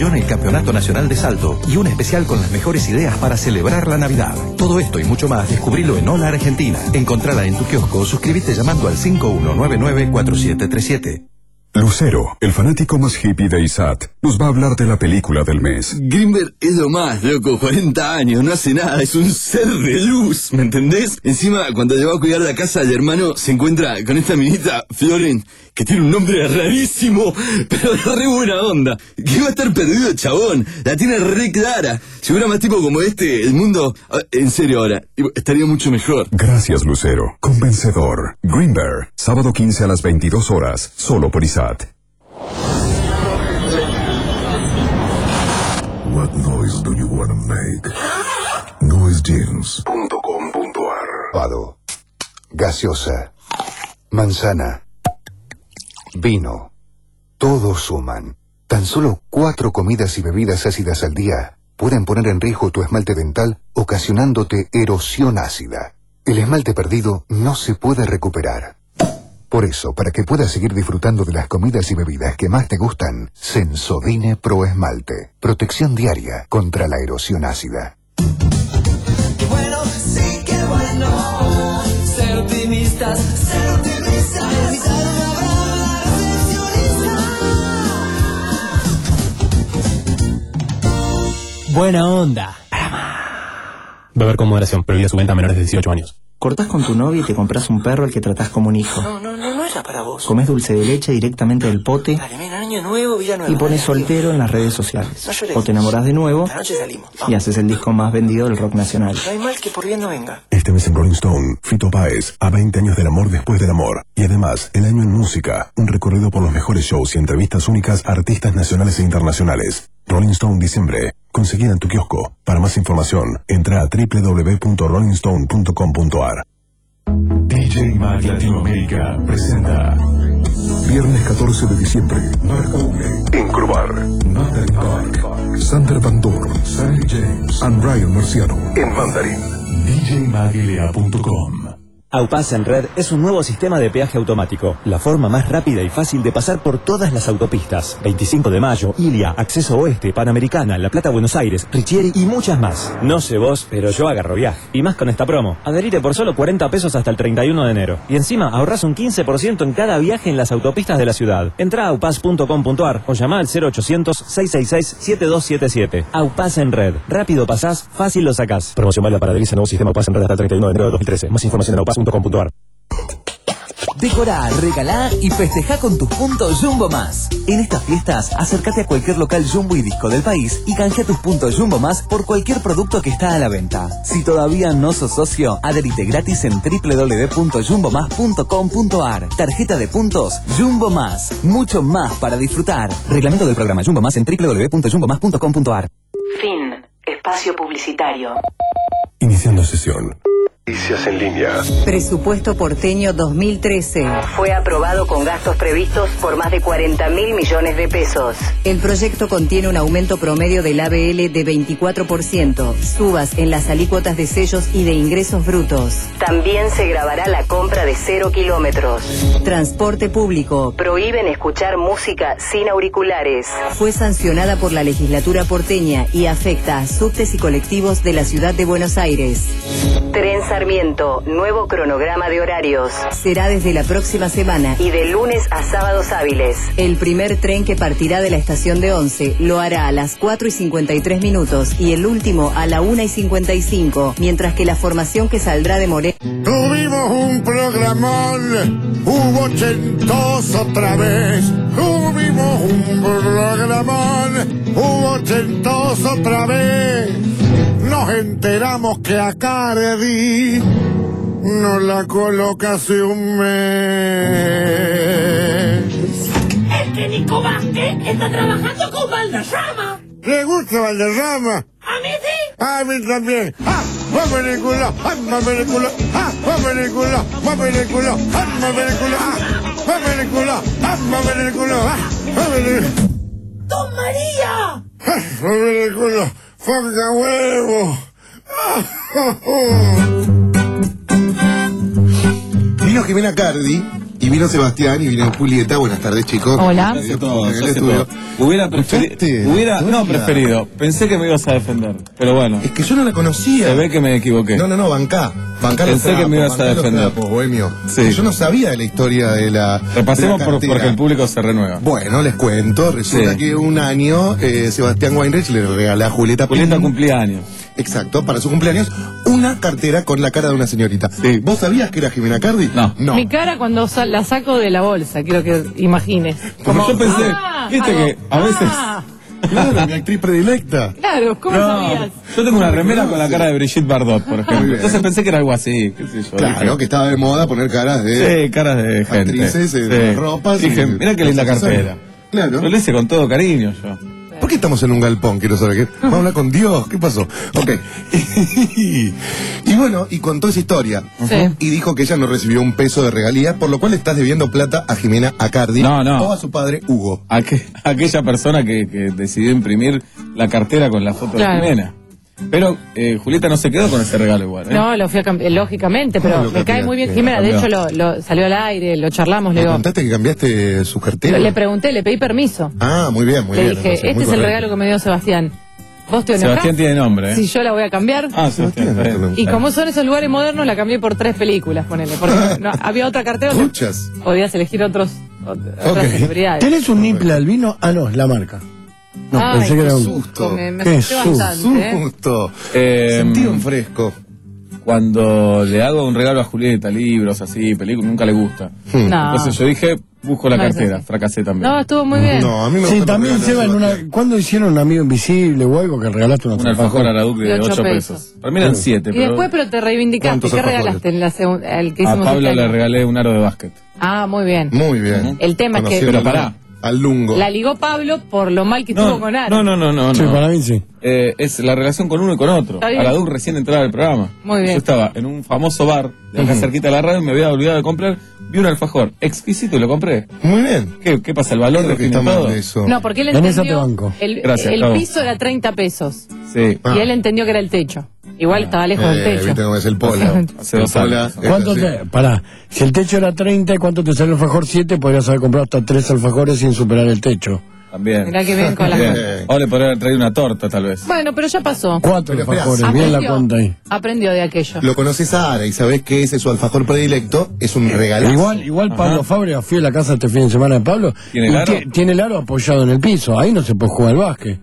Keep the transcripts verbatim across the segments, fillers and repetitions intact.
El Campeonato Nacional de Salto y un especial con las mejores ideas para celebrar la Navidad. Todo esto y mucho más descubrilo en Hola Argentina. Encontrala en tu kiosco o suscríbete llamando al cinco uno nueve nueve cuatro siete tres siete. Lucero, el fanático más hippie de I S A T, nos va a hablar de la película del mes. Grimberg es lo más, loco, cuarenta años, no hace nada, es un ser de luz, ¿me entendés? Encima, cuando le va a cuidar la casa al hermano, se encuentra con esta minita, Floren, que tiene un nombre rarísimo, pero de re buena onda. ¿Qué va a estar perdido, chabón? La tiene re clara. Si hubiera más tipo como este, el mundo, en serio ahora, estaría mucho mejor. Gracias, Lucero. Convencedor. Grimberg, sábado quince a las veintidós horas, solo por I S A T. What noise do you wanna make? noise jeans punto com punto a r. Vado. Gaseosa. Manzana. Vino. Todos suman. Tan solo cuatro comidas y bebidas ácidas al día pueden poner en riesgo tu esmalte dental, ocasionándote erosión ácida. El esmalte perdido no se puede recuperar. Por eso, para que puedas seguir disfrutando de las comidas y bebidas que más te gustan, Sensodine Pro Esmalte. Protección diaria contra la erosión ácida. Qué bueno, sí, qué bueno. Ser optimistas, ser optimistas. Evitar una brava recepcionista. Buena onda. Beber con moderación, prohibida su venta a menores de dieciocho años. Cortás con tu novia y te compras un perro al que tratás como un hijo. No, no, no, no era para vos. Comés dulce de leche directamente del pote. Dale, mira, año nuevo, vida nueva. Y pones soltero en las redes sociales. No llores. O te enamorás de nuevo. Esta noche salimos. Y haces el disco más vendido del rock nacional. No hay mal que por bien no venga. Este mes en Rolling Stone, Fito Páez, a veinte años del amor después del amor. Y además, el año en música, un recorrido por los mejores shows y entrevistas únicas a artistas nacionales e internacionales. Rolling Stone diciembre. Conseguida en tu kiosco. Para más información, entra a doble u doble u doble u punto rolling stone punto com punto a r. D J Mag Latinoamérica presenta viernes catorce de diciembre, Mark Ogle en Crobar, Natalie Park, Sander Van Doorn, Sally James and Ryan Marciano en Mandarin. D J mag L A punto com. Aupaz en Red es un nuevo sistema de peaje automático, la forma más rápida y fácil de pasar por todas las autopistas. veinticinco de mayo, Ilia, Acceso Oeste, Panamericana, La Plata, Buenos Aires, Richieri y muchas más. No sé vos, pero yo agarro viaje. Y más con esta promo. Adherite por solo cuarenta pesos hasta el treinta y uno de enero. Y encima ahorrás un quince por ciento en cada viaje en las autopistas de la ciudad. Entra a aupaz punto com punto a r o llama al cero ochocientos, seiscientos sesenta y seis, setenta y dos setenta y siete. Aupaz en Red. Rápido pasás, fácil lo sacás. Promoción válida para adherirse al nuevo sistema Aupaz en Red hasta el treinta y uno de enero de dos mil trece. Más información en aupaz punto com punto a r. Decorá, regalá y festejá con tus puntos Jumbo Más. En estas fiestas, acércate a cualquier local Jumbo y Disco del país y canjea tus puntos Jumbo Más por cualquier producto que está a la venta. Si todavía no sos socio, adherite gratis en doble u doble u doble u punto jumbo más punto com punto a r. Tarjeta de puntos Jumbo Más. Mucho más para disfrutar. Reglamento del programa Jumbo Más en doble u doble u doble u punto jumbo más punto com punto a r. Fin. Espacio publicitario. Iniciando sesión. Noticias en línea. Presupuesto porteño dos mil trece. Fue aprobado con gastos previstos por más de cuarenta mil millones de pesos. El proyecto contiene un aumento promedio del A B L de veinticuatro por ciento, subas en las alícuotas de sellos y de ingresos brutos. También se grabará la compra de cero kilómetros. Transporte público. Prohíben escuchar música sin auriculares. Fue sancionada por la legislatura porteña y afecta a subtes y colectivos de la ciudad de Buenos Aires. Tren Sarmiento, nuevo cronograma de horarios. Será desde la próxima semana y de lunes a sábados hábiles. El primer tren que partirá de la estación de Once lo hará a las cuatro y cincuenta y tres minutos y el último a la una y cincuenta y cinco, mientras que la formación que saldrá de Moreno... Tuvimos un programón, hubo ochentos otra vez. Tuvimos un programón, hubo ochentos otra vez. Nos enteramos que a Cardi no la coloca hace un mes. Es que Nico Vázquez está trabajando con Valderrama. ¿Le gusta Valderrama? ¿A mí sí? A mí también. ¡Ah! ¡Vamos en el culo! ¡Vamos en el culo! ¡Ah! ¡Vamos en el culo! ¡Vamos en el culo! ¡Vamos en el culo! ¡Ah! ¡Vamos en el culo! ¡Vamos en el culo! ¡Ah! ¡Vamos en el culo! ¡Don María! ¡Vamos en el culo! ¡Fonga huevo! Vino Jimena Cardi Y vino Sebastián y vino Julieta. Buenas tardes, chicos. Hola. Gracias todo, por el gracias estudio. todo. Hubiera preferido. Hubiera, no preferido. Pensé que me ibas a defender. Pero bueno. Es que yo no la conocía. Se ve que me equivoqué. No, no, no, bancá. Bancá los Pensé que trapos, me ibas a bancá los defender. trapos, bohemio. Sí. Yo no sabía de la historia de la. Repasemos de la por, cartera. porque el público se renueva. Bueno, les cuento. Resulta Sí. que un año eh, Sebastián Weinreich le regaló a Julieta Julieta Pin, cumplía años. exacto, para su cumpleaños, una cartera con la cara de una señorita. Sí. ¿Vos sabías que era Jimena Cardi? No. No. Mi cara cuando sa- la saco de la bolsa, quiero que imagines. Como yo pensé, Ah, viste hago, que a veces. ah, Claro, mi actriz predilecta. claro, ¿cómo No, sabías? yo tengo una remera con la cara de Brigitte Bardot, por Muy ejemplo. bien. Entonces pensé que era algo así, qué sé yo. Claro, dije, que estaba de moda poner caras de Sí, caras de gente. actrices en Sí. ropas. Dije, y- mira qué linda cartera. Claro. Yo lo hice con todo cariño yo. ¿Por qué estamos en un galpón? Quiero saber. ¿Qué? Vamos a hablar con Dios. ¿Qué pasó? Ok. Y bueno, y contó esa historia. Sí. Y dijo que ella no recibió un peso de regalía, por lo cual le estás debiendo plata a Jimena Acardi. No, no. O a su padre, Hugo. Aqu- aquella persona que, que decidió imprimir la cartera con la foto Claro. de Jimena. Pero eh, Julieta no se quedó con ese regalo igual, ¿eh? No, lo fui a cambiar, lógicamente, ¿Cómo pero lo me cae cambiaste? muy bien Lo Jimena. De cambió. hecho, lo, lo- salió al aire, lo charlamos, le ¿Me digo. contaste que cambiaste su cartera? Le pregunté, le pedí permiso. Ah, muy bien, muy le bien. dije, entonces, este muy es el correcto. regalo que me dio Sebastián. ¿Vos te enojás? Sebastián tiene nombre, ¿eh? Si yo la voy a cambiar. Ah, Sebastián. está bien. Y como son esos lugares modernos, la cambié por tres películas, ponele. Porque no, había otra cartera donde Muchas. podías elegir otros, ot- otras Ok. celebridades. ¿Tenés un nipple albino? Ah, no, es la marca. No, Ay, pensé que qué era un. susto, me, me Qué asusté susto. bastante, ¿eh? Susto. Eh, Sentí un fresco. Cuando le hago un regalo a Julieta, libros así, películas, nunca le gusta. No. Entonces yo dije, busco la No es cartera, así. fracasé también. No, estuvo muy bien. No, a mí me Sí, gusta también los Seba, en regalos. una. ¿Cuándo hicieron un amigo invisible o algo que regalaste unos Un alfajor a alfajores? la Duque De de ocho ocho pesos. pesos. Para mí eran siete, Y pero después, pero te reivindicaste. ¿Cuántos ¿Qué alfajores? regalaste en la segun- el que a hicimos Pablo este le año? regalé un aro de básquet. Ah, muy bien. Muy bien. El tema es que- Conociendo Pero al- pará. Al lungo. La ligó Pablo por lo mal que No, estuvo con Ara. no, no, no, no. Sí, no. para mí sí. Eh, es la relación con uno y con otro. Está bien. A la Duque recién entraba al programa. Muy bien. Yo estaba en un famoso bar de acá cerquita de la radio, me había olvidado de comprar, vi un alfajor exquisito y lo compré. Muy bien. ¿Qué, qué pasa? ¿El valor ¿Qué es lo que define está mal todo? de eso? No, porque él En esa te entendió. banco. El, Gracias, el Gabo. piso era treinta pesos. Sí. Ah. Y él entendió que era el techo. Igual estaba lejos del Eh, techo. viste cómo es el pola. Hace El dos pola, años. es ¿Cuánto así. te.? Pará, si el techo era treinta, ¿y cuánto te sale el alfajor siete? Podrías haber comprado hasta tres alfajores sin superar el techo. También. Mirá que bien con las Bien. cosas. O le podría haber traído una torta, tal vez. Bueno, pero ya pasó. Cuatro Pero espera, alfajores, bien la Aprendió. cuenta ahí. Aprendió de aquello. Lo conoces a Ara y sabés que ese es su alfajor predilecto, es un regalo. Igual, igual Pablo Fábrega, fui a la casa este fin de semana de Pablo. ¿Tiene y el aro? tie- tiene el aro apoyado en el piso. Ahí no se puede jugar al básquet.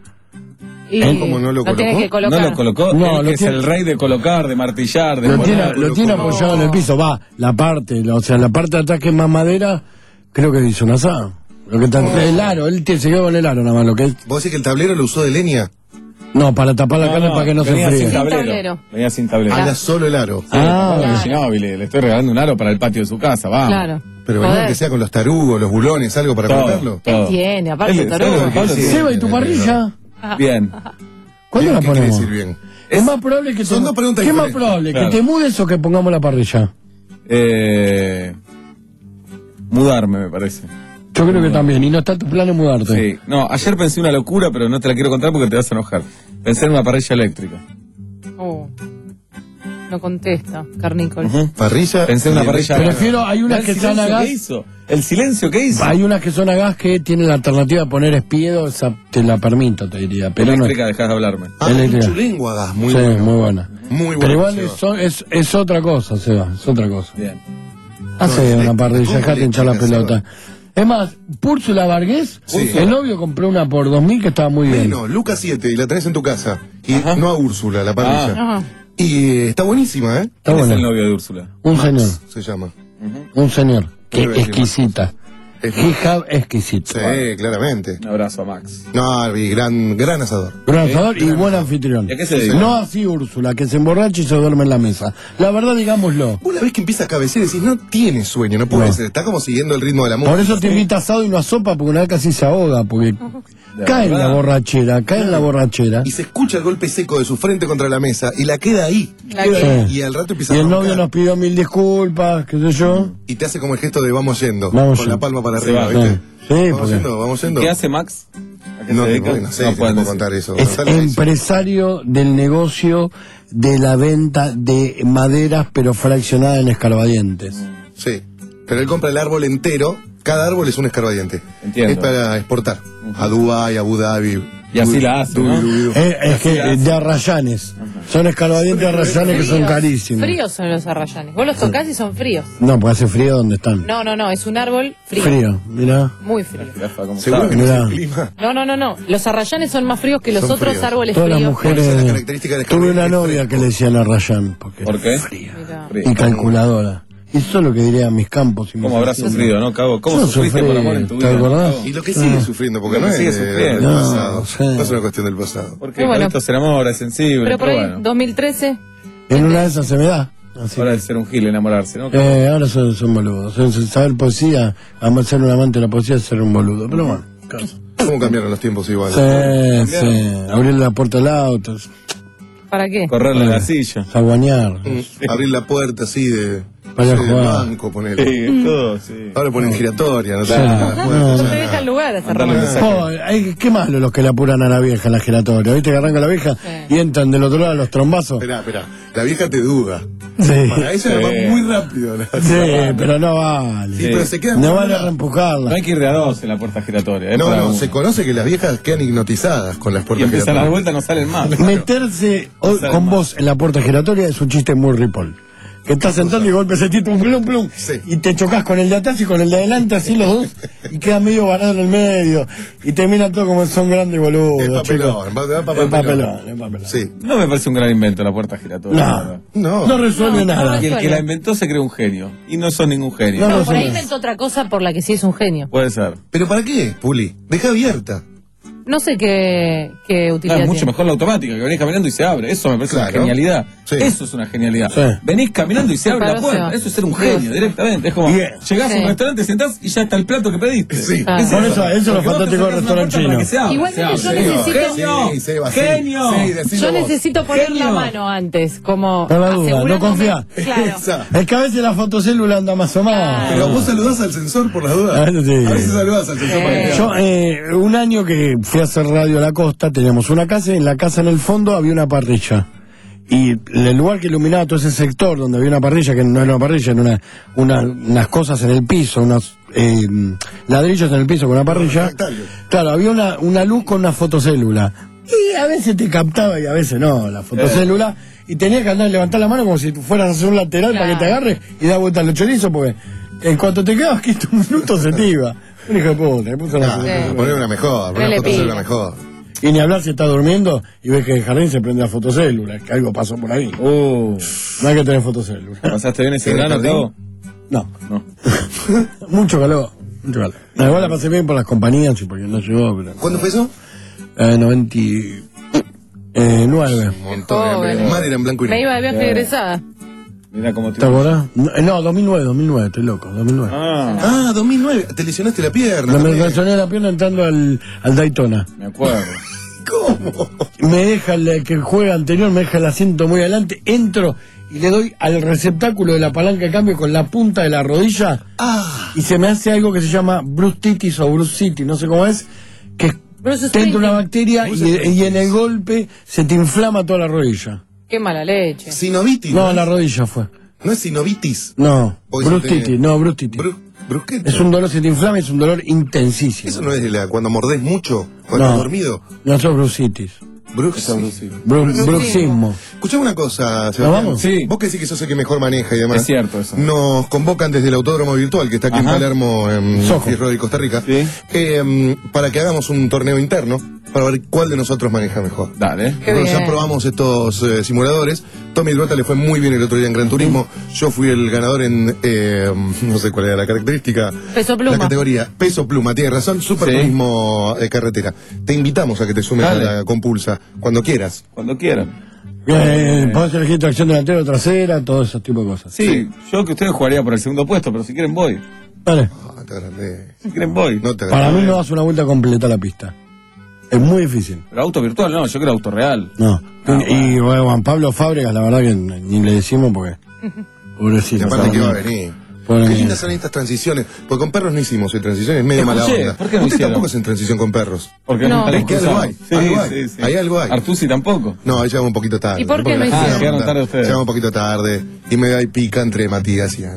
Y ¿Él cómo no lo tiene colocó? que colocar. No lo colocó, No, él lo que es tiene- el rey de colocar, de martillar, de Lo poner. tiene, lo tiene apoyado en el piso. Va, la parte, la- o sea, la parte de atrás que es más madera, creo que hizo un asado. Lo que está, el aro, él te- se quedó con el aro nada más. Lo que es, ¿Vos decís que el tablero lo usó de leña? no, para tapar la No, carne no, para que no se venía sin fríe. tablero. tablero. Venía sin tablero. Ah, era solo el aro. Ah, Ah, Ginóbili, le estoy regalando un aro para el patio de su casa, vamos. Claro. Pero venía Joder. que sea con los tarugos, los bulones, algo para Todo, comerlo. todo. Él tiene, aparte Él- tarugo. ¿sabes lo que Pablo tiene? Seba, ¿y tu parrilla? Bien. ¿Cuándo la ¿Qué quiere ponemos? decir bien? Es más probable que Son te, dos preguntas ¿qué es más diferentes. probable? Claro. ¿Que te mudes o que pongamos la parrilla? Eh, mudarme, me parece. Yo creo que también, y no está tu plan en mudarte. Sí. No, ayer pensé una locura, pero no te la quiero contar porque te vas a enojar. Pensé en una parrilla eléctrica. Oh. No contesta, Carnícola. Parrilla. Pensé en una parrilla. Prefiero, hay unas ¿El que están a silencio gas. que hizo? ¿El silencio que hizo? Hay unas que son a gas que tienen la alternativa de poner espiedo, esa te la permito, te diría. Pero no, Eléctrica, dejás de hablarme. Ah, eléctrica. un chulengua gas, muy sí, bueno. muy buena. Muy bueno. Pero igual Seba. es, es, es otra cosa, Seba, es otra cosa. Bien. Hace No, una eléctrica, parrilla, ¿cómo dejate hinchar la eléctrica, pelota. Es más, Púrsula Vargués, Sí. el novio compró una por dos mil que estaba muy bien. Bueno, Lucas siete, y la tenés en tu casa. Y Ajá. no a Úrsula, la parrilla. Ajá. Y eh, está buenísima, ¿eh? Está ¿Quién es el bueno. novio de Úrsula? Un señor, Se llama. un señor, que Debe decir exquisita. Es- Hija exquisita. Sí, claramente. Un abrazo a Max. No, y gran, gran asador. Gran asador y buen anfitrión. ¿Y a qué se dedica? No así Úrsula, que se emborracha y se duerme en la mesa. La verdad, digámoslo. Una vez que empieza a cabecear decís, no tiene sueño, no puede No. ser. Está como siguiendo el ritmo de la música. Por eso te invita a asado y no a sopa, porque una vez casi se ahoga, porque De cae en la verdad. borrachera, cae en la borrachera. Y se escucha el golpe seco de su frente contra la mesa y la queda ahí. La Queda queda. ahí. Y al rato empieza Y a el roncar. novio nos pidió mil disculpas, qué sé yo. Y te hace como el gesto de vamos yendo. Vamos con yendo. la palma para Se arriba, va. ¿viste? Sí, vamos porque yendo, vamos yendo. ¿Qué hace Max? ¿A qué No, se no, dedica? no sé, No no pueden puedo decir. contar eso. es Gonzalo dice. empresario del negocio de la venta de maderas, pero fraccionada en escarbadientes. Sí. Pero él compra el árbol entero, cada árbol es un escarbadiente. Entiendo. Es para exportar a Dubái, a Abu Dhabi. Y así la hace, ¿no? Es, es que eh, de arrayanes. Son escarbadientes de arrayanes que son carísimos. Fríos son los arrayanes. Vos los tocás y son fríos. No, pues hace frío donde están. No, no, no, es un árbol frío. Frío, mirá. Muy frío. Seguro que no es el clima. No, no, no, no. Los arrayanes son más fríos que los Son otros fríos. árboles Todas las fríos. mujeres. Tuve una novia que le decían arrayán. Porque ¿Por qué? Y calculadora. Y eso es lo que dirían mis campos. Y mis ¿Cómo habrás vecinos. sufrido, no, Cabo? ¿Cómo Yo sufriste sufrí, por amor en tu ¿te vida? acordás? Cabo? Y lo que Sí. sigue sufriendo, porque Lo no que sigue es del sufriendo. pasado. sí. No es una cuestión del pasado. Porque bueno. Carlitos se enamora, es sensible, Pero por ahí, bueno. dos mil trece. En una de esas se me da. Así. Ahora de ser un gil enamorarse, ¿no? Eh, ahora son, son boludos. Son- son- saber poesía, además ser un amante de la poesía es ser un boludo. Pero bueno, caso. ¿Cómo cambiaron los tiempos igual? Sí, sí. Abrir la puerta del auto, ¿Para qué? Correrle la silla. zaguanear. Mm, Abrir la puerta así de. Para no sé, del jugar. banco, ponele. Sí, todo, sí. Ahora ponen giratoria, no sé. Sí. las puertas, No, No ya te dejan nada. lugar a esa Mandarle rama. mensaje. Oh, ay, qué malo los que le apuran a la vieja en la giratoria. ¿Viste que arranca la vieja y entran del otro lado los trombazos? Esperá, esperá. La vieja te duda. Sí. Para ella Sí. va muy rápido. ¿no? Sí, pero no vale. Sí, pero se queda No muy vale mal. reempujarla. No hay que ir de a dos en la puerta giratoria. es No, para no, uno. se conoce que las viejas quedan hipnotizadas con las Y puertas empiezan las giratorias. vueltas, no salen más. Meterse o- Sale con mal. vos en la puerta giratoria es un chiste muy ripoll. Que estás sentado y golpe ese tito, un plum plum, Sí. y te chocas con el de atrás y con el de adelante, así los dos, y queda medio varado en el medio, y te miran todo como son grandes boludos, Es chicos. papelón, va- va pa' Es papelón. papelón, es papelón. Sí. No me parece un gran invento la puerta giratoria. la No, verdad. No. no resuelve nada. Y el que la inventó se cree un genio. Y no son ningún genio. No, No, no, por sí, ahí no. inventó otra cosa por la que sí es un genio. Puede ser. ¿Pero para qué, Puli? Deja abierta. No sé qué, qué utilidad Claro, es mucho tiene. mejor la automática, que venís caminando y se abre. Eso me parece Claro. una genialidad. Sí. Eso es una genialidad. Sí. Venís caminando y se Se abre la paró, puerta. se va. Eso es ser un Sí. genio directamente. Es como, Bien. llegás a Sí. un restaurante, sentás y ya está el plato que pediste. Sí. Ah. Es Por eso- eso es lo Porque vos te fantástico del acercás a una restaurante puerta para chino. que se abra, Igualmente se yo abre. necesito- ¡Genio! Sí, Seba, sí. ¡Genio! Sí, decilo Yo vos. necesito poner Genio. la mano antes, como Por la duda, no asegurándome- confía. Claro. Esa. Es que a veces la fotocélula anda más o más. Pero vos saludás al sensor por las Ah, dudas. eso sí. A veces saludás al sensor para que Yo, eh, un año que fui a hacer radio a la costa, teníamos una casa y en la casa en el fondo había una parrilla. Y el lugar que iluminaba todo ese sector donde había una parrilla, que no era una parrilla, eran una, una- unas cosas en el piso, unos eh, ladrillos en el piso con una parrilla. Claro, había una, una luz con una fotocélula. Y a veces te captaba y a veces no, la fotocélula. Y tenías que andar a levantar la mano como si tú fueras a hacer un lateral para que te agarre y dar vuelta a los chorizos, porque en cuanto te quedabas quieto un minuto se te iba. Un hijo de puta, le puso la Ah, fotocélula. poner una mejor, poner Dale una fotocélula pila. mejor. Y ni hablar si está durmiendo y ves que en el jardín se prende la fotocélula, que algo pasó por ahí. Uh, No hay que tener fotocélula. ¿pasaste bien ese ¿En el verano, jardín? Cabo? No. No. Mucho calor. Mucho calor. No, igual la pasé bien por las compañías y porque no llegó, pero. ¿Cuándo fue eso? Eh, noventa y nueve. Un montón. Joven. Mi madre era en blanco y Me iba de negro. viaje egresada. Mira cómo ¿Te acordás? No, eh, no, dos mil nueve, dos mil nueve, estoy loco, dos mil nueve. Ah, Ah, dos mil nueve. Te lesionaste la pierna. No, me también. lesioné la pierna entrando al, al Daytona. me acuerdo. ¿Cómo? Me deja el que juega anterior, me deja el asiento muy adelante, entro y le doy al receptáculo de la palanca de cambio con la punta de la rodilla Ah, y se me hace algo que se llama brustitis o brucitis, no sé cómo es, que Bruce te entra una Springsteen. bacteria y, y en el golpe se te inflama toda la rodilla. Qué mala leche. sinovitis. No, es? la rodilla fue. No es sinovitis. No, Porque se brustitis, te- no, brustitis. Bru- brusqueta. Es un dolor, se te inflama y es un dolor intensísimo. Eso no es de la, cuando mordés mucho, cuando No. estás dormido. No, eso es brucitis. Brux. Bru- bruxismo. Escuchame una cosa, ¿Nos Sebastián. vamos? Sí. Vos que decís que sos el que mejor maneja y demás. Es cierto eso. Nos convocan desde el Autódromo Virtual, que está aquí Ajá. en Palermo, en Soho. Fierro y Costa Rica, Sí. eh, para que hagamos un torneo interno, para ver cuál de nosotros maneja mejor. Dale. Qué Nosotros ya bien. probamos estos eh, simuladores. Tommy Ilbota le fue muy bien el otro día en Gran Turismo. Yo fui el ganador en, eh, no sé cuál era la característica. Peso pluma. La categoría peso pluma, tienes razón, super Sí. turismo de carretera. Te invitamos a que te sumes Dale. a la compulsa, cuando quieras. Cuando quieran. Eh, podés elegir tracción delantera o trasera, todo ese tipo de cosas. Sí, yo que ustedes jugaría por el segundo puesto, pero si quieren voy. Vale. Ah, te agrandé. Si quieren voy. No te Para agrandé. mí no das una vuelta completa a la pista. Es muy difícil. Pero auto virtual, no, yo quiero auto real. No. Ah, y y, bueno, Juan Pablo Fábregas, la verdad que ni le decimos porque. Y Pobrecito. aparte que va a también. venir. Pobre Qué niño. lindas son estas transiciones. Porque con perros no hicimos hoy transiciones, medio mala Escuché, onda. ¿por qué no Usted hicieron? tampoco es en transición con perros. Porque No. nunca les Es que algo hay, Sí, algo hay. sí, sí. Hay algo hay. Artusi tampoco. No, ahí llegamos un poquito tarde. ¿Y por qué Porque no la- hicieron? Ah, llegaron tarde ustedes. Llegamos un poquito tarde. Y me da y pica entre Matías y Andy.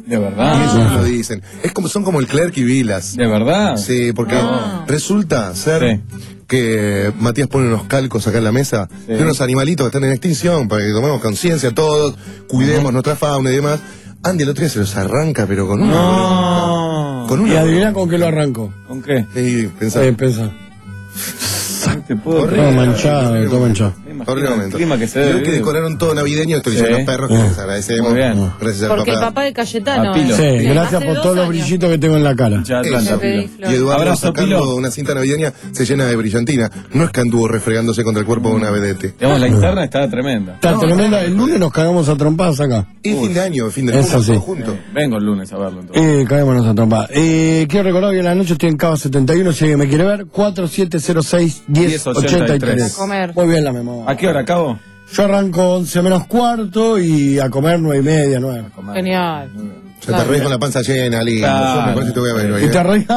De verdad. Y ellos lo dicen. Es como, son como el Clerc y Vilas. De verdad. Sí, porque Ah. resulta ser Sí. que Matías pone unos calcos acá en la mesa Sí. de unos animalitos que están en extinción para que tomemos conciencia todos, cuidemos uh-huh. nuestra fauna y demás. Andy el otro día se los arranca, pero con una. No. Con una. Y adivina con qué lo arrancó. ¿Con qué? Sí, pensá. Eh, pensá. Te puedo Todo manchado, todo manchado. Horrible momento. clima que se Creo debe que vivir. decoraron todo navideño, esto Sí. hicieron los perros, que Sí. les agradecemos. Muy bien. Gracias al Porque el papá. papá de Cayetano. A Pilo. eh. Sí, Sí, gracias hace por dos todos los años. brillitos que tengo en la cara. Ya Atlanta, Eso. Pilo. Y Eduardo Abrazo, sacando Pilo. una cinta navideña se llena de brillantina. No es que anduvo refregándose contra el cuerpo de una vedette. Digamos, la interna está tremenda. Está tremenda. El lunes nos cagamos a trompadas acá. Y fin de año, fin de Eso mundo, sí. todos juntos. Vengo el lunes a verlo entonces. Eh, caguémonos a trompadas. Eh, quiero recordar que en la noche estoy en Cava setenta y uno, si alguien me quiere ver, cuatro siete cero seis, diez ochenta y tres. A comer. Muy bien la memoria. ¿A qué hora acabo? Yo arranco once menos cuarto y a comer nueve y media, nueve. Genial. Ya te reís con la panza llena, lindo. Claro. Yo me parece que te voy a ver hoy. Y te ¿eh? reís.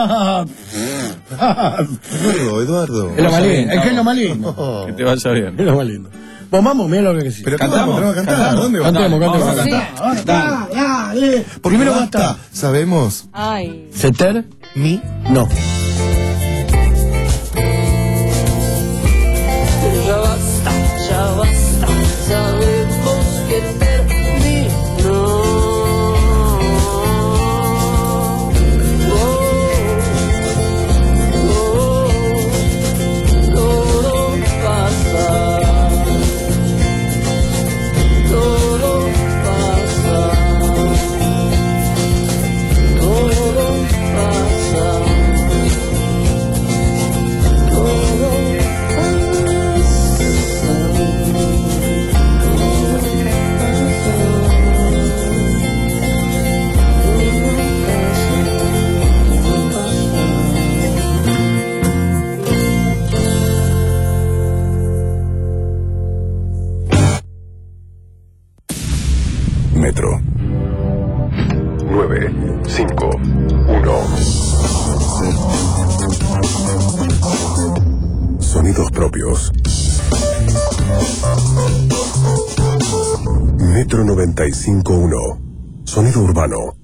Eduardo, Eduardo. Es lo más lindo. Es que es lo más lindo. Oh. Que te vaya bien. Es lo más lindo. Vos vamos, mira lo que sí. Pero Cantamos, ¿cómo? ¿Tenemos que cantar? cantamos. ¿Dónde vamos? Cantemos, cantemos. Vamos a cantemos. cantar. Ah, dale. Porque Primero basta. basta. Sabemos. Ay. ¿Seter? Mi. No. Ya basta, ya basta, sabemos que terminó. Oh, oh, todo pasa, todo pasa, todo pasa, todo Metro. nueve cinco uno. Sonidos propios. Metro noventa y cinco uno. Sonido urbano.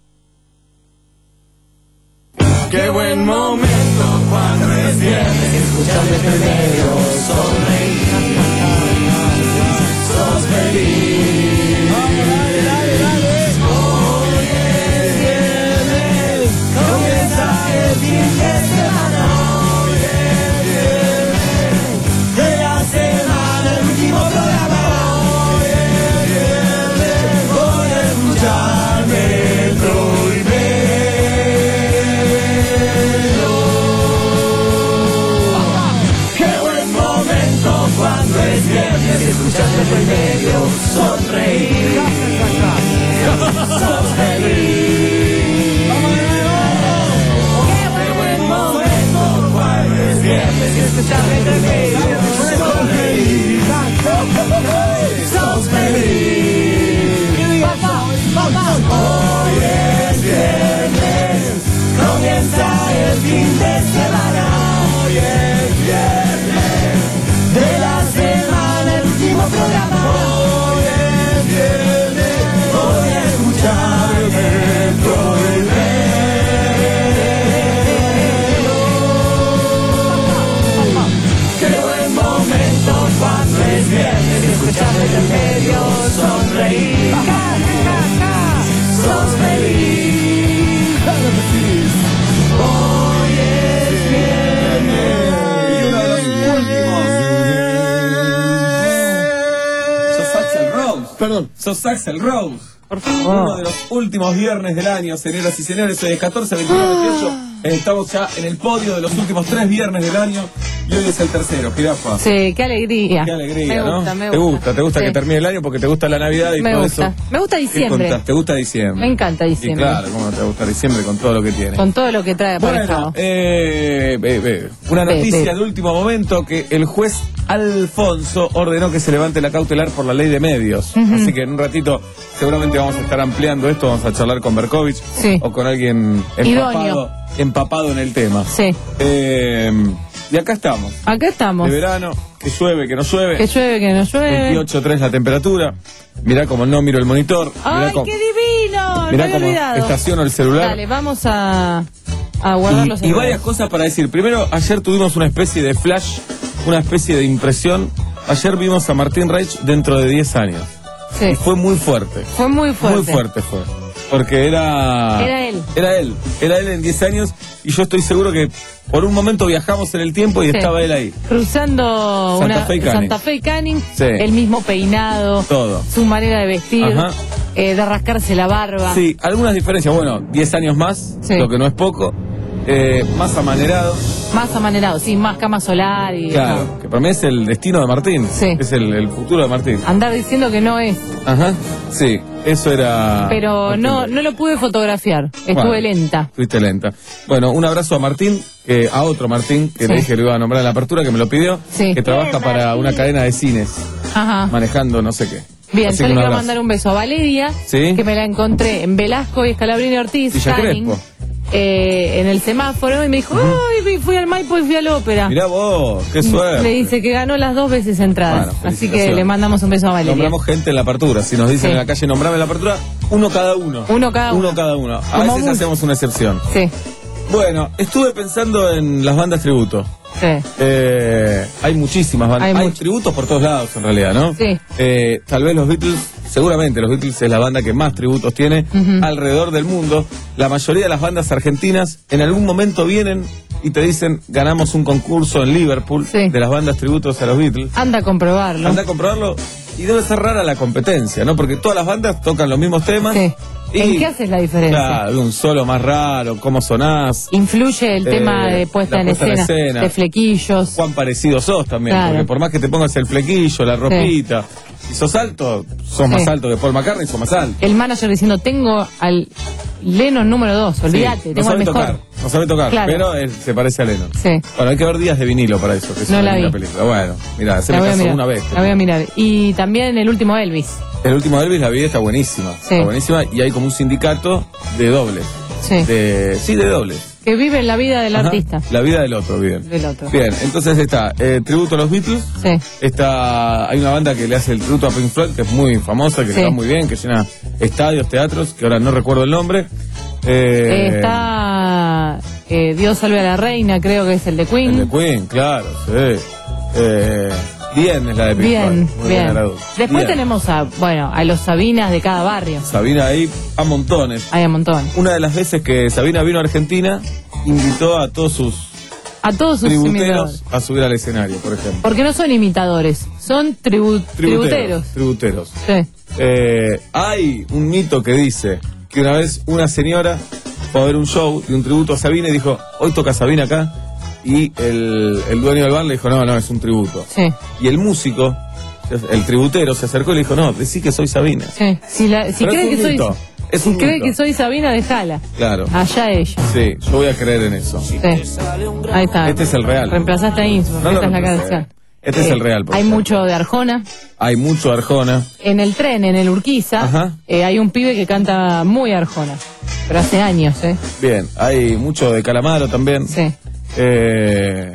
Qué buen momento cuando es viernes, escuchando este medio, sonreír, sos feliz. Hoy es viernes, comienza el fin de semana. Hoy es viernes, de la semana, el último programa. Hoy es viernes, voy a escuchar Metro y Metro. Cuando es viernes, escuchando el medio, sonreír, sos feliz. Qué buen momento cuando es viernes, escuchando el medio, sonreír, sos feliz. Hoy es viernes, comienza el fin de semana. Hoy es viernes, de la semana, el último programa. Hoy es viernes, voy a escuchar Metro y Metro. Qué buen momento cuando es viernes, escuchando el medio, sonreír, sos feliz. Hoy es viernes. Y uno de los últimos. Sos Axel Rose. Perdón. Sos Axel Rose. Por favor. Uno de los últimos viernes del año, señoras y señores. Hoy es catorce, veintinueve, veintiocho. Estamos ya en el podio de los últimos tres viernes del año. Y hoy es el tercero, jirafa. Sí, qué alegría. Qué alegría, me ¿no? gusta, me te gusta. gusta, te gusta Sí. que termine el año porque te gusta la Navidad y Me todo gusta. eso. Me gusta ¿Qué diciembre. contás? ¿Te gusta diciembre? Me encanta Y diciembre. claro, ¿cómo no te va a gustar diciembre con todo lo que tiene? Con todo lo que trae aparejado. Bueno, eh, eh, eh, una Ve, noticia ve. de último momento que el juez Alfonso ordenó que se levante la cautelar por la ley de medios. Ujú. Así que en un ratito seguramente vamos a estar ampliando esto, vamos a charlar con Berkovich Sí. o con alguien empapado, Idóneo. empapado en el tema. Sí. Eh, y acá estamos, Acá estamos. de verano, que llueve, que no llueve. Que llueve, que no llueve. veintiocho punto tres la temperatura. Mirá como no miro el monitor. Mirá ¡Ay, cómo- qué divino! me Mirá había cómo olvidado. estaciono el celular. Dale, vamos a, a guardar los Y, y varias cosas para decir. Primero, ayer tuvimos una especie de flash, una especie de impresión. Ayer vimos a Martín Reich dentro de diez años. Sí. Y fue muy fuerte. Fue muy fuerte. Muy fuerte fue. Porque era... Era él. Era él. Era él en diez años. Y yo estoy seguro que por un momento viajamos en el tiempo y Sí. estaba él ahí. Cruzando Santa una Fe y Canning. Santa Fe y Canning, Sí. el mismo peinado, Todo. su manera de vestir, Ajá. eh, de rascarse la barba. Sí, algunas diferencias. Bueno, diez años más, Sí. lo que no es poco. Eh, más amanerado. Más amanerado, sí, más cama solar y Claro, que para mí es el destino de Martín. Sí. Es el, el futuro de Martín. andar diciendo que no es. Ajá, sí, eso era... Pero Martín no, Reich. no lo pude fotografiar, estuve Bueno. lenta. Fuiste lenta. Bueno, un abrazo a Martín, que, a otro Martín, que Sí. le dije que lo iba a nombrar en la apertura, que me lo pidió, Sí. que trabaja para una cadena de cines, Ajá. manejando no sé qué. Bien, Así yo que le un quiero abrazo. mandar un beso a Valeria, Sí. que me la encontré en Velasco y Escalabrini Ortiz, Villa Canning, Crespo. eh, en el semáforo, y me dijo, ay, fui al Maipo y fui a la ópera. Mirá vos, qué suerte. Le dice que ganó las dos veces entradas. Bueno, Así que felicitaciones. le mandamos un beso a Valeria. Nombramos gente en la apertura. Si nos dicen Sí. en la calle nombrame en la apertura, uno cada uno. Uno cada uno. Uno cada uno. A Como veces mucho. hacemos una excepción. Sí, Bueno, estuve pensando en las bandas tributo. sí. Eh, hay muchísimas bandas. Hay Hay, mucho. tributos por todos lados, en realidad, ¿no? Sí. Eh, tal vez los Beatles, seguramente los Beatles es la banda que más tributos tiene Ujú. alrededor del mundo. La mayoría de las bandas argentinas en algún momento vienen y te dicen, ganamos un concurso en Liverpool Sí. de las bandas tributos a los Beatles. Anda a comprobarlo. Anda a comprobarlo y debe ser rara la competencia, ¿no? Porque todas las bandas tocan los mismos temas. Sí. Y, ¿En qué haces la diferencia? Claro, un solo más raro, cómo sonás. Influye el Eh, tema de puesta, la en, puesta en escena, escena. de flequillos. Cuán parecido sos también, Claro. porque por más que te pongas el flequillo, la ropita, si sos alto, sos Sí. más alto que Paul McCartney, sos más alto. El manager diciendo, tengo al Lennon número dos, olvídate, Sí, no tengo al sabe mejor. tocar, no sabe tocar, Claro. pero él se parece a Lennon. Sí. Bueno, hay que ver Días de vinilo para eso, que es No una la linda vi. película. Bueno, mira, se La me voy a casó mirar, una vez. la voy a mirar. Y también el último Elvis. El último Elvis la vi, está buenísima. Sí. Está buenísima y hay como un sindicato de dobles. Sí. De, sí, de dobles. Que vive la vida del Ajá. artista. La vida del otro, bien. Del otro. Bien, entonces está eh, tributo a los Beatles. Sí. Está, hay una banda que le hace el tributo a Pink Floyd, que es muy famosa, que Sí. le va muy bien, que llena estadios, teatros, que ahora no recuerdo el nombre. Eh, Eh, está eh, Dios salve a la reina, creo que es el de Queen. El de Queen, claro, sí. Eh, bien es la de Pink Bien, Floyd. Muy bien. agradable. Después Bien. tenemos a, bueno, a los Sabinas de cada barrio. Sabina ahí a montones. Hay un montón. Una de las veces que Sabina vino a Argentina, invitó a todos sus A todos sus imitadores. tributeros a subir al escenario, por ejemplo. Porque no son imitadores, son tribu- tributeros. Tributeros. Sí. Eh, hay un mito que dice que una vez una señora fue a ver un show de un tributo a Sabina y dijo, hoy toca Sabina acá. Y el, el dueño del bar le dijo, no, no, es un tributo. Sí. Y el músico, el tributero, se acercó y le dijo, no, decí que soy Sabina. Sí. Si, la- si Pero cree es un que soy, mito, es si un cree mito. que soy Sabina, déjala. Claro. Allá ella. Sí, yo voy a creer en eso. Sí. Ahí está. Este es el real. Reemplazaste a Innsbruck, No lo esta es la reemplacé. canción. Este es Eh, el real. por Hay ejemplo. mucho de Arjona. Hay mucho Arjona. En el tren, en el Urquiza, Ajá. eh, hay un pibe que canta muy Arjona. Pero hace años, ¿eh? Bien, hay mucho de Calamaro también. Sí. Eh,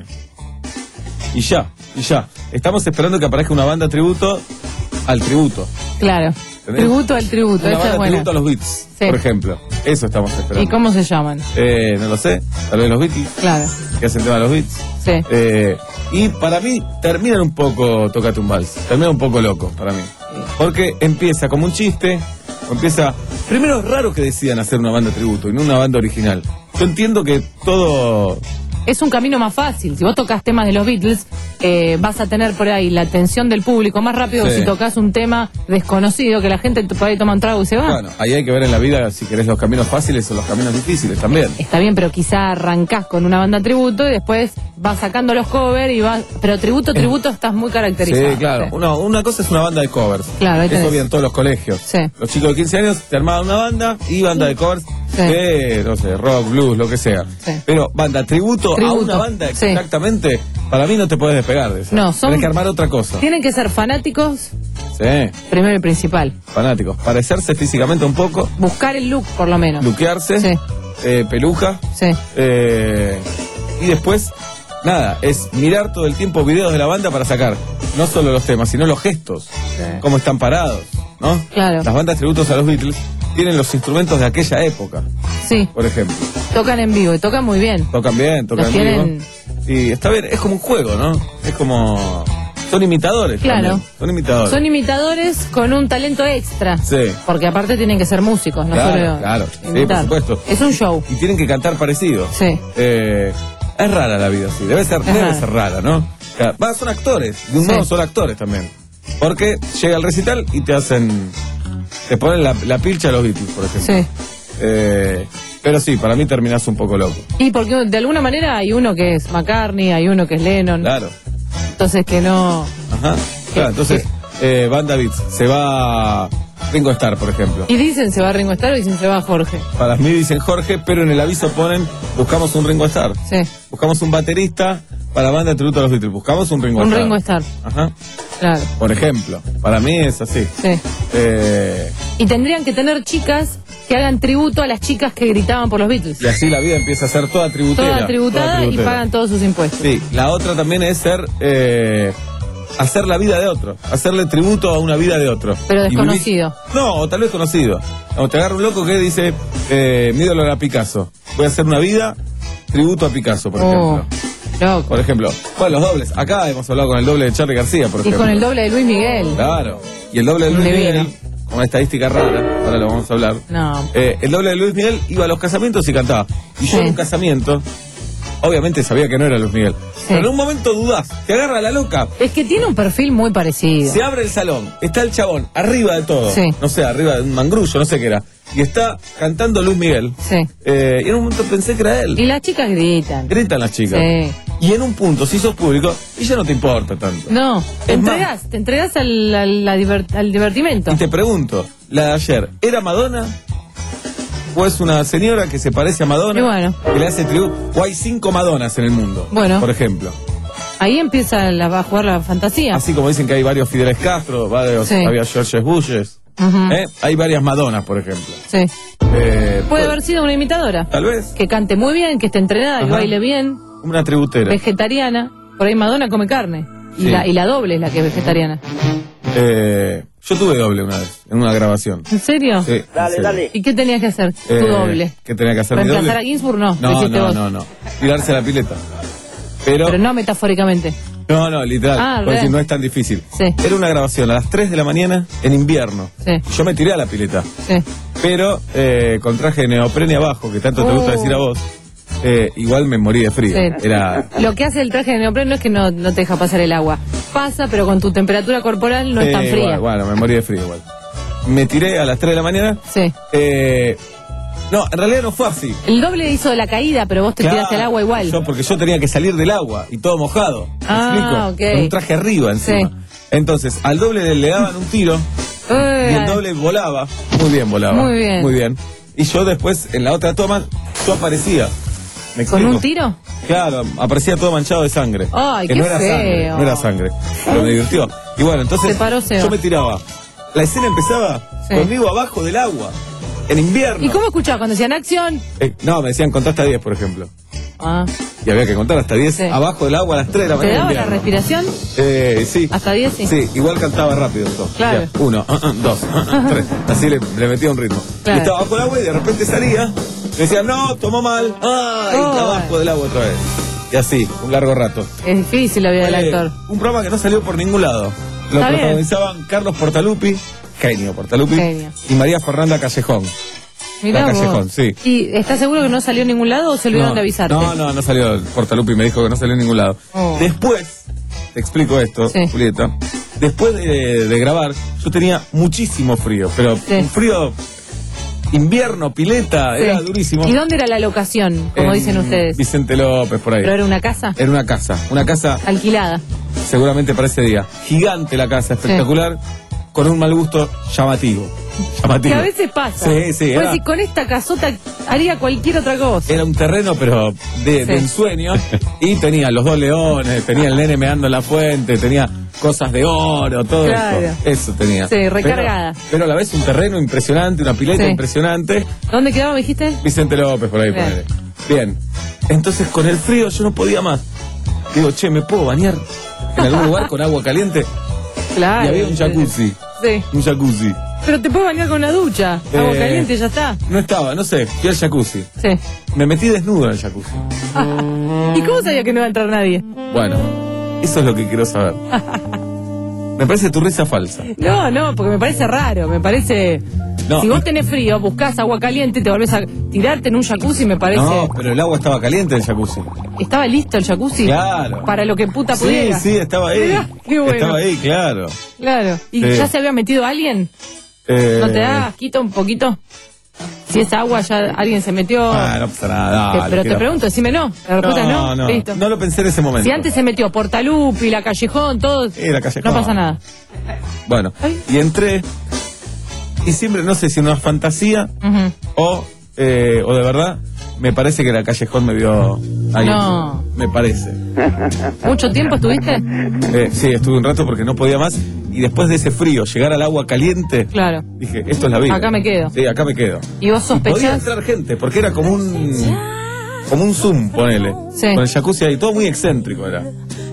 y ya, y ya. Estamos esperando que aparezca una banda tributo al tributo. Claro. ¿Entendés? Tributo al tributo, Una esa banda es buena. tributo a los Beats, Sí. por ejemplo. Eso estamos esperando. ¿Y cómo se llaman? Eh, no lo sé, tal vez los Beatles, Claro. que hacen tema de los Beats. Sí. Eh, y para mí terminan un poco Tócate un vals, termina un poco loco para mí. Porque empieza como un chiste, o empieza... Primero es raro que decidan hacer una banda tributo y no una banda original. Yo entiendo que todo... Es un camino más fácil. Si vos tocas temas de los Beatles, eh, vas a tener por ahí la atención del público más rápido que Sí. si tocas un tema desconocido, que la gente por ahí toma un trago y se va. Bueno, ahí hay que ver en la vida si querés los caminos fáciles o los caminos difíciles también. Está bien, pero quizá arrancás con una banda tributo y después vas sacando los covers y vas... Pero tributo, tributo estás muy caracterizado. Sí, claro. Sí. Una, una cosa es una banda de covers. Claro, ahí Eso tenés. había en todos los colegios. Sí. Los chicos de quince años te armaban una banda y banda de covers Sí. de, no sé, rock, blues, lo que sea. Sí. Pero banda, tributo, Tributo, a una banda sí. exactamente, para mí no te puedes despegar de eso. No, son- Tenés que armar otra cosa. Tienen que ser fanáticos, Sí, primero y principal. fanáticos. Parecerse físicamente un poco, Buscar el look, por lo menos. luquearse, Sí. eh, peluja, Sí. eh, y después, nada, es mirar todo el tiempo videos de la banda para sacar no solo los temas, sino los gestos, cómo están parados, ¿no? Claro. Las bandas tributos a los Beatles tienen los instrumentos de aquella época, Sí, por ejemplo. tocan en vivo y tocan muy bien. Tocan bien, tocan Los en tienen- vivo. Y está bien, es como un juego, ¿no? Es como... Son imitadores. Claro. también. Son imitadores. Son imitadores con un talento extra. Sí. Porque aparte tienen que ser músicos, no Claro, solo claro. Sí, por imitar. supuesto. Es un show. Y tienen que cantar parecido. Sí. Eh, es rara la vida, sí. Debe ser, Es debe rara. ser rara, ¿no? Claro, va, son actores. De un Sí. modo son actores también. Porque llega el recital y te hacen... Te ponen la, la pilcha a los Beatles, por ejemplo. Sí. Eh, pero sí, para mí terminás un poco loco. Y porque de alguna manera hay uno que es McCartney, hay uno que es Lennon. Claro. Entonces que no... Ajá. Claro, entonces, eh, banda Beats, se va Ringo Starr, por ejemplo. Y dicen se va Ringo Starr o dicen se va Jorge. Para mí dicen Jorge, pero en el aviso ponen, buscamos un Ringo Starr. Sí. Buscamos un baterista para banda de tributo a los Beatles. Buscamos un Ringo Un Starr. Ringo Starr. Ajá. Claro. Por ejemplo, para mí es así. Sí. Eh, Y tendrían que tener chicas que hagan tributo a las chicas que gritaban por los Beatles. y así la vida empieza a ser toda tributera. Toda tributada toda y tributera. pagan todos sus impuestos. Sí, la otra también es ser... Eh, hacer la vida de otro, hacerle tributo a una vida de otro. Pero Y vivís- desconocido. No, o tal vez conocido. O te agarra un loco que dice, eh, mi ídolo era Picasso. Voy a hacer una vida tributo a Picasso, por Oh, ejemplo. loco. Por ejemplo, bueno, los dobles. Acá hemos hablado con el doble de Charly García, por Y ejemplo. con el doble de Luis Miguel. Claro. Y el doble de Luis Divino. Miguel, con una estadística rara, ahora lo vamos a hablar. No. Eh, el doble de Luis Miguel iba a los casamientos y cantaba. Y yo Sí. en un casamiento, obviamente sabía que no era Luis Miguel. Pero en un momento dudás, te agarra la loca. Es que tiene un perfil muy parecido. Se abre el salón, está el chabón arriba de todo. Sí. No sé, arriba de un mangrullo, no sé qué era. Y está cantando Luis Miguel. Sí. Eh, y en un momento pensé que era él. Y las chicas gritan. Gritan las chicas. Sí. Y en un punto, si sos público, y ya no te importa tanto. No, te Es más- entregas, te entregas al, al, la diver- al divertimento. Y te pregunto, la de ayer, ¿era Madonna? ¿O es una señora que se parece a Madonna? Y bueno. Que le hace tributo. O hay cinco Madonas en el mundo. Bueno. Por ejemplo. Ahí empieza la, va a jugar la fantasía. Así como dicen que hay varios Fideles Castro, varios, Sí. había George Bushes. Ujú. ¿eh? Hay varias Madonas, por ejemplo. Sí. Eh, Puede haber sido una imitadora. Tal vez. Que cante muy bien, que esté entrenada, que Ajá. baile bien, Una tributera. vegetariana. Por ahí Madonna come carne. Y, Sí. la, y la doble es la que es vegetariana. Eh, yo tuve doble una vez, en una grabación. ¿En serio? Sí, en serio. ¿Y qué tenías que hacer? Eh, Tu doble. ¿Qué tenía que hacer mi ¿Reemplazar doble? a Ginsburg? No, lo No, hiciste no, vos. no, no. Tirarse a la pileta. Pero, Pero no metafóricamente. no, no, literal. Ah, porque real. no es tan difícil. Sí. Era una grabación a las tres de la mañana en invierno. Sí. Yo me tiré a la pileta. Sí. Pero eh, con traje de neoprene abajo, que tanto te gusta Oh. decir a vos, eh, igual me morí de frío. Sí. Era. Lo que hace el traje de neopreno es que no, no te deja pasar el agua. Pasa, pero con tu temperatura corporal no es tan eh, fría. Bueno, bueno, me morí de frío igual. Me tiré a las tres de la mañana. Sí. Eh, no, en realidad no fue así. El doble hizo la caída, pero vos te Claro, tiraste al agua igual. Yo, porque yo tenía que salir del agua y todo mojado. ¿Me Ah, explico? ok. Con un traje arriba encima. Sí. Entonces, al doble le, le daban un tiro Eh, y el doble volaba. Muy bien volaba. Muy bien. Muy bien. Y yo después, en la otra toma, yo aparecía. ¿Me ¿Con explico? un tiro? Claro, aparecía todo manchado de sangre. Ay, que qué no era sangre, feo. no era sangre. Pero me divirtió. Y bueno, entonces Se paró Seba. yo me tiraba. La escena empezaba Sí. conmigo abajo del agua, en invierno. ¿Y cómo escuchabas cuando decían acción? Eh, no, me decían contar hasta diez, por ejemplo. Ah, Y había que contar hasta diez Sí. abajo del agua a las tres de la ¿te mañana. daba en la invierno. respiración? Eh, sí. ¿Hasta diez? Sí. Sí, igual cantaba rápido todo. Claro. Ya, Uno, uh, uh, dos, uh, uh, tres. Así le, le metía un ritmo. Claro. Y estaba bajo el agua y de repente salía. Me decían, no, tomó mal. Ah, y Oh. abajo del agua otra vez. Y así, un largo rato. Es difícil la vida del Eh, actor. Un programa que no salió por ningún lado. Lo Está bien. protagonizaban Carlos Portalupi, genio Portalupi, Genio. y María Fernanda Callejón. Mirá la vos. Callejón, sí. ¿Y estás seguro que no salió en ningún lado o se olvidaron No, de avisarte? No, no, no salió. Portalupi me dijo que no salió en ningún lado. Oh. Después, te explico esto, Sí. Julieta. Después de, de grabar, yo tenía muchísimo frío, pero Sí. un frío invierno, pileta, Sí. era durísimo. ¿Y dónde era la locación, como En dicen ustedes? Vicente López, por ahí. ¿Pero era una casa? Era una casa, una casa Alquilada. seguramente para ese día. Gigante la casa, espectacular, con un mal gusto llamativo. Que Llamativo. a veces pasa. Sí, sí, Pues era- si con esta casota haría cualquier otra cosa. Era un terreno, pero de, de Sí. ensueño. Y tenía los dos leones, tenía el nene meando en la fuente, tenía cosas de oro, todo Claro. eso. Eso tenía. Sí, recargada. Pero, pero a la vez un terreno impresionante, una pileta Sí. impresionante. ¿Dónde quedaba, me dijiste? Vicente López, por ahí, Bien. ponele. Bien. Entonces, con el frío yo no podía más. Digo, che, ¿me puedo bañar en algún lugar con agua caliente? Claro. Y había un jacuzzi. Sí. Un jacuzzi. Pero te puedes bañar con una ducha. Agua Eh, caliente, ya está. No estaba, no sé, fui al jacuzzi. Sí. Me metí desnudo en el jacuzzi. ¿Y cómo sabía que no iba a entrar nadie? Bueno, eso es lo que quiero saber. Me parece tu risa falsa. No, no, porque me parece raro, me parece... No, si vos y- tenés frío, buscás agua caliente, te volvés a tirarte en un jacuzzi, me parece... No, pero el agua estaba caliente en el jacuzzi. ¿Estaba listo el jacuzzi? Claro. Para lo que puta Sí, pudiera. sí, estaba ahí. Mirá, qué bueno. Estaba ahí, claro. Claro. ¿Y Sí. ya se había metido alguien? Eh, ¿No te da asquito un poquito? Si es agua, ya alguien se metió... Ah, no pasa nada. Que- dale, pero te queda- pregunto, decime no. La respuesta es no. No, no, Listo. no lo pensé en ese momento. Si antes se metió Portalupi, la Callejón, todo... Sí, la Callejón. No pasa nada. Bueno, y entré y siempre, no sé si una fantasía Ujú. o, eh, o de verdad, me parece que la Callejón me vio ahí. No. Me parece. ¿Mucho tiempo estuviste? Eh, sí, estuve un rato porque no podía más. Y después de ese frío, llegar al agua caliente, Claro. dije, esto es la vida. Acá me quedo. Sí, acá me quedo. ¿Y vos Y podía sospechás? entrar gente, porque era como un... Como un Zoom, ponele. Sí. Con el jacuzzi ahí, todo muy excéntrico era.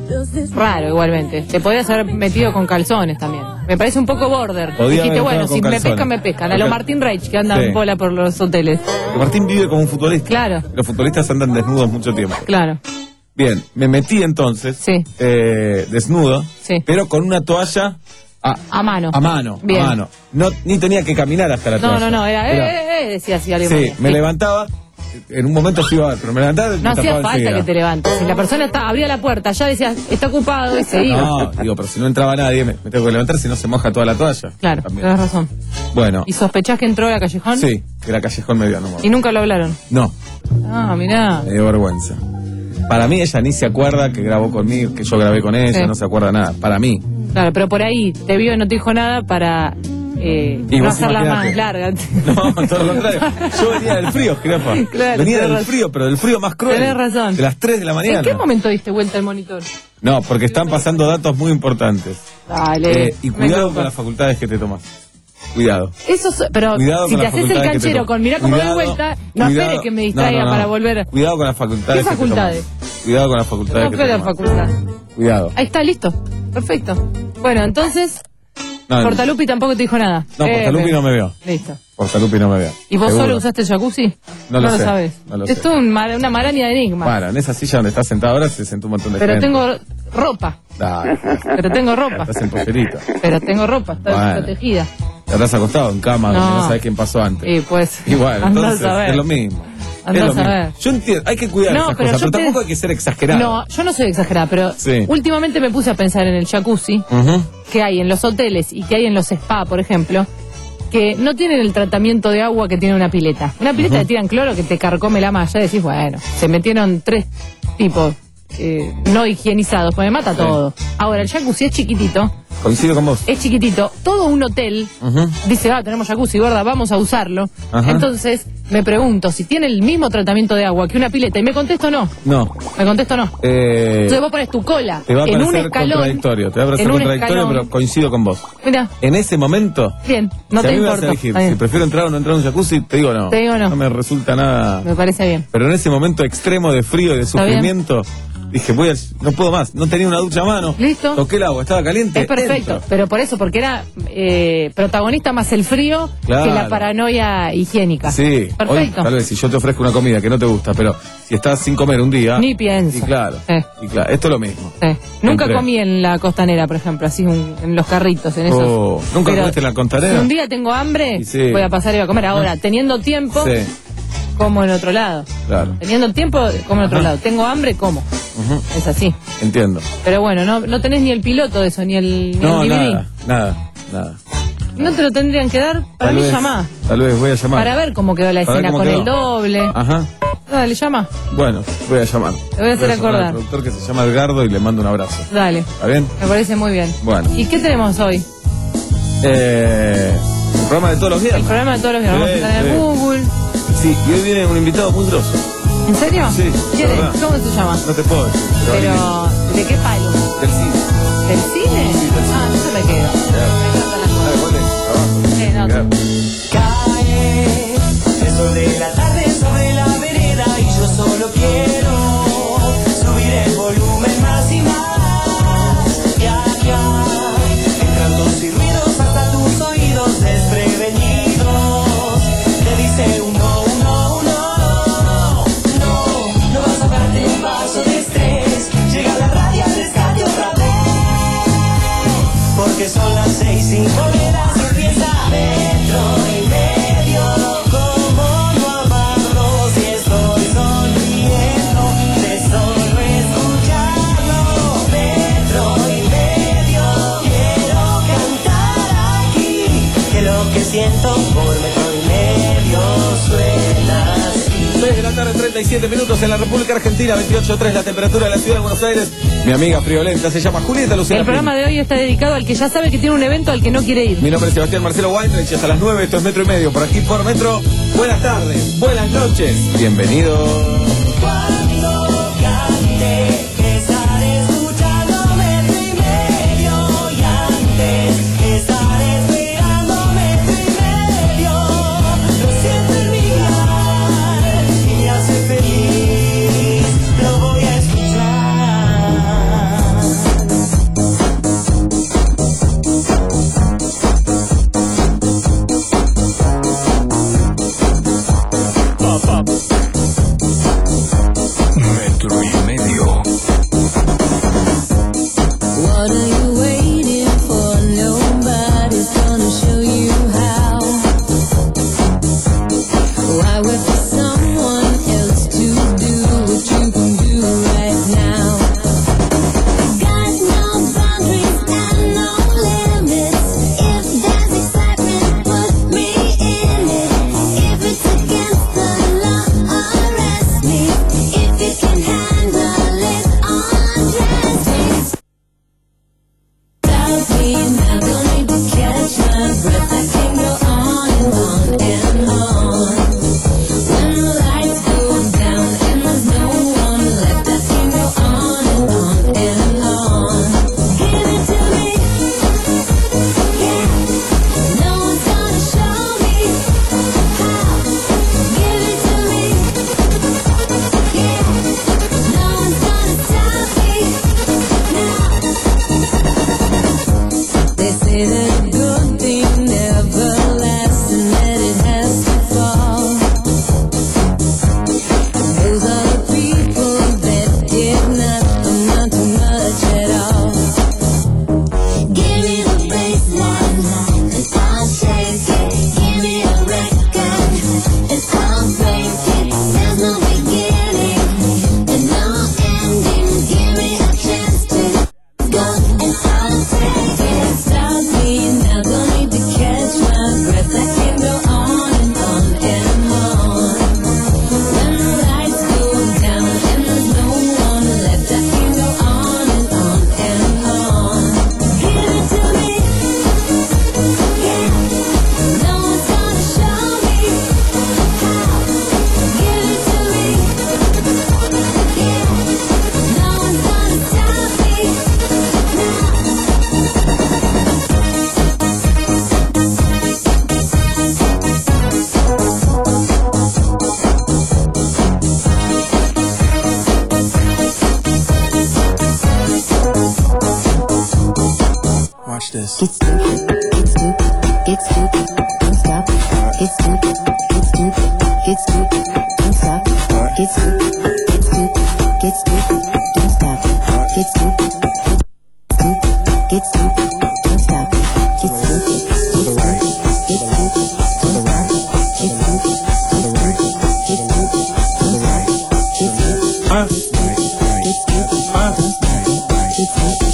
Raro, igualmente. Te podías haber metido con calzones también. Me parece un poco border. Podía Dijiste, haber bueno, entrado si con me calzones. pescan, me pescan. A lo Ok. Martín Reich, que anda Sí. en bola por los hoteles. Porque Martín vive como un futbolista. Claro. Los futbolistas andan desnudos mucho tiempo. Claro. Bien, me metí entonces, eh, desnudo, Sí. pero con una toalla a, A mano. a mano, Bien. a mano. No, ni tenía que caminar hasta la No, toalla. no, no. Era, eh, eh, eh, decía así alguien. Sí, más. me Sí. levantaba, en un momento sí iba a ver, pero me levantaba y me No hacía tapaba falta enseguida. que te levantes. Si la persona está, abría la puerta, ya decías, está ocupado y se iba. No, digo, pero si no entraba nadie, me, me tengo que levantar si no se moja toda la toalla. Claro, También. tienes razón. Bueno, ¿Y sospechás que entró a la Callejón? sí, que la Callejón me vio, no, Y nunca lo hablaron. no, Ah, mirá. me dio vergüenza. Para mí ella ni se acuerda que grabó conmigo, que yo grabé con ella, Sí. no se acuerda nada. Para mí. Claro, pero por ahí te vio y no te dijo nada para eh, Y no vos hacerla imaginate. más larga. No, todo lo contrario. Yo venía del frío, jirafa. Claro, venía tenés del razón. frío, pero del frío más cruel. Tenés razón. De las tres de la mañana. ¿En qué momento diste vuelta el monitor? No, porque están pasando datos muy importantes. Dale. Eh, y me cuidado preocupa. con las facultades que te tomas. Cuidado. Eso, es- pero Cuidado si con te las haces el facultades que te canchero tomas. con mirá cómo doy Cuidado, vuelta, no cuidado. esperes que me No, distraiga no, no. para volver. Cuidado con las facultades ¿Qué que te facultades? tomas. Cuidado con las facultades No que fue te la tomas. facultad. Cuidado. Ahí está, listo. Perfecto. Bueno, entonces, No, no. Portalupi tampoco te dijo nada. No, Eh, Portalupi pero- no me veo. Listo. Portalupi no me veo. ¿Y vos Seguro. solo usaste el jacuzzi? No lo sé, sabes. no lo es sé. todo un mar- una maraña de enigmas. Bueno, en esa silla donde estás sentado ahora se sentó un montón de Pero gente. tengo ropa. Dale. Pero tengo ropa. Estás en pocherita. Pero tengo ropa, está Bueno. protegida. Te habrás acostado en cama donde No. no sabes quién pasó antes. Y pues. Igual, andá a entonces saber. es lo mismo. Andá es lo a saber. mismo. Yo entiendo, hay que cuidar No, esas pero cosas, yo pero te- tampoco hay que ser exagerado. No, yo no soy exagerada, pero Sí. últimamente me puse a pensar en el jacuzzi Ujú. que hay en los hoteles y que hay en los spa, por ejemplo, que no tienen el tratamiento de agua que tiene una pileta. Una pileta Ujú. le tiran cloro que te carcome la malla y decís, bueno, se metieron tres tipos eh, no higienizados, pues me mata todo. Ahora, el jacuzzi es chiquitito, Coincido con vos. es chiquitito, todo un hotel Ujú. dice, ah, tenemos jacuzzi, gorda, vamos a usarlo. Ajá. Entonces, me pregunto si tiene el mismo tratamiento de agua que una pileta y me contesto no. No. Me contesto no. Eh, Entonces vos pones tu cola te va a en un parecer escalón. contradictorio. Te va a parecer en un contradictorio, escalón. pero coincido con vos. Mira, En ese momento, bien, no si a te mí me vas importa. a elegir Está bien. si prefiero entrar o no entrar a un jacuzzi, te digo no. Te digo no. No me resulta nada. Me parece bien. Pero en ese momento extremo de frío y de Está bien. sufrimiento, dije, voy a, no puedo más. No tenía una ducha a mano. Listo. Toqué el agua, estaba caliente. Es perfecto, entro. pero por eso, porque era eh, protagonista más el frío Claro. que la paranoia higiénica. Sí, hoy, Perfecto. tal vez si yo te ofrezco una comida que no te gusta, pero si estás sin comer un día. Ni pienso. Y claro, Eh. y claro, esto es lo mismo. Sí. Nunca Entré. comí en la costanera, por ejemplo, así un- en los carritos, en esos. Oh, ¿nunca Pero comiste en la Si costanera? un día tengo hambre, Y sí. voy a pasar y voy a comer. Ahora, teniendo tiempo, Sí, como en otro lado. claro. Teniendo tiempo, como en otro Ajá. lado. Tengo hambre, como. Ujú, Es así. entiendo. Pero bueno, no, no tenés ni el piloto de eso, ni el, ni No, el D V D. nada, nada, nada. No te lo tendrían que dar. Para Tal mí, vez, llamá. Tal vez voy a llamar. Para ver cómo quedó la Para ver escena cómo con quedó. el doble. Ajá. Dale, llama. Bueno, voy a llamar. Te voy a hacer llamar acordar. al productor que se llama Edgardo y le mando un abrazo. Dale. ¿Está bien? Me parece muy bien. Bueno. ¿Y qué tenemos hoy? Eh, el programa de todos los días. El programa de todos los días. Vamos a Sí, estar en sí. Google. Sí, y hoy viene un invitado muy grosso. ¿En serio? Sí, ¿Quién la es? verdad. ¿Cómo se llama? No te puedo decir. Pero, Pero, viene ¿de qué palo? del cine. ¿Del cine? Ah, no se me quedo. Dale, ponle abajo. Sí, no. Claro. Cae el sol de la tarde sobre la vereda y yo solo quiero subir el volumen más y más. Ya, ya, entran tus y ruidos hasta tus oídos desprendidos. porque son las seis, cinco horas empieza metro y medio. Como no amarlo si estoy sonriendo de solo escucharlo. Metro y medio, quiero cantar aquí, que lo que siento por metro y medio suena así. seis de la tarde, treinta y siete minutos en la República Argentina, veintiocho punto tres la temperatura de la ciudad de Buenos Aires. Mi amiga friolenta se llama Julieta Lucena. El programa de hoy está dedicado al que ya sabe que tiene un evento al que no quiere ir. Mi nombre es Sebastián Marcelo Weinreich, hasta las nueve, esto es Metro y Medio, por aquí por Metro. Buenas tardes, buenas noches, bienvenidos. Cuando cante, estaré escuchando metro y medio. Y antes, estaré esperando metro y medio. Lo siento en mi mirar y me hace feliz. Lo voy a escuchar. Metro y Medio. What are you waiting for? Nobody's gonna show you how. Why wait for someone else to do what you can do right now? Got no boundaries and no limits. If there's excitement, put me in it. If it's against the law, arrest me. If you can handle it, undress me. Stop me now, don't need to catch my breath. I can go on and on and on. When the lights go down and there's no one left, I can go on and on and on. Give it to me, yeah. No one's gonna show me how. Give it to me, yeah. No one's gonna stop me now. They say that a good thing never lasts and that it has to fall. Those are the people that did not amount to much at all. Give me the baseline and I'll shake it. Give me a record and I'll break it. There's no beginning and no ending. Give me a chance to go and I'll take it. Stop me now, don't need to catch my breath. I can go on and on and on. When the lights go down and there's no one left, I can go on and on and on. Give it to me, yeah. No one's gonna show me how. Give it to me, yeah. No one's gonna stop me now. Watch this. Get stupid, get stupid, get stupid, don't stop. Get stupid, get stupid, get stupid, don't stop. Get stupid, get stupid, get stupid, don't stop. Get stupid, stupid, get stupid, don't stop. Get stupid, get stupid, get stupid, don't stop. Get stupid, get stupid, get stupid, don't stop. Get stupid, Ah, get stupid, ah. don't stop. Get stupid,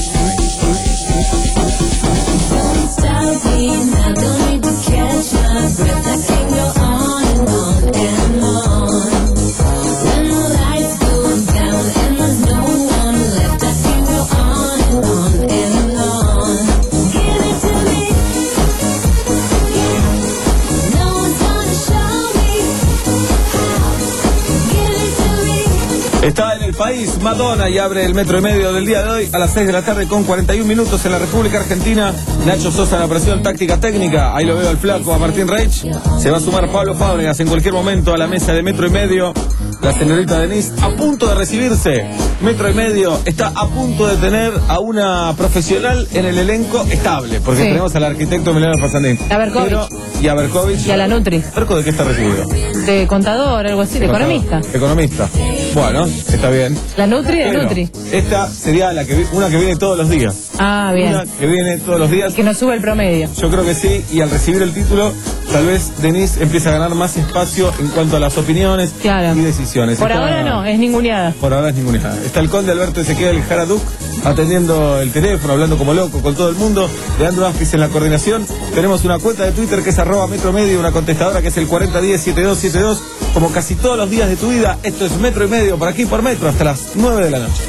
don't stop me now, don't need to catch my breath. I can go on and on and on. When the lights go down and there's no one left, I can go on and on and on. Give it to me, yeah. No one's gonna show me how. Give it to me. Está en el país Madonna y abre el Metro y Medio del día de hoy a las seis de la tarde con cuarenta y un minutos en la República Argentina. Nacho Sosa en la operación táctica técnica. Ahí lo veo al flaco, a Martín Reich. Se va a sumar Pablo Fábregas en cualquier momento a la mesa de Metro y Medio. La señorita Denise a punto de recibirse. Metro y Medio está a punto de tener a una profesional en el elenco estable. Porque Sí. tenemos al arquitecto Emiliano Farsandín. A Berkovich. Pero- Y a Berkovich. Y a la Nutri. ¿Berko de qué está recibido? de contador, algo así, de economista. Economista. Bueno, está bien. La Nutri de Pero Nutri. esta sería la que vi- una que viene todos los días. Ah, bien. Una que viene todos los días. Que nos sube el promedio. Yo creo que sí, y al recibir el título, tal vez Denise empieza a ganar más espacio en cuanto a las opiniones y decisiones. Por Está- ahora no, es ninguneada. Por ahora es ninguna. Está el conde Alberto Ezequiel Jaraduc atendiendo el teléfono, hablando como loco con todo el mundo. Leandro Vázquez en la coordinación. Tenemos una cuenta de Twitter que es arroba Metro Medio, una contestadora que es el cuarenta diez setenta y dos setenta y dos. Como casi todos los días de tu vida, esto es Metro y Medio, por aquí por Metro, hasta las nueve de la noche.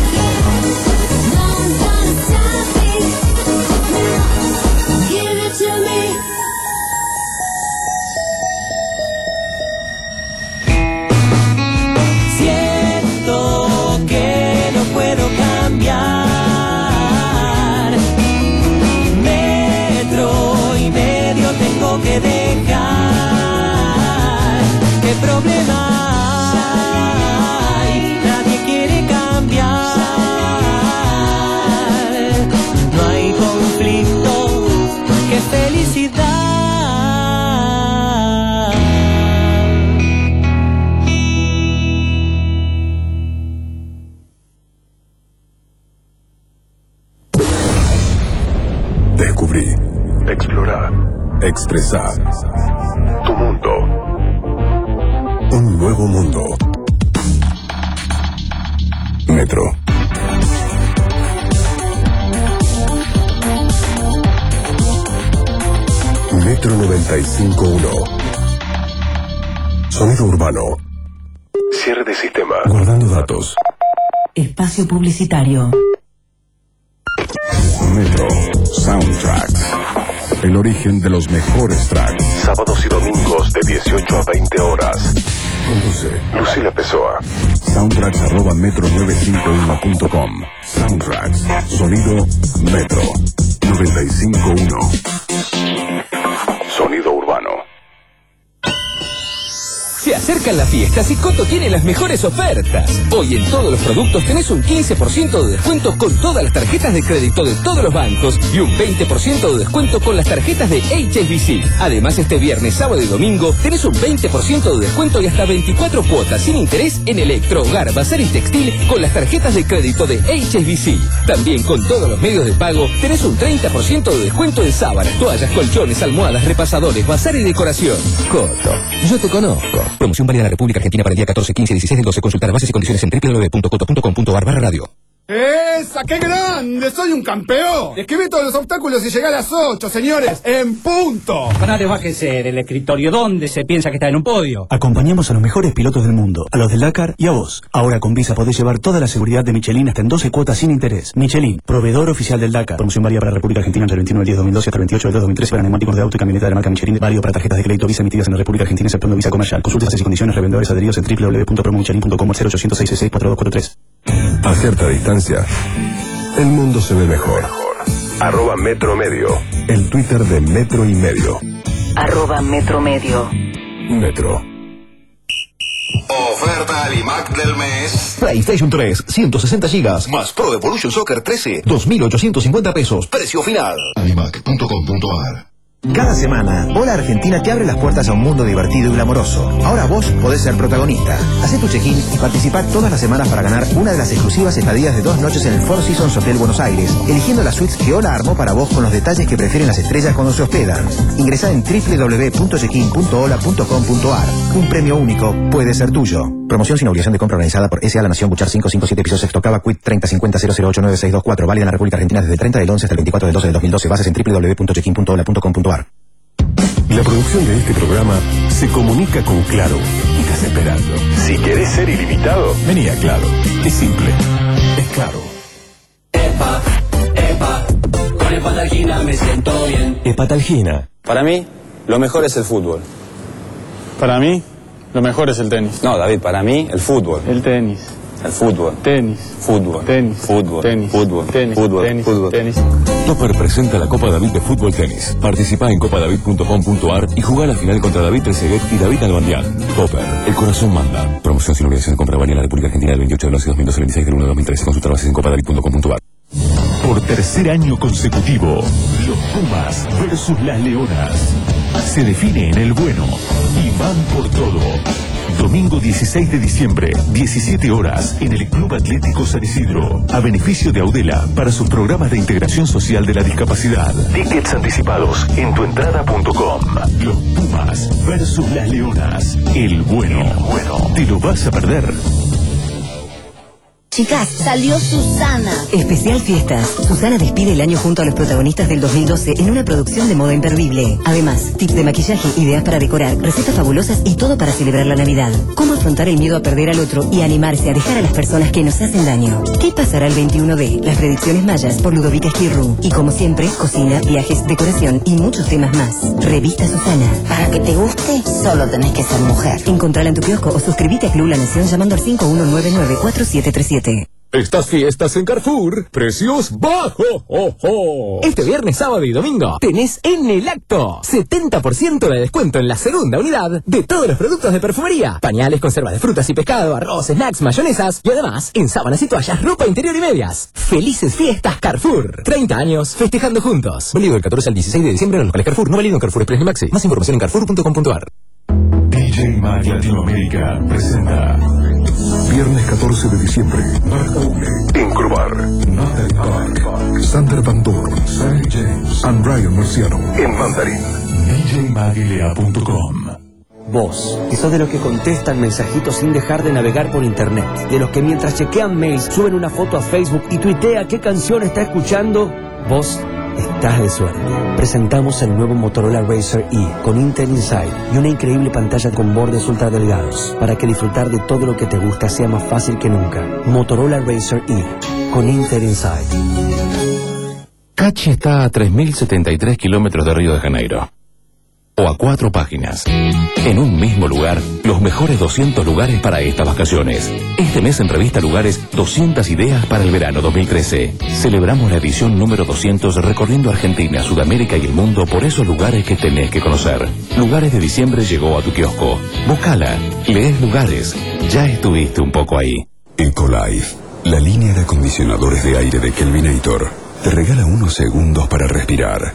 Siento que no puedo cambiar. Metro y medio tengo que dejar. ¿Qué problema hay? Nadie quiere cambiar. No hay conflicto, qué felicidad. Descubrí, explorar, expresar. Tu mundo. Un nuevo mundo. Metro. Metro noventa y cinco punto uno. Sonido urbano. Cierre de sistema. Guardando datos. Espacio publicitario. Metro Soundtracks. El origen de los mejores tracks. Sábados y domingos de dieciocho a veinte horas. Conduce Lucila Pessoa. Soundtracks arroba metro novecientos cincuenta y uno punto com. Soundtracks. Sonido Metro noventa y cinco punto uno. Sonido urbano. Se acercan las fiestas y Coto tiene las mejores ofertas. Hoy en todos los productos tenés un quince por ciento de descuento con todas las tarjetas de crédito de todos los bancos y un veinte por ciento de descuento con las tarjetas de H S B C. Además, este viernes, sábado y domingo tenés un veinte por ciento de descuento y hasta veinticuatro cuotas sin interés en electro, hogar, bazar y textil con las tarjetas de crédito de H S B C. También con todos los medios de pago tenés un treinta por ciento de descuento en sábanas, toallas, colchones, almohadas, repasadores, bazar y decoración. Coto, yo te conozco. Promoción válida en la República Argentina para el día catorce, quince y dieciséis del doce. Consultar bases y condiciones en doble u doble u doble u punto coto punto com punto ar barra radio. ¡Esa, qué grande! ¡Soy un campeón! Esquivé todos los obstáculos y llegué a las ocho, señores, en punto. Canales, bájese del escritorio. ¿Dónde se piensa que está en un podio? Acompañamos a los mejores pilotos del mundo, a los del Dakar y a vos. Ahora con Visa podés llevar toda la seguridad de Michelin hasta en doce cuotas sin interés. Michelin, proveedor oficial del Dakar. Promoción válida para la República Argentina entre el veintiuno del diez de dos mil doce hasta el veintiocho del dos de dos mil trece para neumáticos de auto y camioneta de la marca Michelin. Válido para tarjetas de crédito Visa emitidas en la República Argentina exceptuando Visa Comercial. Consultas bases y condiciones, revendedores adheridos en doble u doble u doble u punto promomichelin punto com o cero ochocientos seis seis cuatro dos cuatro tres. A cierta distancia, el mundo se ve mejor. Arroba Metro Medio. El Twitter de Metro y Medio. Arroba Metro Medio. Metro. Oferta Alimac del mes. PlayStation tres, ciento sesenta gigas, más Pro Evolution Soccer trece, dos mil ochocientos cincuenta pesos, precio final. Alimac punto com punto ar. Cada semana, Hola Argentina te abre las puertas a un mundo divertido y glamoroso. Ahora vos podés ser protagonista. Hacé tu check-in y participá todas las semanas para ganar una de las exclusivas estadías de dos noches en el Four Seasons Hotel Buenos Aires, eligiendo las suites que Hola armó para vos con los detalles que prefieren las estrellas cuando se hospedan. Ingresá en doble u doble u doble u punto checkin punto hola punto com punto ar. Un premio único puede ser tuyo. Promoción sin obligación de compra organizada por S A La Nación Buchar quinientos cincuenta y siete piso sexto Cava Quit treinta cincuenta cero cero ocho nueve seis dos cuatro. Válida en la República Argentina desde el treinta del once hasta el veinticuatro del doce del dos mil doce. Bases en doble u doble u doble u punto checkin punto hola punto com punto ar. La producción de este programa se comunica con Claro y te está esperando. Si querés ser ilimitado, vení a Claro. Es simple. Es Claro. Epa, epa, con Hepatalgina me siento bien. Hepatalgina. Para mí, lo mejor es el fútbol. Para mí, lo mejor es el tenis. No, David, para mí, el fútbol. El tenis. El fútbol. Tenis. Fútbol. Tenis. Fútbol. Tenis. Fútbol. Tenis. Fútbol. Tenis. Fútbol. Tenis. Topper presenta la Copa David de Fútbol Tenis. Participa en copa david punto com punto ar y juega la final contra David Trezeguet y David Albandián. Topper, el corazón manda. Promoción sin obligación de compra válida en la República Argentina del veintiocho del once de dos mil doce al veintiséis del uno de dos mil trece. Consulta bases en copa david punto com punto ar. Por tercer año consecutivo, los Pumas versus las Leonas. Se define en el bueno y van por todo. Domingo dieciséis de diciembre, diecisiete horas, en el Club Atlético San Isidro, a beneficio de Audela para sus programas de integración social de la discapacidad. Tickets anticipados en tuentrada punto com. Los Pumas versus las Leonas. El bueno. El bueno. ¿Te lo vas a perder? Chicas, salió Susana. Especial Fiestas. Susana despide el año junto a los protagonistas del dos mil doce en una producción de moda imperdible. Además, tips de maquillaje, ideas para decorar, recetas fabulosas y todo para celebrar la Navidad. Cómo afrontar el miedo a perder al otro y animarse a dejar a las personas que nos hacen daño. ¿Qué pasará el veintiuno de? Las predicciones mayas por Ludovica Esquirru. Y como siempre, cocina, viajes, decoración y muchos temas más. Revista Susana. Para que te guste, solo tenés que ser mujer. Encontrala en tu kiosco o suscríbete a Club La Nación llamando al cinco uno nueve nueve cuatro siete tres siete. Estas fiestas en Carrefour, precios bajos. Oh, oh. Este viernes, sábado y domingo tenés en el acto setenta por ciento de descuento en la segunda unidad de todos los productos de perfumería. Pañales, conservas de frutas y pescado, arroz, snacks, mayonesas y además en sábanas y toallas, ropa interior y medias. Felices fiestas Carrefour. treinta años festejando juntos. Válido del catorce al dieciséis de diciembre en los locales Carrefour. No válido en Carrefour Express ni Maxi. Más información en carrefour punto com punto a r. D J Mag Latinoamérica presenta viernes catorce de diciembre, Marc Oble en Crobar, Natalie Park, Sander Van Doorn, Sally James y Ryan Marciano en Mandarín. D J mag l a punto com. Vos, que sos de los que contestan mensajitos sin dejar de navegar por internet, de los que mientras chequean mails suben una foto a Facebook y tuitea qué canción está escuchando, vos estás de suerte. Presentamos el nuevo Motorola Razr E con Intel Inside y una increíble pantalla con bordes ultra delgados para que disfrutar de todo lo que te gusta sea más fácil que nunca. Motorola Razr E con Intel Inside. Cachi está a tres mil setenta y tres kilómetros de Río de Janeiro. O a cuatro páginas. En un mismo lugar, los mejores doscientos lugares para estas vacaciones. Este mes en Revista Lugares, doscientas ideas para el verano dos mil trece. Celebramos la edición número doscientos recorriendo Argentina, Sudamérica y el mundo por esos lugares que tenés que conocer. Lugares de diciembre llegó a tu kiosco. Búscala, lees Lugares. Ya estuviste un poco ahí. Ecolife, la línea de acondicionadores de aire de Kelvinator, te regala unos segundos para respirar.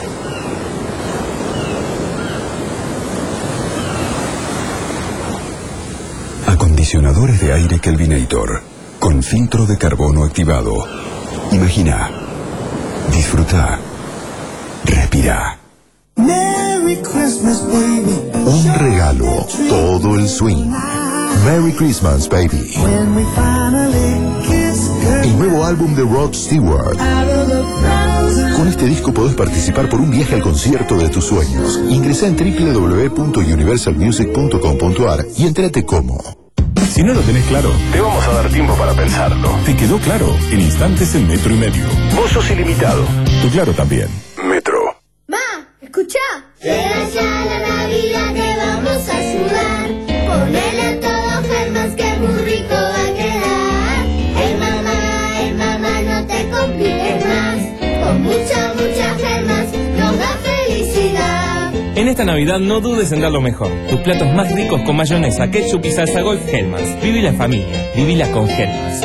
Acondicionadores de aire Kelvinator, con filtro de carbono activado. Imagina, disfruta, respira. Merry Christmas, baby. Un regalo, todo el swing. Merry Christmas, baby. When we finally kiss goodnight. El nuevo álbum de Rod Stewart. Con este disco podés participar por un viaje al concierto de tus sueños. Ingresá en doble u doble u doble u punto universal music punto com punto a r y entérate cómo. Si no lo tenés claro, te vamos a dar tiempo para pensarlo. ¿Te quedó claro? En instantes en Metro y Medio. Vos sos ilimitado. Tu claro también. Metro. Ma, escuchá. Llega ya la Navidad, te vamos a ayudar. Ponele todo Germans que muy rico va a quedar. Hey mamá, hey mamá, no te compliques más. Con mucha, mucha Germans nos da felicidad. En esta Navidad no dudes en dar lo mejor. Tus platos más ricos con mayonesa, ketchup y salsa golf Hellmann's. Viví la familia, vivila con Hellmann's.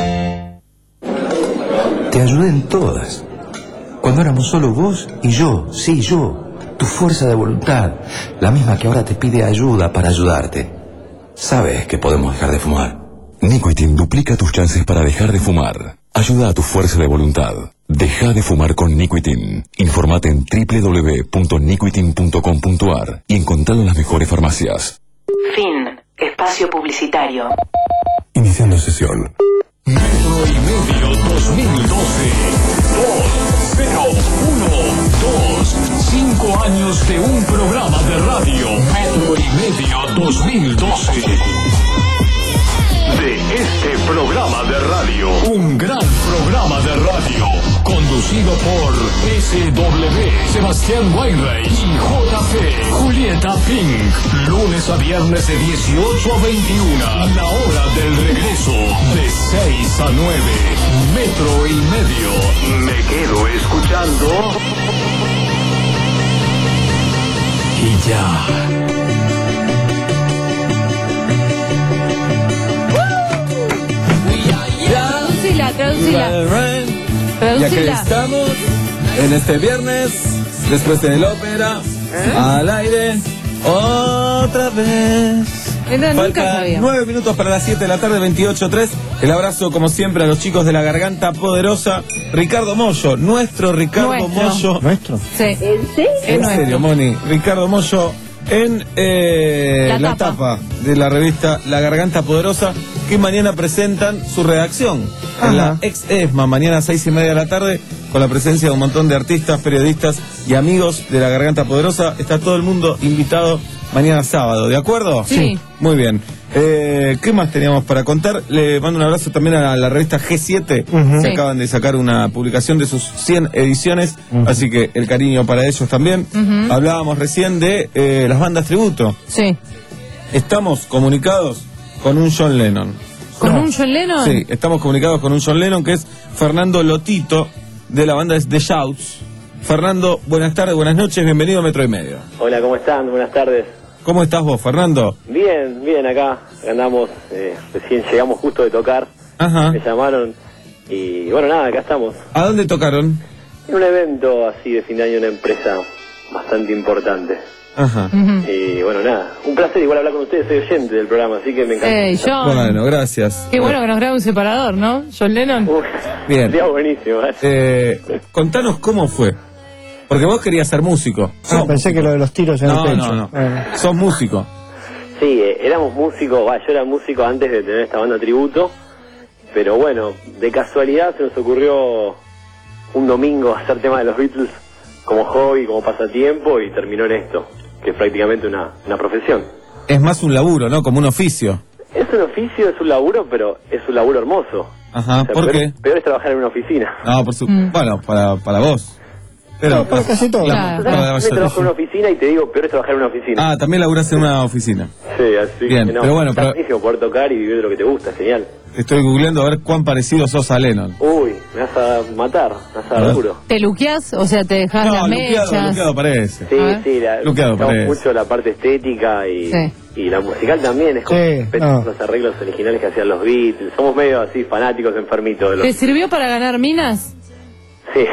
Te ayudé en todas. Cuando éramos solo vos y yo, sí, yo. Tu fuerza de voluntad, la misma que ahora te pide ayuda para ayudarte. Sabes que podemos dejar de fumar. Nicotin duplica tus chances para dejar de fumar. Ayuda a tu fuerza de voluntad. Deja de fumar con Nicotin. Informate en doble u doble u doble u punto nicotin punto com punto a r y encontralo en las mejores farmacias. Fin. Espacio publicitario. Iniciando sesión. Metro y Medio dos mil doce. dos, cero, uno, dos. Cinco años de un programa de radio. Metro y Medio dos mil doce. De este programa de radio. Un gran programa de radio. Conducido por S W, Sebastián Weinreich y J P, Julieta Pink. Lunes a viernes de dieciocho a veintiuno. La hora del regreso de seis a nueve. Metro y Medio. Me quedo escuchando. Y ya. Traducila, traducila. Ya que estamos en este viernes, después de la ópera, ¿Eh? al aire, otra vez. Faltan nueve minutos para las siete de la tarde, veintiocho tres. El abrazo, como siempre, a los chicos de la Garganta Poderosa. Ricardo Mollo, nuestro Ricardo Nuestro. Mollo. ¿Nuestro? Sí. ¿En serio? En nuestro. serio, Moni. Ricardo Mollo en eh, La la, tapa. tapa de la revista La Garganta Poderosa, que mañana presentan su redacción en la ex ESMA, mañana a seis y media de la tarde, con la presencia de un montón de artistas, periodistas y amigos de La Garganta Poderosa. Está todo el mundo invitado mañana sábado, ¿de acuerdo? Sí. Muy bien. Eh, ¿Qué más teníamos para contar? Le mando un abrazo también a la revista G siete, Uh-huh. que Sí. acaban de sacar una publicación de sus cien ediciones, Uh-huh. así que el cariño para ellos también. Ujú. Hablábamos recién de eh, las bandas tributo. Sí. Estamos comunicados con un John Lennon. ¿Con un John Lennon? Sí, estamos comunicados con un John Lennon que es Fernando Lotito, de la banda The Shouts. Fernando, buenas tardes, buenas noches, bienvenido a Metro y Medio. Hola, ¿cómo están? Buenas tardes. ¿Cómo estás vos, Fernando? Bien, bien, acá andamos, eh, recién llegamos justo de tocar, Ajá. me llamaron y bueno, nada, acá estamos. ¿A dónde tocaron? En un evento así de fin de año, una empresa bastante importante. Ajá. Y bueno, nada, un placer igual hablar con ustedes, soy oyente del programa, así que me encanta. Ey, John. Bueno, gracias. Qué bueno que nos graba un separador, ¿no? John Lennon. Bien. Sería buenísimo, ¿eh? Eh, contanos cómo fue. Porque vos querías ser músico. Ah, pensé que lo de los tiros en No, el pecho. no, no. Bueno. Sos músico. Sí, eh, éramos músicos, bah, yo era músico antes de tener esta banda tributo, pero bueno, de casualidad se nos ocurrió un domingo hacer tema de los Beatles como hobby, como pasatiempo, y terminó en esto, que es prácticamente una, una profesión. Es más un laburo, ¿no? Como un oficio. Es un oficio, es un laburo, pero es un laburo hermoso. Ajá, O sea, ¿por peor, qué? peor es trabajar en una oficina. No, por su... Bueno, para, para vos. Pero, No, para casi todo. La- Yo para la también mayoría. trabajo en una oficina y te digo, peor es trabajar en una oficina. Ah, también laburás en una oficina. Sí, así Bien, que no, pero bueno, está pero- buenísimo poder tocar y vivir de lo que te gusta, genial. Estoy googleando a ver cuán parecido sos a Lennon. Uy, me vas a matar, me vas a A dar ver. duro. ¿Te luqueas? O sea, ¿te dejas las No, luqueado, mechas? luqueado parece. Sí, sí, la, Luqueado gustamos parece. mucho la parte estética y, Sí. y la musical también, es como Sí, respetar no. los arreglos originales que hacían los Beatles. Somos medio así fanáticos, enfermitos de los... ¿Te sirvió para ganar minas? Sí.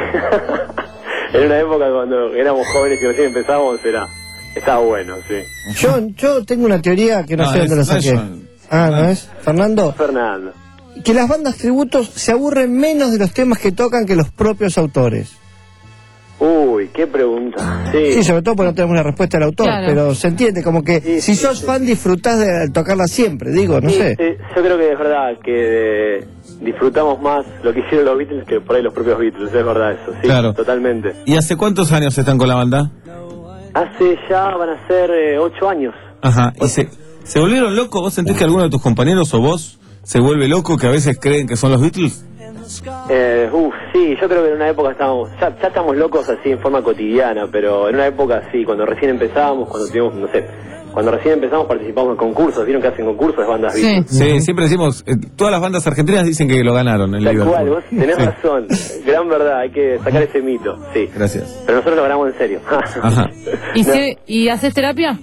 En una época cuando éramos jóvenes y recién empezábamos era... Estaba bueno, sí. Yo, yo tengo una teoría que no, No, sé dónde es- la no es saqué. John. Ah, ¿no es? Fernando. Fernando. Que las bandas tributos se aburren menos de los temas que tocan que los propios autores. Uy, qué pregunta. Sí. Sí, sobre todo porque no tenemos una respuesta del autor, Claro. pero se entiende, como que si sos fan disfrutás de tocarla siempre, digo, no Sí, sé. sí, yo creo que es verdad que eh, disfrutamos más lo que hicieron los Beatles que por ahí los propios Beatles, es verdad eso, sí, Claro. totalmente. ¿Y hace cuántos años están con la banda? Hace ya van a ser eh, ocho años. Ajá. ¿Y se, se volvieron locos? ¿Vos sentís que alguno de tus compañeros o vos se vuelve loco, que a veces creen que son los Beatles? Eh, uf, sí, yo creo que en una época estábamos, ya, ya estamos locos así en forma cotidiana, pero en una época sí, cuando recién empezábamos, cuando tuvimos, no sé, cuando recién empezamos participamos en concursos, ¿vieron que hacen concursos de bandas Beatles? Sí, siempre decimos, eh, todas las bandas argentinas dicen que lo ganaron en Tal Liverpool. cual, vos tenés Sí. razón, gran verdad, hay que sacar ese mito, sí. Gracias. Pero nosotros lo ganamos en serio. Ajá. ¿Y, No. se- ¿Y haces terapia?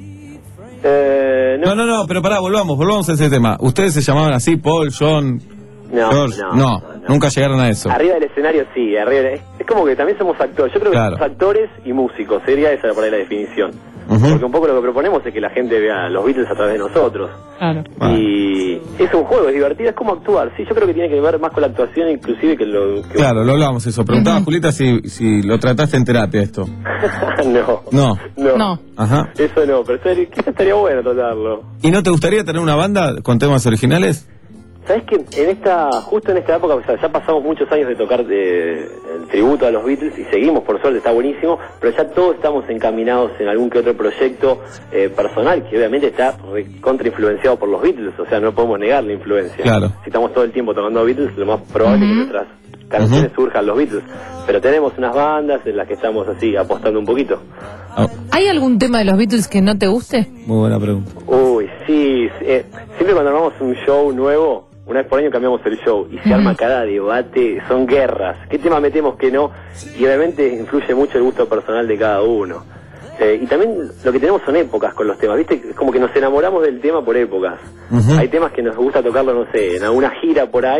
Eh, No, no, no, pero pará, volvamos, volvamos a ese tema. ¿Ustedes se llamaban así, Paul, John, No, George? no, No, nunca llegaron a eso. Arriba del escenario sí, arriba del- es, es como que también somos actores, yo creo que Claro. somos actores y músicos, sería esa por ahí la definición. Ujú. Porque un poco lo que proponemos es que la gente vea a los Beatles a través de nosotros. Claro. Y es un juego, es divertido, es como actuar. Sí, yo creo que tiene que ver más con la actuación inclusive que lo... Que... Claro, lo hablamos eso. Preguntaba a Julieta si, si lo trataste en terapia esto. no, No. no, No. Ajá. eso no, pero estaría- quizás estaría bueno tratarlo. ¿Y no te gustaría tener una banda con temas originales? ¿Sabes que en esta, justo en esta época, o sea, ya pasamos muchos años de tocar de, el tributo a los Beatles y seguimos, por suerte, está buenísimo, pero ya todos estamos encaminados en algún que otro proyecto eh, personal que obviamente está contrainfluenciado por los Beatles, o sea, no podemos negar la influencia. Claro. Si estamos todo el tiempo tocando Beatles, lo más probable es que nuestras canciones surjan los Beatles, pero tenemos unas bandas en las que estamos así apostando un poquito. ¿Hay algún tema de los Beatles que no te guste? Muy buena pregunta. Uy, sí, eh, siempre cuando armamos un show nuevo, una vez por año cambiamos el show y se arma cada debate, son guerras. ¿Qué tema metemos que no? Y obviamente influye mucho el gusto personal de cada uno. Eh, y también lo que tenemos son épocas con los temas, ¿viste? Es como que nos enamoramos del tema por épocas. Ujú. Hay temas que nos gusta tocarlo, no sé, en alguna gira por ahí,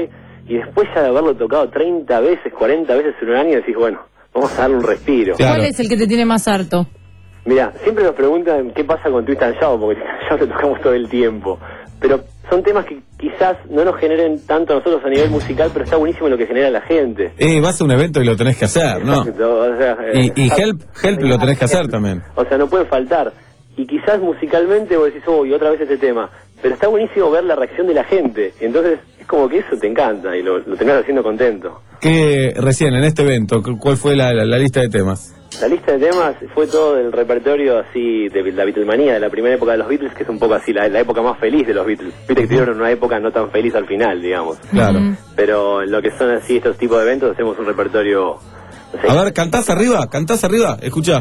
y después ya de haberlo tocado treinta veces, cuarenta veces en un año, decís, bueno, vamos a darle un respiro. Claro. ¿Cuál es el que te tiene más harto? Mira, siempre nos preguntan qué pasa con Twist and Shout, porque Twist and Shout lo tocamos todo el tiempo, pero son temas que quizás no nos generen tanto a nosotros a nivel musical, pero está buenísimo lo que genera la gente. Eh, vas a un evento y lo tenés que hacer, ¿no? Exacto, o sea, Y, y eh, Help, Help lo tenés que hacer también. O sea, no pueden faltar. Y quizás musicalmente vos decís, oh, y otra vez este tema. Pero está buenísimo ver la reacción de la gente. Entonces, es como que eso te encanta y lo, lo tenés haciendo contento. ¿Qué recién en este evento, cuál fue la, la, la lista de temas? La lista de temas fue todo del repertorio así de la Beatlemanía, de la primera época de los Beatles, que es un poco así, la, la época más feliz de los Beatles. Viste que tuvieron una época no tan feliz al final, digamos. Claro. Pero en lo que son así estos tipos de eventos, hacemos un repertorio... No sé. A ver, cantás arriba, cantás arriba, escuchá.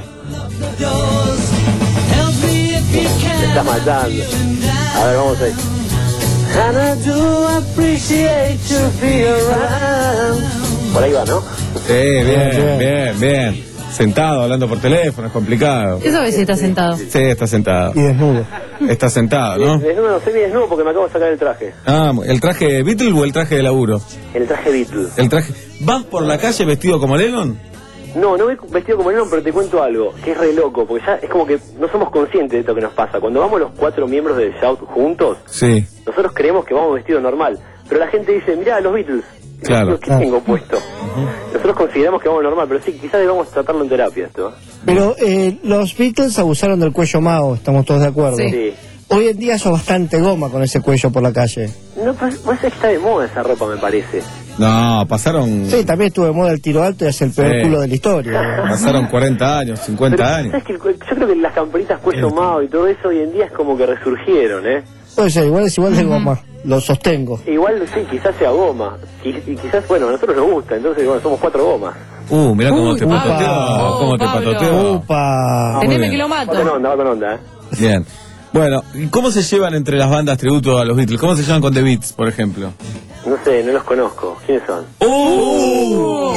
Me estás matando. A ver, vamos ahí. And I do appreciate you being around. Por ahí va, ¿no? Sí, bien, bien, bien. Sentado, hablando por teléfono, es complicado. ¿Qué sabes si está sentado? Sí, está sentado. Y desnudo. Está sentado, ¿no? Desnudo, no sé ni desnudo porque me acabo de sacar el traje. Ah, ¿el traje Beatle o el traje de laburo? El traje Beatles. El traje... ¿Vas por la calle vestido como Lennon? No, no voy vestido como Lennon, pero te cuento algo, que es re loco, porque ya es como que no somos conscientes de esto que nos pasa. Cuando vamos los cuatro miembros de Shout juntos, sí, nosotros creemos que vamos vestidos normal, pero la gente dice, mirá, los Beatles. Claro. ¿Qué tengo puesto? Uh-huh. Nosotros consideramos que vamos normal, pero sí, quizás debamos tratarlo en terapia esto. Pero eh, los Beatles abusaron del cuello Mao, estamos todos de acuerdo. Sí. Sí. Hoy en día sos bastante goma con ese cuello por la calle. No, pues, pues está de moda esa ropa, me parece. No, pasaron... Sí, también estuvo de moda el tiro alto y es el peor sí. culo de la historia. Pasaron cuarenta años, cincuenta pero, años. ¿sabes que yo creo que las camperitas cuello Mao y todo eso hoy en día es como que resurgieron, ¿eh? Puede ser, igual es igual de goma, lo sostengo. Igual sí, quizás sea goma. Y, y quizás, bueno, a nosotros nos gusta, entonces bueno, somos cuatro gomas. Uh, mirá cómo Uy, te upa. patoteó, cómo te Pablo. patoteó. Upa. Teneme que lo mato. Va con onda, va con onda, ¿eh? Bien. Bueno, ¿y cómo se llevan entre las bandas tributo a los Beatles? ¿Cómo se llevan con The Beats, por ejemplo? No sé, no los conozco. ¿Quiénes son? ¡Uh!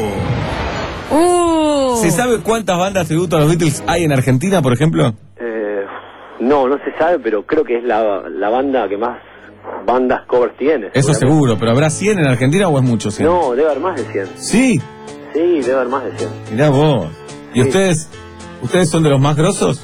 Uh. ¿Se sabe cuántas bandas tributo a los Beatles hay en Argentina, por ejemplo? Eh, no, no se sabe, pero creo que es la, la banda que más bandas covers tiene. Eso seguro, pero ¿habrá cien en Argentina o es mucho cien? No, debe haber más de cien. ¿Sí? Sí, debe haber más de cien. Mirá vos. ¿Y Sí. ustedes? ¿Ustedes son de los más grosos?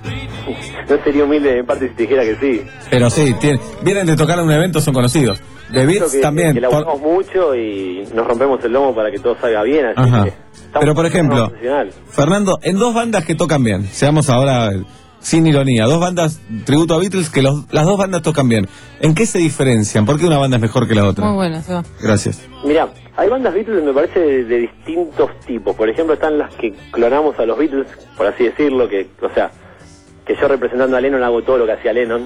No sería humilde de mi parte si te dijera que sí. Pero sí, tienen, vienen de tocar en un evento, son conocidos. The Creo Beats que, también. que por- laburamos mucho y nos rompemos el lomo para que todo salga bien, así Ajá. que estamos Pero por ejemplo, profesional. Fernando, en dos bandas que tocan bien, seamos ahora eh, sin ironía, dos bandas tributo a Beatles que los, las dos bandas tocan bien. ¿En qué se diferencian? ¿Por qué una banda es mejor que la otra? Muy bueno, se va. Gracias. Mira, hay bandas Beatles me parece de, de distintos tipos. Por ejemplo, están las que clonamos a los Beatles, por así decirlo, que, o sea, que yo representando a Lennon hago todo lo que hacía Lennon.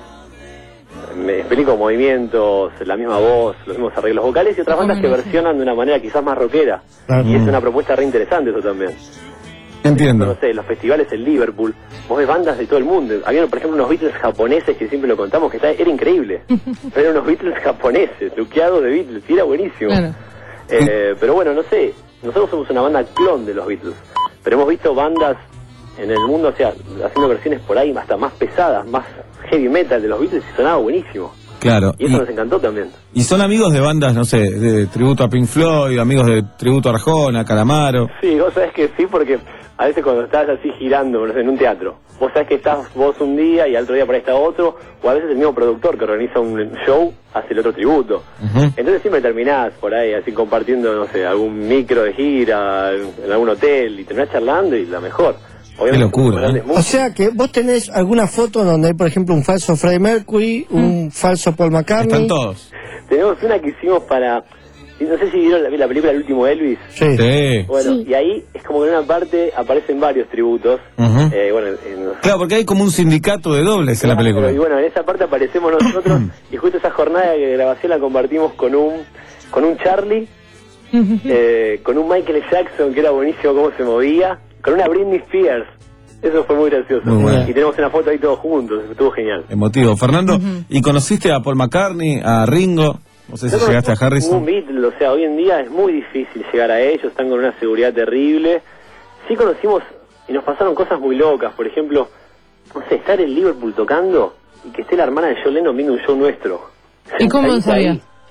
Me explico movimientos, la misma voz, los mismos arreglos vocales, y otras bandas que versionan de una manera quizás más rockera. Claro. Y es una propuesta re interesante eso también. Entiendo. No sé, los festivales en Liverpool, vos ves bandas de todo el mundo. Había, por ejemplo, unos Beatles japoneses que siempre lo contamos, que está, era increíble. Eran unos Beatles japoneses, luqueados de Beatles, y era buenísimo. Claro. Eh, pero bueno, no sé, nosotros somos una banda clon de los Beatles, pero hemos visto bandas en el mundo, o sea, haciendo versiones por ahí hasta más pesadas, más heavy metal de los Beatles y sonaba buenísimo. Claro. Y eso Y, nos encantó también. y son amigos de bandas, no sé, de tributo a Pink Floyd, amigos de tributo a Arjona, Calamaro. Sí, vos sabés que sí, porque a veces cuando estás así girando, no sé, en un teatro, vos sabés que estás vos un día y al otro día por ahí está otro, o a veces el mismo productor que organiza un show hace el otro tributo. Uh-huh. Entonces siempre terminás por ahí así compartiendo, no sé, algún micro de gira en algún hotel y terminás charlando y la mejor. Qué locura, ¿eh? O sea que vos tenés alguna foto donde hay, por ejemplo, un falso Freddie Mercury, un falso Paul McCartney. Están todos. Tenemos una que hicimos para... No sé si vieron la, la película El último Elvis. Sí. Sí. Bueno, y ahí es como que en una parte aparecen varios tributos. Ujú. eh, bueno, en- Claro, porque hay como un sindicato de dobles en la película. Y bueno, en esa parte aparecemos nosotros y justo esa jornada de grabación la compartimos con un con un Charlie, eh, con un Michael Jackson que era buenísimo cómo se movía, con una Britney Spears. Eso fue muy gracioso. Muy bueno. Y tenemos una foto ahí todos juntos, estuvo genial. Emotivo. Fernando, ¿y conociste a Paul McCartney, a Ringo? No sé si Yo llegaste a conozco Harrison. Un Beatle, o sea, hoy en día es muy difícil llegar a ellos, están con una seguridad terrible. Sí conocimos y nos pasaron cosas muy locas, por ejemplo, no sé, estar en Liverpool tocando y que esté la hermana de John Lennon viendo un show nuestro. ¿Y cómo Sentadita sabía? ahí.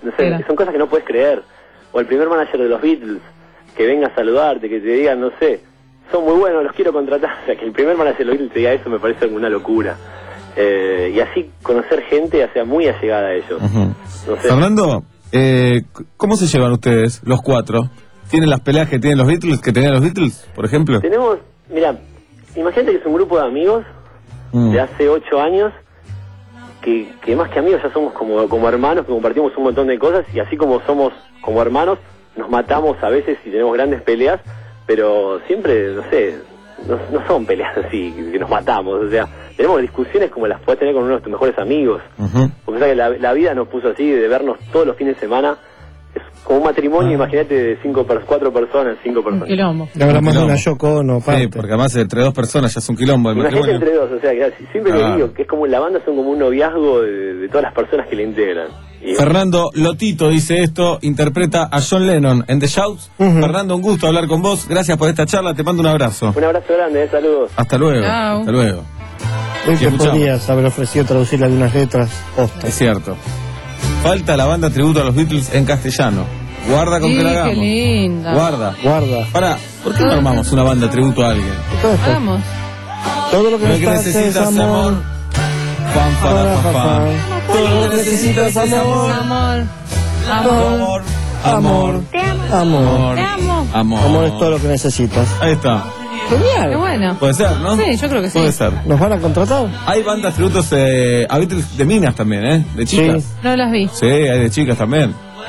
no sé, Era. son cosas que no puedes creer. O el primer manager de los Beatles, que venga a saludarte, que te diga, no sé, son muy buenos, los quiero contratar. O sea, que el primer manager de los Beatles te diga eso me parece una locura. Eh, y así conocer gente, o sea, muy allegada a ellos. Uh-huh. No sé. Fernando, eh, ¿cómo se llevan ustedes, los cuatro? ¿Tienen las peleas que tienen los Beatles, que tenían los Beatles, por ejemplo? Tenemos, mira, imagínate que es un grupo de amigos Mm. de hace ocho años que, que más que amigos ya somos como, como hermanos, que compartimos un montón de cosas y así como somos como hermanos, nos matamos a veces y tenemos grandes peleas, pero siempre, no sé, no, no son peleas así, que, que nos matamos, o sea, tenemos discusiones como las puedes tener con uno de tus mejores amigos, Uh-huh. porque o sea, que la, la vida nos puso así, de vernos todos los fines de semana, es como un matrimonio, imagínate, de cinco, per, cuatro personas, cinco personas. Quilombo. Le hablamos de Quilombo. una Yoko Ono, Sí, aparte. porque además entre dos personas ya es un quilombo el Imagínate matrimonio. entre dos, o sea, que siempre Ah. le digo que es como la banda son como un noviazgo de, de todas las personas que le integran. Y Fernando Lotito dice esto, interpreta a John Lennon en The Shouts. Uh-huh. Fernando, un gusto hablar con vos. Gracias por esta charla, te mando un abrazo. un abrazo grande, eh, saludos. Hasta luego. Chao. Hasta luego. Hoy Sí, te escuchamos. podrías haber ofrecido traducirle algunas letras. Posta. Es cierto. Falta la banda tributo a los Beatles en castellano. Guarda con Sí, que la qué hagamos. linda. Guarda. Guarda. Pará, ¿por qué no armamos una banda tributo a alguien? Vamos. Todo lo que Lo que necesitas es necesitas es amor. amor. Fan, para, fa, fa. Todo lo que necesitas es amor. Amor. Amor. Amor. Amor. Te amo. Amor. Amor es todo lo que necesitas. Ahí está. Qué Genial. bueno. Puede ser, ¿no? Sí, yo creo que sí. Puede ser. ¿Nos van a contratar? Hay bandas tributos eh, a Beatles de minas también, ¿eh? De chicas. Sí. No las vi. Sí, hay de chicas también.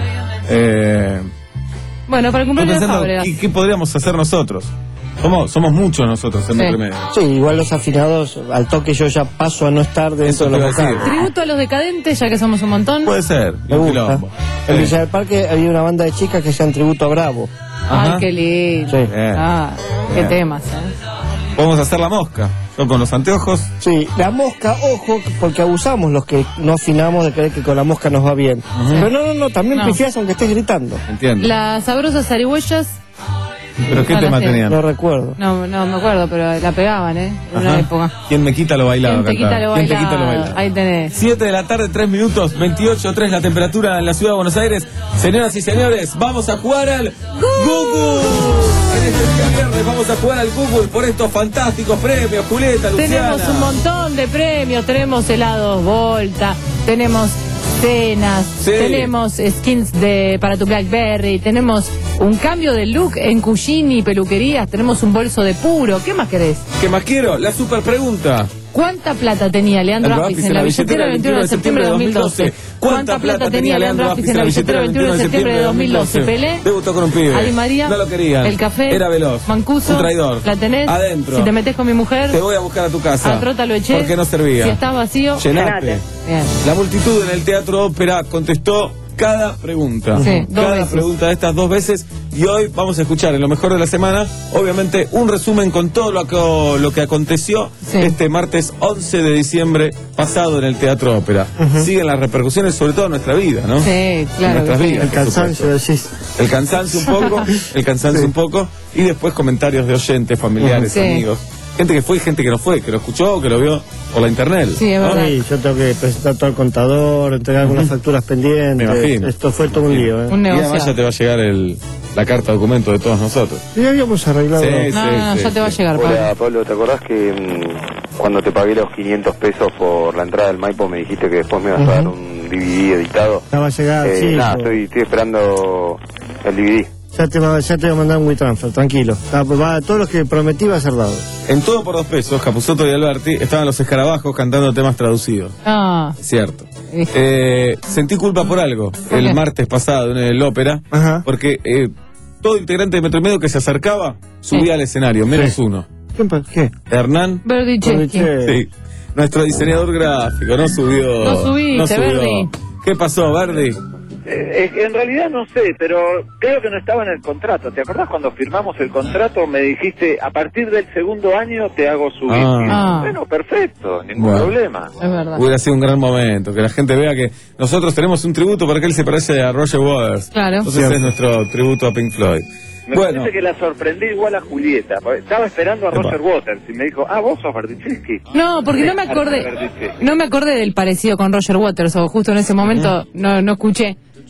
Eh, Bueno, para el estoy cumpleaños de pensando, Fábregas. ¿qué, qué podríamos hacer nosotros? Somos, somos muchos nosotros en Sí. Metro y Medio. Sí, igual los afinados, al toque yo ya paso a no estar dentro Eso de te los iba a decir. vocales. Tributo a los decadentes, ya que somos un montón. Puede ser. Me un gusta. quilombo. En Sí. Villa del Parque había una banda de chicas que hacían tributo a Bravo. Ay, Ajá. qué lindo. Sí. Bien. Ah, qué Bien. temas, ¿eh? Vamos a hacer la mosca. Yo con los anteojos. Sí, la mosca, ojo, porque abusamos los que no afinamos de creer que con la mosca nos va bien. Pero no, no, no, también No. pifias aunque estés gritando. Entiendo. Las sabrosas zarigüeyas. ¿Pero qué no tema la sé. tenían? No recuerdo. No, no me acuerdo, pero la pegaban, ¿eh? En una Ajá. época. ¿Quién me quita lo bailado? ¿Quién te quita cantaba. lo ¿Quién te bailado? quita lo bailado? Ahí tenés. siete de la tarde, tres minutos, veintiocho tres la temperatura en la ciudad de Buenos Aires. Señoras y señores, vamos a jugar al Google. En este día viernes vamos a jugar al Google por estos fantásticos premios, Julieta, Luciana. Tenemos un montón de premios, tenemos helados Volta, tenemos cenas, Sí. tenemos skins de para tu BlackBerry, tenemos un cambio de look en Cugini Peluquerías, tenemos un bolso de puro, ¿qué más querés? ¿Qué más quiero? La super pregunta. ¿Cuánta plata tenía Leandro Leandro Apis en la billetera el veintiuno de septiembre de dos mil doce? ¿Cuánta plata tenía Leandro Apis en la billetera el veintiuno de septiembre de dos mil doce? Pelé, Debutó con un pibe. Adi María, No lo querían. El Café, Era veloz. Mancuso, Un traidor. la tenés, Adentro. si te metés con mi mujer, Te voy a buscar a tu casa. a Trota lo eché, ¿Por qué no servía? si estás vacío, Llenate. Bien. La multitud en el Teatro Ópera contestó cada pregunta. Sí, dos cada veces. pregunta de estas dos veces. Y hoy vamos a escuchar en lo mejor de la semana, obviamente, un resumen con todo lo que, lo que aconteció Sí. este martes once de diciembre pasado en el Teatro Ópera. Siguen las repercusiones, sobre todo en nuestra vida, ¿no? Sí, En claro. nuestras que sí. vidas. El por cansancio, supuesto. decís. El cansancio un poco, el cansancio un poco, y después comentarios de oyentes, familiares, Sí. amigos. Gente que fue y gente que no fue, que lo escuchó, que lo vio por la internet. Sí, es ¿no? verdad. Sí, yo tengo que presentar todo al contador, entregar algunas facturas pendientes. Me imagino. Esto fue todo un lío, ¿eh? Un Y además negocio. ya te va a llegar el, la carta documento de todos nosotros. Ya habíamos arreglado. Sí, No, no, no, sí, ya sí, te va a sí. llegar, Pablo. Hola Pablo, ¿te acordás que mm, cuando te pagué los quinientos pesos por la entrada del Maipo me dijiste que después me ibas a dar un D V D editado? Ya va a llegar, Eh, sí. nada, pues, estoy, estoy esperando el D V D. ya, te va, ya te voy a mandar un WeTransfer, tranquilo. Ah, pues va, todo lo que prometí va a ser dado. En Todo por Dos Pesos, Capusotto y Alberti estaban los escarabajos cantando temas traducidos. Ah, Cierto. Eh, sentí culpa por algo ¿Por el qué? martes pasado en el ópera, Ajá. porque eh, todo integrante de Metro y Medio que se acercaba subía Sí. al escenario, menos Sí. uno. ¿Quién pa- ¿Qué? Hernán, Verdicheski. Che. sí, nuestro diseñador gráfico, no subió. No subiste, subió. Verdi. ¿Qué pasó, Verdi? Eh, en realidad no sé, pero creo que no estaba en el contrato. ¿Te acordás cuando firmamos el contrato? Me dijiste, a partir del segundo año te hago subir. Ah. Y, bueno, perfecto, ningún Bueno. problema. Es verdad. Hubiera sido un gran momento, que la gente vea que nosotros tenemos un tributo para que él se parece a Roger Waters. Claro. Entonces Cierto. es nuestro tributo a Pink Floyd. Me Bueno, parece que la sorprendí igual a Julieta. porque estaba esperando a Epa. Roger Waters y me dijo, ah, vos sos Verdicheski. No, porque no me acordé, no me acordé del parecido con Roger Waters, o justo en ese momento no, no escuché.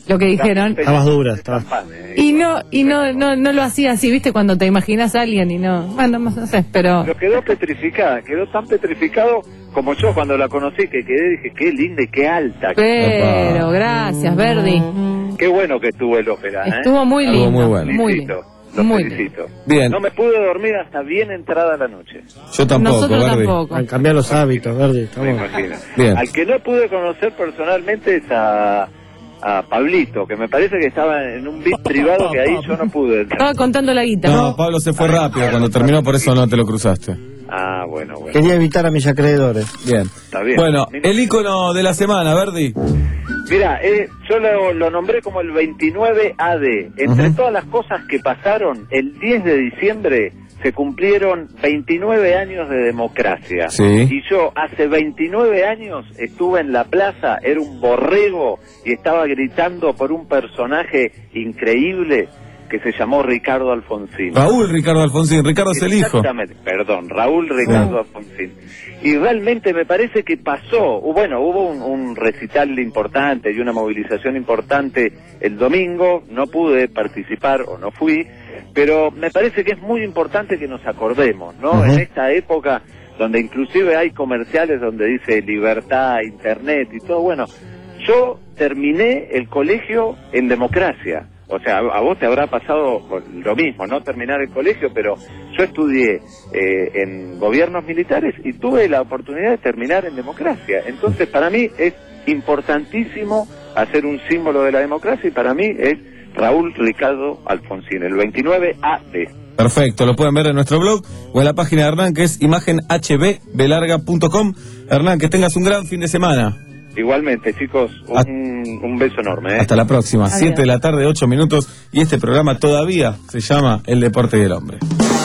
lo que dijeron. Estabas dura, estabas. Y no, y no, no, no lo hacía así, ¿viste? Cuando te imaginas a alguien y no, bueno, no sé, pero... Pero quedó petrificada, quedó tan petrificado como yo cuando la conocí, que quedé, dije, qué linda y qué alta. Pero, gracias, Verdi. Qué bueno que estuvo el ópera, ¿eh? Estuvo muy lindo. Estuvo muy bueno. Muy lindo. Los Muy felicito. Bien. No me pude dormir hasta bien entrada la noche. Yo tampoco, Nosotros Verdi. tampoco. Han cambiado los hábitos, Verdi. Me Estamos... imagino. Bien. Al que no pude conocer personalmente es a, a Pablito, que me parece que estaba en un beat privado que ahí yo no pude entrar. Estaba contando la guita. No, Pablo se fue rápido cuando terminó, por eso no te lo cruzaste. Ah, bueno, bueno. Quería evitar a mis acreedores. Bien. Está bien. Bueno, el ícono de la semana, Verdi. Mira, eh, yo lo, lo nombré como el veintinueve A D. Entre Ujú. todas las cosas que pasaron, el diez de diciembre se cumplieron veintinueve años de democracia. Sí. Y yo hace veintinueve años estuve en la plaza, era un borrego y estaba gritando por un personaje increíble que se llamó Ricardo Alfonsín. Raúl Ricardo Alfonsín. Ricardo es el hijo. Exactamente, perdón, Raúl Ricardo Alfonsín. Y realmente me parece que pasó, uh, bueno, hubo un, un recital importante y una movilización importante el domingo, no pude participar o no fui, pero me parece que es muy importante que nos acordemos, ¿no? Uh-huh. En esta época donde inclusive hay comerciales donde dice libertad, internet y todo, bueno, yo terminé el colegio en democracia. O sea, a vos te habrá pasado lo mismo, ¿no? Terminar el colegio, pero yo estudié eh, en gobiernos militares y tuve la oportunidad de terminar en democracia. Entonces, para mí es importantísimo hacer un símbolo de la democracia y para mí es Raúl Ricardo Alfonsín, el veintinueve A D. Perfecto, lo pueden ver en nuestro blog o en la página de Hernán, que es imagen h b belarga punto com. Hernán, que tengas un gran fin de semana. Igualmente, chicos, un, un beso enorme. ¿eh? Hasta la próxima, Adiós. siete de la tarde, ocho minutos, y este programa todavía se llama El Deporte y el Hombre.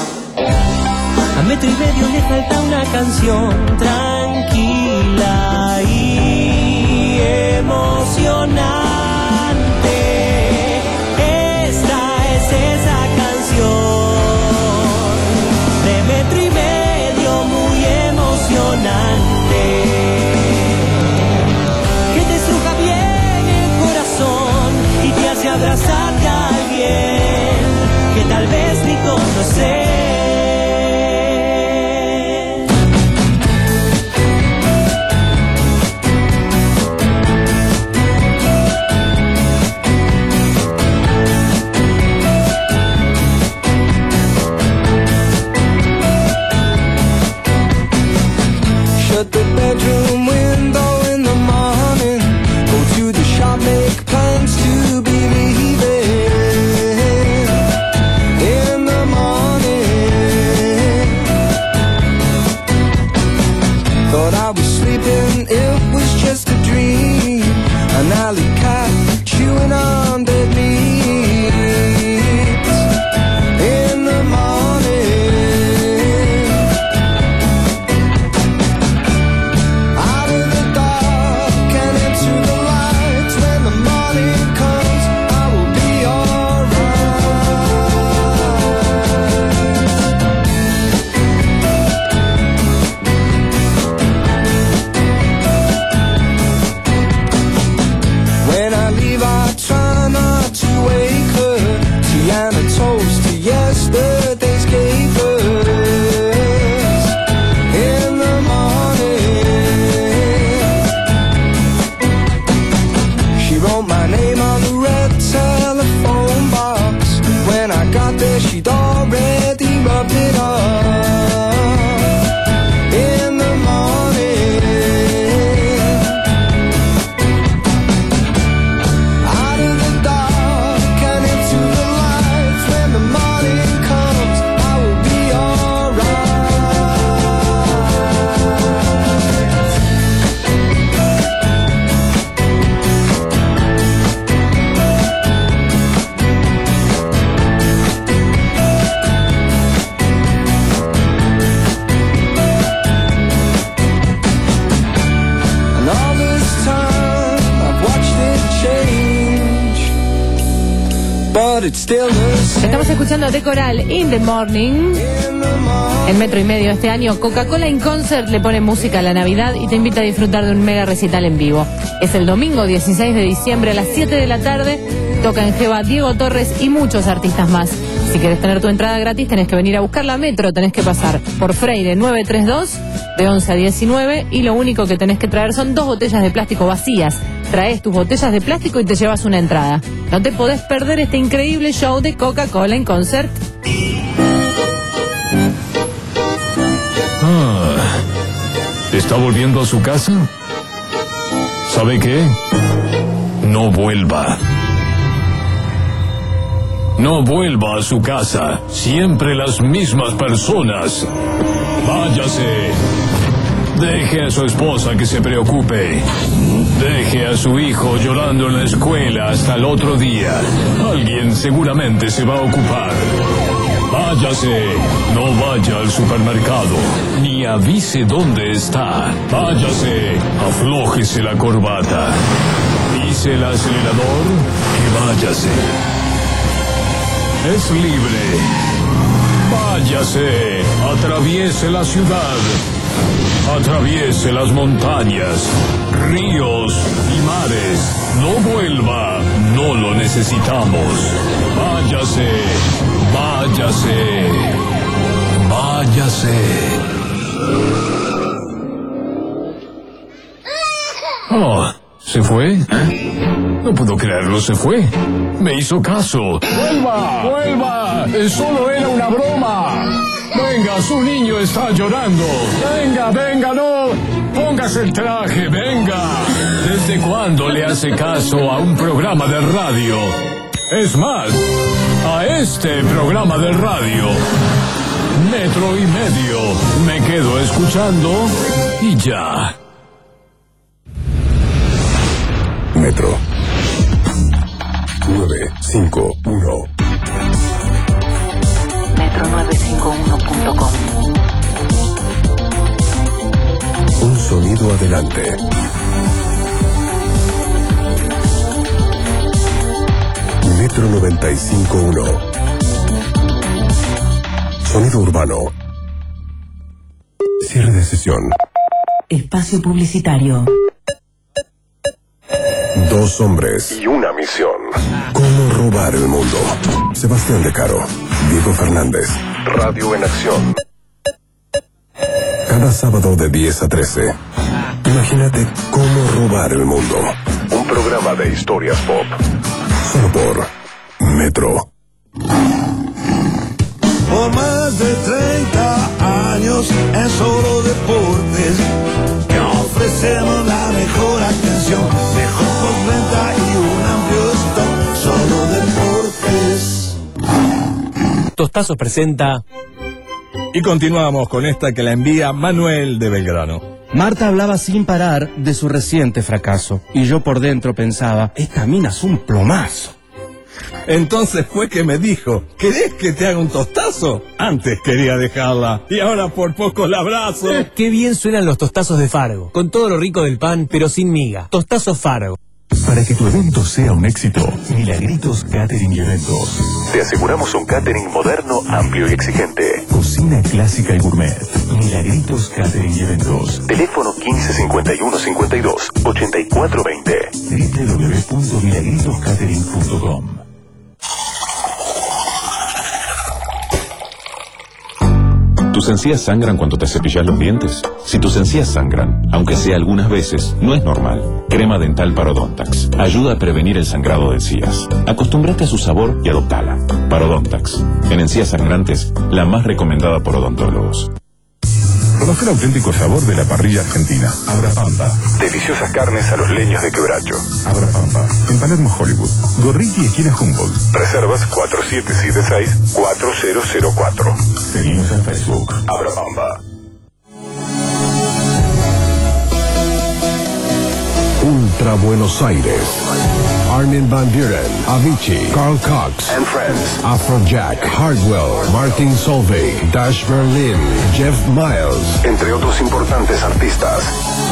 A metro y medio le falta una canción tranquila y emocionante. Esta es esa canción de metro y medio muy emocionante. Abrazarte a alguien que tal vez ni conoces. Shut the bedroom window in the morning. Go to the shop, make plans to be it was just a dream, an alley cat chewing on dead leaves in the morning. Out of the dark and into the light, when the morning comes, I will be when I leave, I try not to wake her. Tiana toast to yesterday's capers in the morning. She wrote my name on the red telephone box. When I got there, she'd already rubbed it off in the morning. Estamos escuchando The Coral in the Morning. En Metro y Medio este año, Coca-Cola In Concert le pone música a la Navidad y te invita a disfrutar de un mega recital en vivo. Es el domingo dieciséis de diciembre a las siete de la tarde. Toca en Jeva Diego Torres y muchos artistas más. Si querés tener tu entrada gratis, tenés que venir a buscarla a Metro. Tenés que pasar por Freire nueve tres dos de once a diecinueve y lo único que tenés que traer son dos botellas de plástico vacías. Traes tus botellas de plástico y te llevas una entrada. No te podés perder este increíble show de Coca-Cola In Concert. Ah, ¿está volviendo a su casa? ¿Sabe qué? No vuelva. No vuelva a su casa. Siempre las mismas personas. Váyase. Deje a su esposa que se preocupe. Deje a su hijo llorando en la escuela hasta el otro día. Alguien seguramente se va a ocupar. Váyase. No vaya al supermercado. Ni avise dónde está. Váyase. Aflójese la corbata. Pise el acelerador y váyase. Es libre. Váyase. Atraviese la ciudad. Atraviese las montañas, ríos y mares. No vuelva. No lo necesitamos. Váyase. Váyase. Váyase. Oh, ¿se fue? No puedo creerlo, se fue. Me hizo caso. ¡Vuelva! ¡Vuelva! Solo era una broma. Venga, su niño está llorando. Venga, venga, no. Póngase el traje, venga. ¿Desde cuándo le hace caso a un programa de radio? Es más, a este programa de radio. Metro y Medio. Me quedo escuchando y ya. Metro nueve cinco uno. metro nueve cinco uno punto com. Un sonido adelante. Metro noventa y cinco punto uno. Sonido urbano. Cierre de sesión. Espacio publicitario. Dos hombres y una misión. ¿Cómo robar el mundo? Sebastián De Caro, Diego Fernández. Radio en acción. Cada sábado de diez a trece. Imagínate cómo robar el mundo. Un programa de historias pop. Solo por Metro. Por más de treinta años en Solo Deportes, que ofrecemos la mejor atención, mejor postventa y un amplio stock. Solo Deportes. Tostazos presenta. Y continuamos con esta que la envía Manuel de Belgrano. Marta hablaba sin parar de su reciente fracaso, y yo por dentro pensaba, esta mina es un plomazo. Entonces fue que me dijo, ¿querés que te haga un tostazo? Antes quería dejarla, y ahora por poco la abrazo. Qué bien suenan los tostazos de Fargo, con todo lo rico del pan, pero sin miga. Tostazos Fargo. Para que tu evento sea un éxito, Milagritos Catering y Eventos. Te aseguramos un catering moderno, amplio y exigente. Cocina clásica y gourmet. Milagritos Catering y Eventos. Teléfono quince cincuenta y uno cincuenta y dos ochenta y cuatro veinte. doble u doble u doble u punto milagritos catering punto com. ¿Tus encías sangran cuando te cepillas los dientes? Si tus encías sangran, aunque sea algunas veces, no es normal. Crema dental Parodontax ayuda a prevenir el sangrado de encías. Acostúmbrate a su sabor y adoptala. Parodontax, en encías sangrantes, la más recomendada por odontólogos. Conozca el auténtico sabor de la parrilla argentina. Abra Pampa. Deliciosas carnes a los leños de quebracho. Abra Pampa. En Palermo, Hollywood. Gorriti, esquina Humboldt. Reservas cuatro siete siete seis cuatro cero cero cuatro. Seguimos en Facebook. Abra Pampa. Ultra Buenos Aires. Armin van Buren, Avicii, Carl Cox and Friends, Afrojack, Hardwell, Martin Solveig, Dash Berlin, Jeff Miles, entre otros importantes artistas.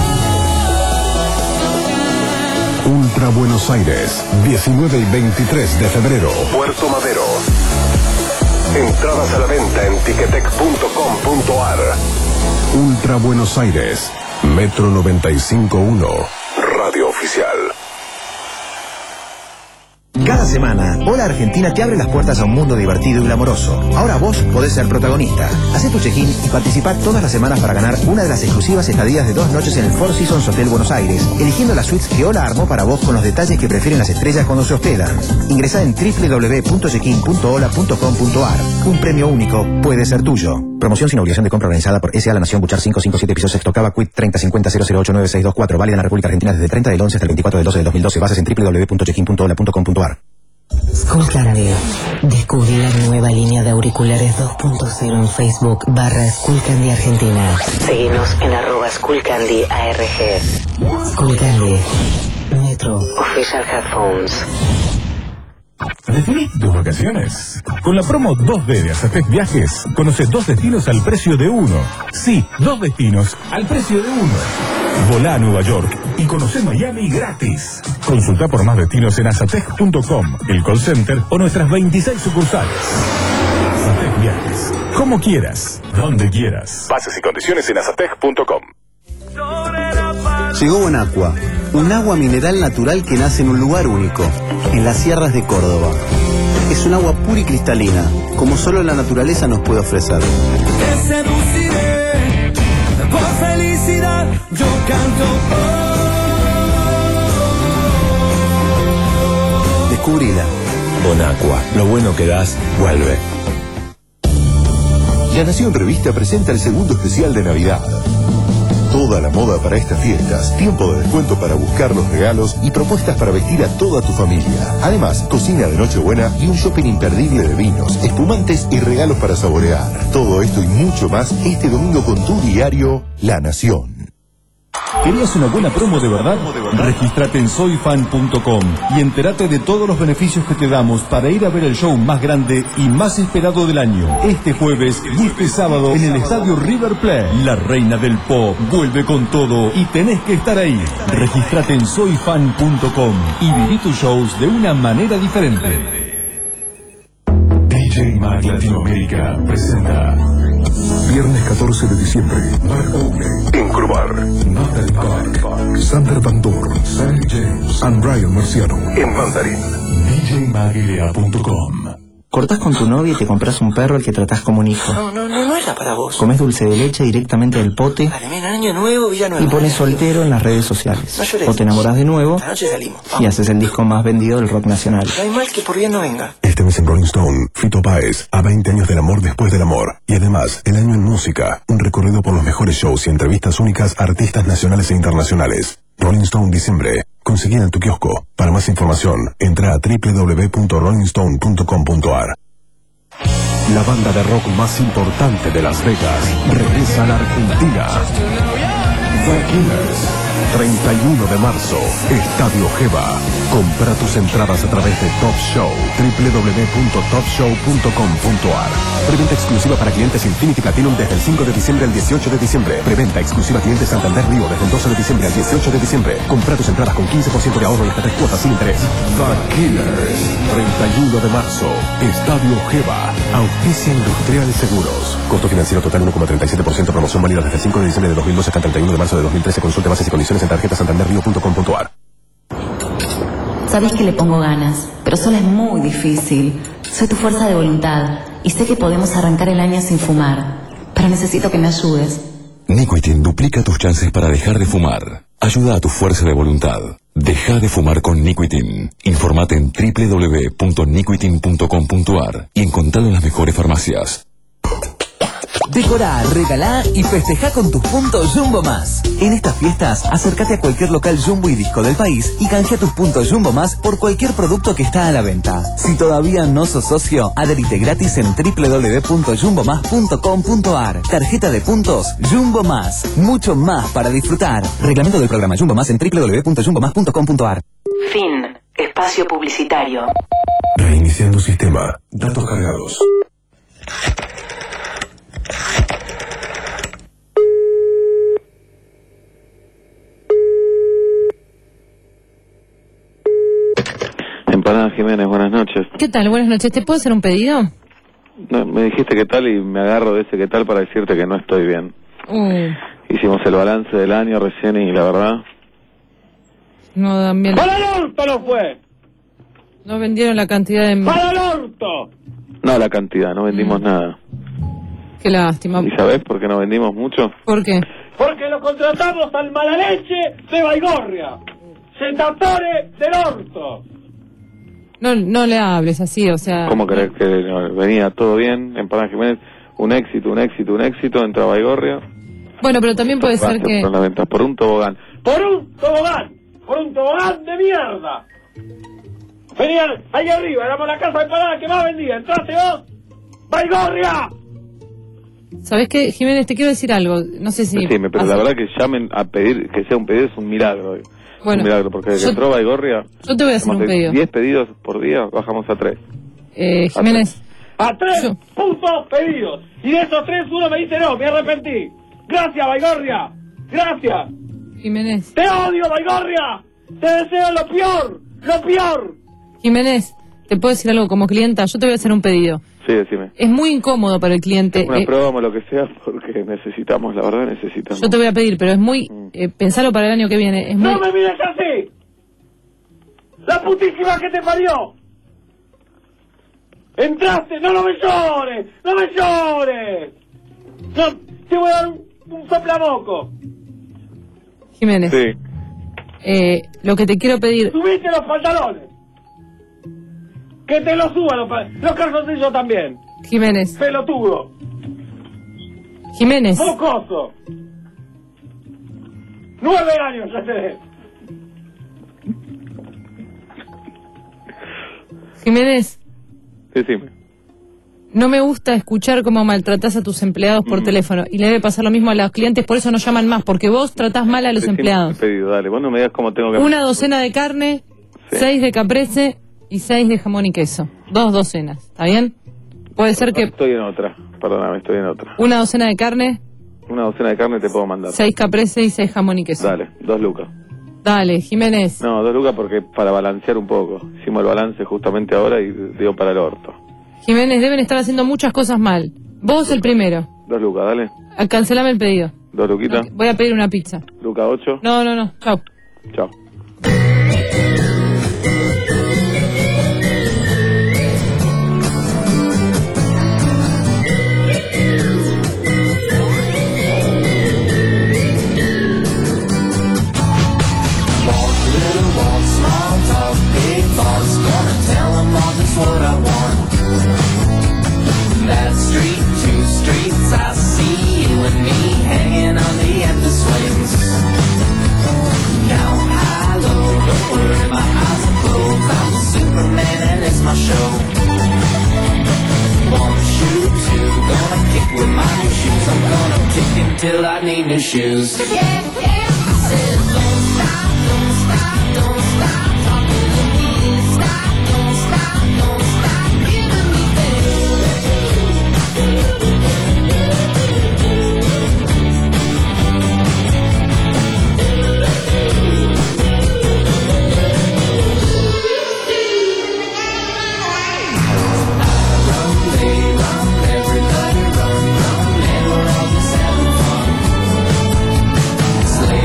Ultra Buenos Aires, diecinueve y veintitrés de febrero, Puerto Madero. Entradas a la venta en ticketek punto com punto ar. Ultra Buenos Aires, Metro noventa y cinco punto uno, Radio Oficial. Cada semana, Hola Argentina te abre las puertas a un mundo divertido y glamoroso. Ahora vos podés ser protagonista. Hacé tu check-in y participá todas las semanas para ganar una de las exclusivas estadías de dos noches en el Four Seasons Hotel Buenos Aires, eligiendo las suites que Hola armó para vos con los detalles que prefieren las estrellas cuando se hospedan. Ingresá en doble u doble u doble u punto checkin punto hola punto com punto ar. Un premio único puede ser tuyo. Promoción sin obligación de compra organizada por S A La Nación Buchar quinientos cincuenta y siete, piso sexto, Cava, Quit treinta cincuenta cero cero ocho nueve seis dos cuatro, válida en la República Argentina desde treinta del once hasta el veinticuatro del doce del dos mil doce, bases en doble u doble u doble u punto checkin punto hola punto com punto ar. Skullcandy. Descubrí la nueva línea de auriculares dos punto cero en Facebook barra Skullcandy Argentina. Seguinos en arroba Skullcandy A R G. Skullcandy. Metro. Official Headphones. Definí tus vacaciones. Con la promo dos D de Azatec Viajes, conoce dos destinos al precio de uno. Sí, dos destinos al precio de uno. Volá a Nueva York y conoce Miami gratis. Consulta por más destinos en azatec punto com, el call center o nuestras veintiséis sucursales. Azatec Viajes. Como quieras, donde quieras. Bases y condiciones en azatec punto com. Llegó Bonaqua, un agua mineral natural que nace en un lugar único, en las sierras de Córdoba. Es un agua pura y cristalina, como solo la naturaleza nos puede ofrecer. Te seduciré, por felicidad yo canto. Descubrila. Bonaqua, lo bueno que das, vuelve. La Nación Revista presenta el segundo especial de Navidad. Toda la moda para estas fiestas, tiempo de descuento para buscar los regalos y propuestas para vestir a toda tu familia. Además, cocina de Nochebuena y un shopping imperdible de vinos, espumantes y regalos para saborear. Todo esto y mucho más este domingo con tu diario La Nación. ¿Querías una buena promo de verdad? Regístrate en soy fan punto com y entérate de todos los beneficios que te damos para ir a ver el show más grande y más esperado del año. Este jueves y este sábado en el estadio River Plate. La reina del pop vuelve con todo y tenés que estar ahí. Regístrate en soy fan punto com y viví tus shows de una manera diferente. D J Mag Latinoamérica presenta Viernes catorce de diciembre, Mark Ogle, en Crobar, Natalie Park, Sander Van Doorn, Sarah James, and Brian Marciano, en Mandarín. D J mag L A punto com. Cortás con tu novia y te compras un perro al que tratás como un hijo. No, no, no, no era para vos. Comés dulce de leche directamente del pote. Vale, mira, año nuevo, Villa Nueva. Y pones soltero en las redes sociales. No llores. O te enamorás de nuevo. Esta noche salimos. Y haces el disco más vendido del rock nacional. No hay mal que por bien no venga. Este mes en Rolling Stone, Fito Páez, a veinte años del amor después del amor. Y además, el año en música, un recorrido por los mejores shows y entrevistas únicas a artistas nacionales e internacionales. Rolling Stone diciembre. Conseguida en tu kiosco. Para más información, entra a doble u doble u doble u punto rolling stone punto com punto ar. La banda de rock más importante de Las Vegas regresa a la Argentina. The Killers. treinta y uno de marzo, Estadio Geva. Compra tus entradas a través de Top Show, doble u doble u doble u punto top show punto com punto ar. Preventa exclusiva para clientes Infinity Platinum desde el cinco de diciembre al dieciocho de diciembre. Preventa exclusiva clientes Santander Río desde el doce de diciembre al dieciocho de diciembre. Compra tus entradas con quince por ciento de ahorro y hasta tres cuotas sin interés. The Killers, treinta y uno de marzo, Estadio Geva. Auspicia Industrial Seguros. Costo financiero total uno coma treinta y siete por ciento. Promoción válida desde el cinco de diciembre de dos mil doce hasta el treinta y uno de marzo de dos mil trece. Consulte bases y condiciones en tarjeta santander río punto com punto ar. Sabés que le pongo ganas, pero sola es muy difícil. Soy tu fuerza de voluntad y sé que podemos arrancar el año sin fumar, pero necesito que me ayudes. Nicotin duplica tus chances para dejar de fumar. Ayuda a tu fuerza de voluntad. Deja de fumar con Nicotin. Informate en doble u doble u doble u punto nicotin punto com punto ar y encontralo en las mejores farmacias. Decorá, regalá y festejá con tus puntos Jumbo Más. En estas fiestas, acércate a cualquier local Jumbo y Disco del país y canjea tus puntos Jumbo Más por cualquier producto que está a la venta. Si todavía no sos socio, adherite gratis en doble u doble u doble u punto jumbo más punto com punto ar. Tarjeta de puntos Jumbo Más. Mucho más para disfrutar. Reglamento del programa Jumbo Más en doble u doble u doble u punto jumbo más punto com punto ar. Fin. Espacio publicitario. Reiniciando sistema. Datos cargados. Empanada Jiménez, buenas noches. ¿Qué tal? Buenas noches. ¿Te puedo hacer un pedido? No, me dijiste qué tal y me agarro de ese qué tal para decirte que no estoy bien. Uh, Hicimos el balance del año recién y la verdad... no dan bien. ¡Para el orto no fue! No vendieron la cantidad de... ¡Para el orto! No la cantidad, no vendimos Mm. nada. Qué lástima. ¿Y sabés por qué no vendimos mucho? ¿Por qué? Porque lo contratamos al mala leche de Baigorria. Sentatore del orto. No, no le hables así, o sea... ¿Cómo crees que no, venía todo bien? Empanadas Jiménez, un éxito, un éxito, un éxito, entra a Baigorria. Bueno, pero también puede ser que... Por las ventas, por un tobogán. Por un tobogán. Por un tobogán de mierda. Venían ahí arriba, éramos la casa de empanadas que más vendía. ¿Entraste vos? ¡Baigorria! ¿Sabés qué, Jiménez? Te quiero decir algo. No sé si... Decime, pero hace- la verdad que llamen a pedir, que sea un pedido es un milagro. hoy. Bueno, un milagro, porque desde yo- que entró Baigorria... yo te voy a hacer un pedido. diez pedidos por día, bajamos a tres. Eh, Jiménez... A tres putos pedidos. Y de esos tres uno me dice no, me arrepentí. Gracias, Baigorria. Gracias. Jiménez... Te odio, Baigorria. Te deseo lo peor. Lo peor. Jiménez, te puedo decir algo como clienta. Yo te voy a hacer un pedido. Sí, decime. Es muy incómodo para el cliente. Una eh, prueba o lo que sea, porque necesitamos, la verdad necesitamos. yo te voy a pedir, pero es muy... Eh, pensalo para el año que viene. Es muy... No me mires así. La putísima que te parió. Entraste, no, no me llores. No me llores. No, te voy a dar un, un soplamoco. Jiménez, Sí. eh, lo que te quiero pedir... Subiste los pantalones. Que te los suban los pantalones. Los calzoncillos también. Jiménez, Pelotudo. Jiménez, Mocoso. Nueve años ya tenés. Jiménez, Decime. no me gusta escuchar cómo maltratás a tus empleados por teléfono. Y le debe pasar lo mismo a los clientes, por eso no llaman más, porque vos tratás mal a los Decime empleados. qué pedido, dale. Vos no me digas cómo tengo que... Una docena de carne, seis de caprese y seis de jamón y queso. Dos docenas, ¿está bien? Puede ser que Estoy en otra. Perdóname, estoy en otra. una docena de carne, Una docena de carne te puedo mandar. seis caprese y seis jamón y queso. Dale, dos lucas. Dale, Jiménez. No, dos lucas porque para balancear un poco. Hicimos el balance justamente ahora y dio para el orto. Jiménez, deben estar haciendo muchas cosas mal. Vos el primero. Dos lucas, dale. Ah, cancelame el pedido. Dos luquitas. Voy a pedir una pizza. Luca ocho. No, no, no. Chau. Chao. That street, two streets, I see you and me hanging on the end of swings. Now high, low, don't worry, my eyes are closed. I'm Superman and it's my show. One shoe, two, gonna kick with my new shoes. I'm gonna kick until I need new shoes. Yeah, yeah, I said don't stop, don't stop, don't stop talking to me. Stop, don't stop, don't stop giving me Slave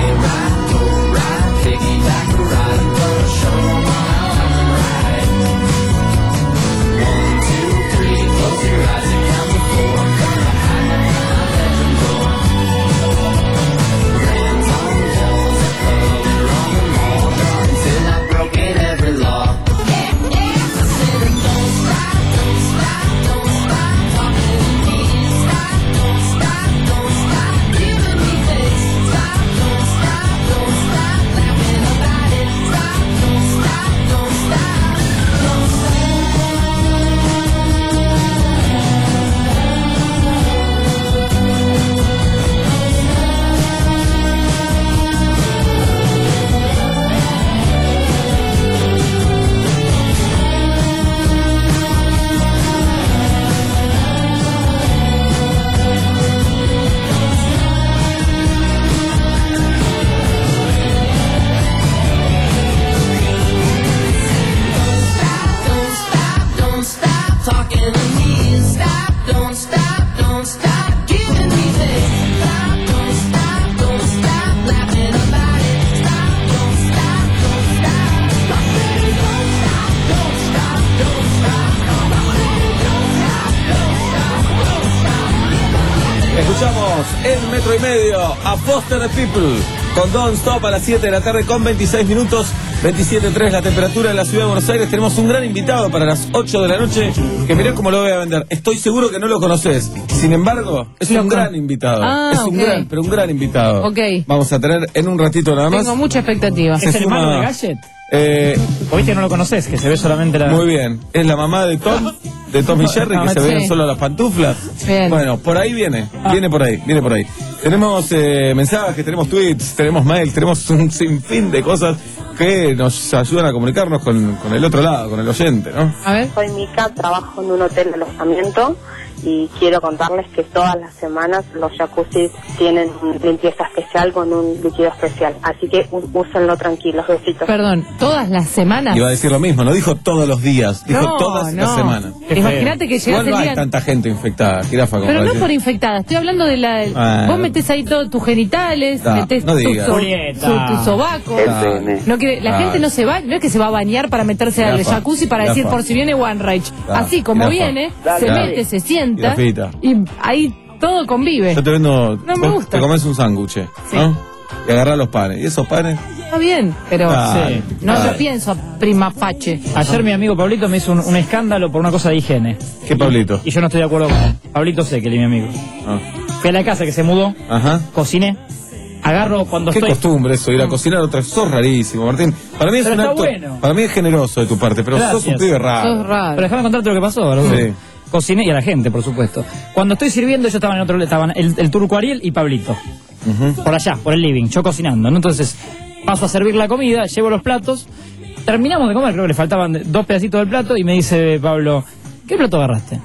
en metro y medio a Foster the People con Don't Stop a las siete de la tarde con veintiséis minutos, veintisiete punto tres la temperatura en la ciudad de Buenos Aires. Tenemos un gran invitado para las ocho de la noche que mirá cómo lo voy a vender. Estoy seguro que no lo conoces, sin embargo es un gran invitado. Ah, es un okay. gran, pero un gran invitado. Ok. Vamos a tener en un ratito nada más. Tengo mucha expectativa. Se ¿Es el suma- hermano de Gadget? Eh, Oíste que no lo conoces, que se ve solamente la... Muy bien, es la mamá de Tom, de Tom y Jerry, que se Sí. ven solo las pantuflas. Bien. Bueno, por ahí viene, viene por ahí, viene por ahí. Tenemos eh, mensajes, tenemos tweets, tenemos mail, tenemos un sinfín de cosas que nos ayudan a comunicarnos con, con el otro lado, con el oyente, ¿no? A ver. Soy Mica, trabajo en un hotel de alojamiento y quiero contarles que todas las semanas los jacuzzis tienen limpieza especial con un líquido especial, así que ú- úsenlo tranquilos, besitos. Perdón, todas las semanas. Iba a decir lo mismo, no dijo todos los días, dijo No, todas las no. semanas. Imagínate que llegas Igual no el hay día... tanta gente infectada, jirafa, como Pero no decir. por infectada, estoy hablando de la... Ah. Vos metés ahí todos tus genitales, No, metés no tu, digas. so- Julieta. su- tu sobaco. El pene. No quiere, la Ah. gente no se va, no es que se va a bañar para meterse al Jirafa, jacuzzi para jirafa. decir por si viene One Rage. Ah, Así como jirafa. viene, Dale, se dale. mete, se sienta Jirafita. y ahí todo convive. Yo te vendo, No me vos gusta. te comes un sándwich, Sí. ¿no? Y agarrás los panes, y esos panes... Está bien, pero Dale, no dale. lo pienso a prima fache. Ayer mi amigo Pablito me hizo un, un escándalo por una cosa de higiene. ¿Qué Pablito? Y yo no estoy de acuerdo con él. Pablito Sekeli, mi amigo. Ah. Fui a la casa que se mudó, Ajá. cociné, agarro cuando Qué estoy... costumbre eso, ir a cocinar otra vez. Sos rarísimo, Martín. Para mí es Pero un está acto, bueno. para mí es generoso de tu parte, pero sos un Gracias. pibe raro. Sos raro. Pero déjame contarte lo que pasó, ¿verdad? Sí. Cociné y a la gente, por supuesto. Cuando estoy sirviendo, yo estaba en otro, estaban el, el turco Ariel y Pablito. Ujú. Por allá, por el living, yo cocinando, ¿no? Entonces, paso a servir la comida, llevo los platos, terminamos de comer, creo que le faltaban dos pedacitos del plato, y me dice Pablo, ¿qué plato agarraste?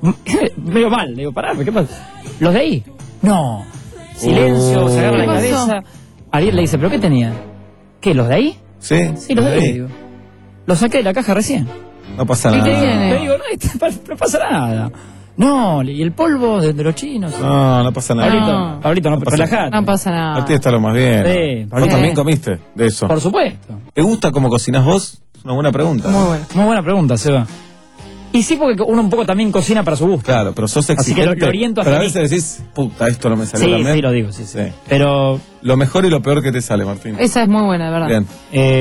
Medio mal, le digo, pará, ¿qué pasa? ¿Los de ahí? No. Silencio, Oh. se agarra la ¿Qué pasó? cabeza. Ariel le dice, ¿pero qué tenía? ¿Qué, los de ahí? ¿Sí? Sí, los de ahí, digo. Los saqué de la caja recién. No pasa ¿Y qué nada. tiene? Le digo, no, esto- no pasa nada. No, y el polvo de, de los chinos. No, no pasa nada. Pablito, No. Pablito, no, No pasa- relajate. No pasa nada. Martín está lo más bien. Sí, ¿Vos Pablito. también comiste de eso? Por supuesto. ¿Te gusta cómo cocinas vos? Es una buena pregunta. Muy bueno. Muy buena pregunta, Seba. Y sí, porque uno un poco también cocina para su gusto. Claro, pero sos Así que exigente. lo- lo oriento hacia pero a mí. veces decís, puta, esto no me salió Sí, tan bien. sí, lo digo, sí, sí. Sí. Pero, Lo mejor y lo peor que te sale, Martín. Esa es muy buena, de verdad. Bien.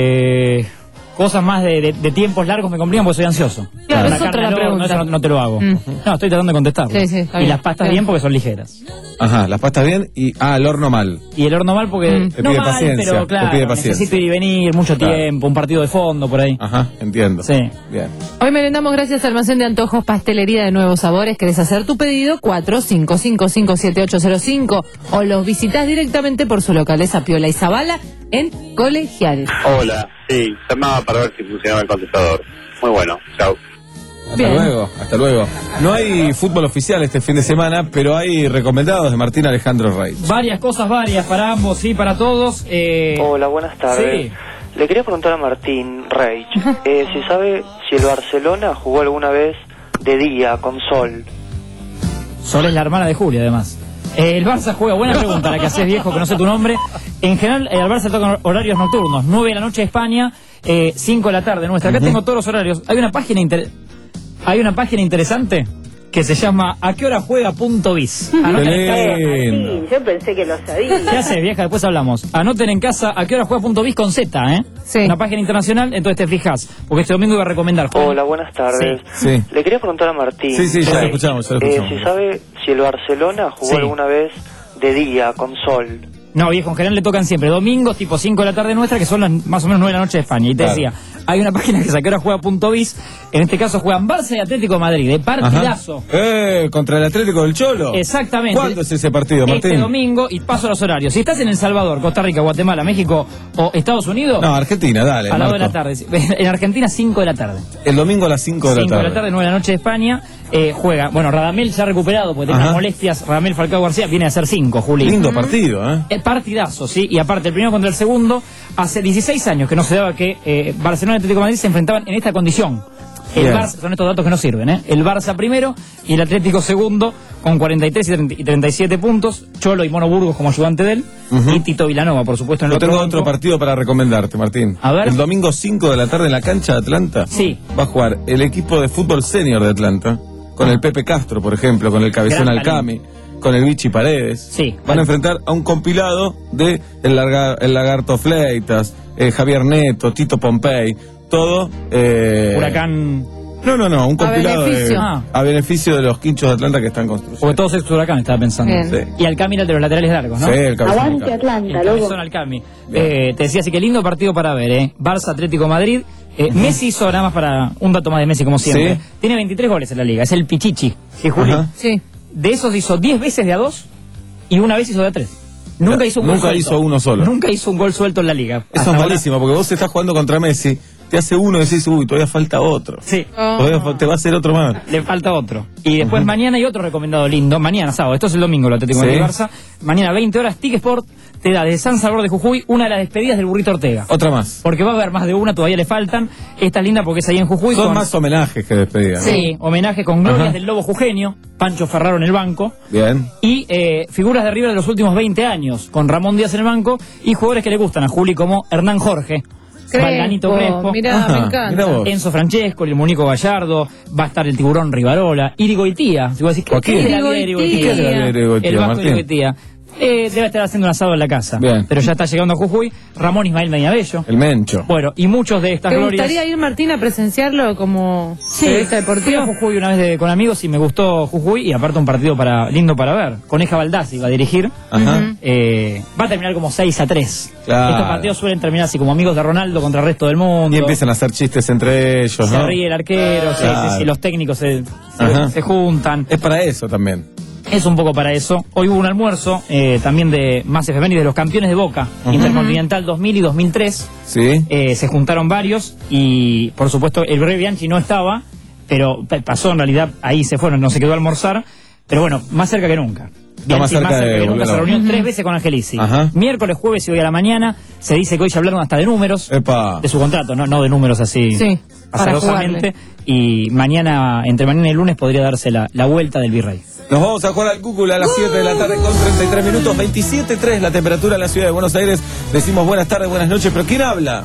eh, cosas más de, de- de tiempos largos me complican porque soy ansioso. Claro, Una es otra carne la al horno, pregunta. eso no, no te lo hago. Mm. No, estoy tratando de contestarlo. Sí, sí, está y bien. las pastas Bien. bien porque son ligeras. Ajá, las pastas bien y... Ah, el horno mal. Y el horno mal porque... Mm. Te No pide mal, paciencia, pero te claro, pide paciencia. necesito ir y venir, mucho Claro. tiempo, un partido de fondo por ahí. Ajá, entiendo. Sí. Bien. Hoy merendamos gracias al Almacén de Antojos Pastelería de Nuevos Sabores. ¿Querés hacer tu pedido? cuatro cinco cinco cinco siete ocho cero cinco o los visitas directamente por su localeza Piola y Zabala en Colegiales. Hola, sí, llamaba para ver si funcionaba el contestador. Muy bueno, chao. Hasta Bien. luego, hasta luego. No hay fútbol oficial este fin de semana, pero hay recomendados de Martín Alejandro Rey. Varias cosas, varias, para ambos, sí, para todos. Eh, Hola, buenas tardes. Sí. Le quería preguntar a Martín Reich eh, si sabe si el Barcelona jugó alguna vez de día, con sol. Sol es la hermana de Julia, además. Eh, el Barça juega, buena pregunta, la que haces viejo, que no sé tu nombre. En general, eh, al Barça tocan horarios nocturnos. nueve de la noche España, eh, cinco de la tarde nuestra. Acá Ujú. tengo todos los horarios. Hay una página inter- hay una página interesante que se llama a qué hora juega punto biz. Anoten en casa. Qué lindo. yo pensé que lo sabía. ¿Qué haces, vieja? Después hablamos. Anoten en casa a qué hora juega punto biz con Z, ¿eh? Sí. Una página internacional, entonces te fijas. Porque este domingo iba a recomendar. Juan. Hola, buenas tardes. Sí. Le quería preguntar a Martín Sí, sí, ya lo Reich, escuchamos, ya lo eh, escuchamos. si sabe si el Barcelona jugó Sí. alguna vez de día, con sol. No, viejo, en general le tocan siempre domingos, tipo cinco de la tarde nuestra, que son las más o menos nueve de la noche de España. Y te Claro. decía, hay una página que saqué ahora juega punto biz, en este caso juegan Barça y Atlético de Madrid, de partidazo. Ajá. Eh, contra el Atlético del Cholo. Exactamente. ¿Cuándo es ese partido, Martín? Este domingo, y paso a los horarios. Si estás en El Salvador, Costa Rica, Guatemala, México o Estados Unidos, No, Argentina, dale. a la hora de la Marco. tarde. En Argentina, cinco de la tarde. El domingo a las cinco de la cinco tarde. de la tarde, nueve de la noche de España, eh, juega. Bueno, Radamel se ha recuperado porque tenía Ajá. molestias. Radamel Falcao García viene a ser cinco, Juli. Lindo partido, ¿eh? Eh, partidazo, sí, y aparte el primero contra el segundo, hace dieciséis años que no se daba que eh, Barcelona y Atlético de Madrid se enfrentaban en esta condición. El Bien. Barça, son estos datos que no sirven, ¿eh? El Barça primero y el Atlético segundo con cuarenta y tres y treinta y siete puntos, Cholo y Mono Burgos como ayudante de él, Ujú. y Tito Vilanova, por supuesto, en el Yo otro tengo banco. otro partido para recomendarte, Martín. A ver. El domingo cinco de la tarde en la cancha de Atlanta. Sí. Va a jugar el equipo de fútbol senior de Atlanta, con el Pepe Castro, por ejemplo, con el Cabezón Gran Alcami, con el Vichy Paredes. Sí. Van a enfrentar a un compilado de El, Larga, el Lagarto Fleitas, eh, Javier Neto, Tito Pompey, todo... Eh, Huracán... No, no, no, un compilado beneficio. de, Ah. a beneficio de los quinchos de Atlanta que están construyendo. Porque todos ex Huracán estaba pensando. Bien. Sí. Y Alcámara de los laterales largos, ¿no? Sí, el cabezón Aguante Alcámara. Atlanta, loco. El cabezón Alcámara. Eh, te decía así que lindo partido para ver, ¿eh? Barça Atlético Madrid. Eh, uh-huh. Messi hizo, nada más para un dato más de Messi, como siempre. Sí. Tiene veintitrés goles en la liga, es el Pichichi. ¿Sí, Juli? Sí. De esos hizo diez veces de a dos y una vez hizo de a tres. Nunca hizo un gol Nunca suelto. hizo uno solo. Nunca hizo un gol suelto en la liga. Eso Hasta es ahora. malísimo, porque vos estás jugando contra Messi, te hace uno y decís, uy, todavía falta otro. Sí. Todavía fa- te va a hacer otro más. Le falta otro. Y después uh-huh. mañana hay otro recomendado lindo. Mañana, sábado. Esto es el domingo, lo Atlético Sí. de Barça. Mañana, veinte horas, Tic Sport te da de San Salvador de Jujuy una de las despedidas del Burrito Ortega. Otra más. Porque va a haber más de una, todavía le faltan. Esta es linda porque es ahí en Jujuy. Son con... más homenajes que despedidas. ¿no? Sí, homenaje con glorias Ajá. del Lobo Jujeño, Pancho Ferraro en el banco. Bien. Y eh, figuras de River de los últimos veinte años, con Ramón Díaz en el banco. Y jugadores que le gustan a Juli, como Hernán Jorge. Crespo, Valdanito Crespo, mirá, Ajá, me encanta. mirá vos. Enzo Francesco, el Munico Gallardo, va a estar el Tiburón Rivarola, Irigoitía. Si vos decís, ¿qué Joaquín. es de la vida de Irigoitía? Irigoitía? ¿Qué es de la vida de Irigoitía, El Vasco Martín? Irigoitía. Eh, debe estar haciendo un asado en la casa. Bien. Pero ya está llegando a Jujuy. Ramón Ismael Mediabello. El Mencho. Bueno, y muchos de estas ¿Te glorias. gustaría ir, Martín, a presenciarlo como Sí, periodista fui a deportivo? Jujuy una vez de- con amigos y me gustó Jujuy y aparte un partido para lindo para ver. Coneja Baldassi va a dirigir. Ajá. Eh, va a terminar como seis a tres. Claro. Estos partidos suelen terminar así como amigos de Ronaldo contra el resto del mundo. Y empiezan a hacer chistes entre ellos, Se ¿no? ríe el arquero, sí, Claro. sí, sí, los técnicos se, Ajá. se, se juntan. Es para eso también. Es un poco para eso. Hoy hubo un almuerzo eh, también de más F M de los campeones de Boca, Ajá. Intercontinental dos mil y dos mil tres. Sí. Eh, se juntaron varios y por supuesto el Bre Bianchi no estaba, pero pa- pasó en realidad, ahí se fueron, no se quedó a almorzar, pero bueno, más cerca que nunca. Está más cerca de que nunca. volver Se a- reunió Ujú. tres veces con Angelici. Ajá. Miércoles, jueves y hoy a la mañana. Se dice que hoy ya hablaron hasta de números Epa. de su contrato, no, no de números así Sí, para azarosamente. Y mañana, entre mañana y el lunes, podría darse la, la vuelta del Virrey. Nos vamos a jugar al Google a las siete de la tarde con treinta y tres minutos, veintisiete tres la temperatura en la ciudad de Buenos Aires. Decimos buenas tardes, buenas noches, pero ¿quién habla?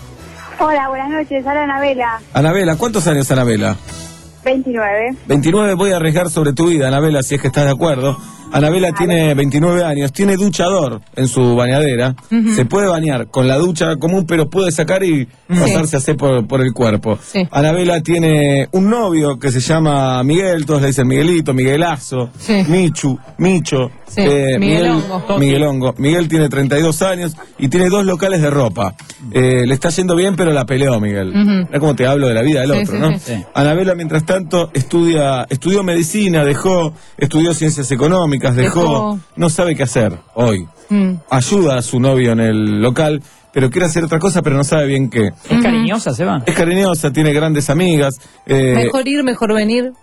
Hola, buenas noches. Hola, Anabela. Anabela, ¿cuántos años, Anabela? veintinueve. veintinueve, voy a arriesgar sobre tu vida, Anabela, si es que estás de acuerdo. Anabela tiene veintinueve años, tiene duchador en su bañadera, Ujú. se puede bañar con la ducha común, pero puede sacar y pasarse así por, por el cuerpo. Sí. Anabela tiene un novio que se llama Miguel, todos le dicen Miguelito, Miguelazo, Sí. Michu, Micho, Sí, eh, Miguelongo. Miguel, Miguelongo. Miguel tiene treinta y dos años y tiene dos locales de ropa. Eh, le está yendo bien, pero la peleó Miguel. Ujú. Mira cómo te hablo de la vida del Sí, otro, sí, ¿no? sí. Sí. Anabela, mientras tanto, estudia, estudió medicina, dejó, estudió ciencias económicas, dejó, Dejó. no sabe qué hacer hoy. Mm. Ayuda a su novio en el local, pero quiere hacer otra cosa, pero no sabe bien qué. ¿Es cariñosa, Seba? Es cariñosa, tiene grandes amigas. eh, Mejor ir, mejor venir.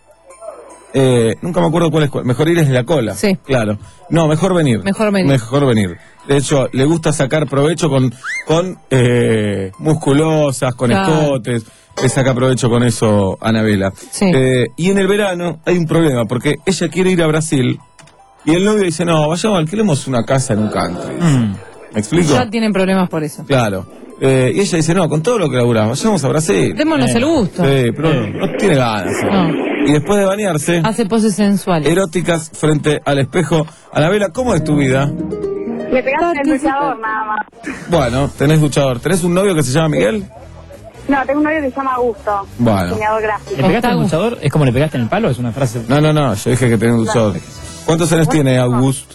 eh, nunca me acuerdo cuál es cuál. Mejor ir es la cola. Sí. Claro. No, mejor venir. Mejor venir. Mejor venir. De hecho, le gusta sacar provecho con, con eh, musculosas, con Claro. escotes. Le saca provecho con eso Anabela. Sí. Eh, y en el verano hay un problema, porque ella quiere ir a Brasil y el novio dice, no, vayamos, alquilemos una casa en un country. Mm. ¿Me explico? Ya tienen problemas por eso. Claro. Eh, y ella dice, no, con todo lo que laburamos, vayamos a Brasil. Démonos Eh. el gusto. Sí, pero no, no tiene ganas. No. Y después de bañarse, Hace poses sensuales. eróticas frente al espejo. Anabela, ¿cómo es tu vida? Me pegaste en el duchador, nada más. Bueno, tenés duchador. ¿Tenés un novio que se llama Miguel? No, tengo un novio que se llama Augusto. Bueno. Diseñador ¿Le gráfico. pegaste en el luchador? ¿Es como le pegaste en el palo? ¿Es una frase? No, no, no, yo dije que tenés un duchador. ¿Cuántos años tiene August?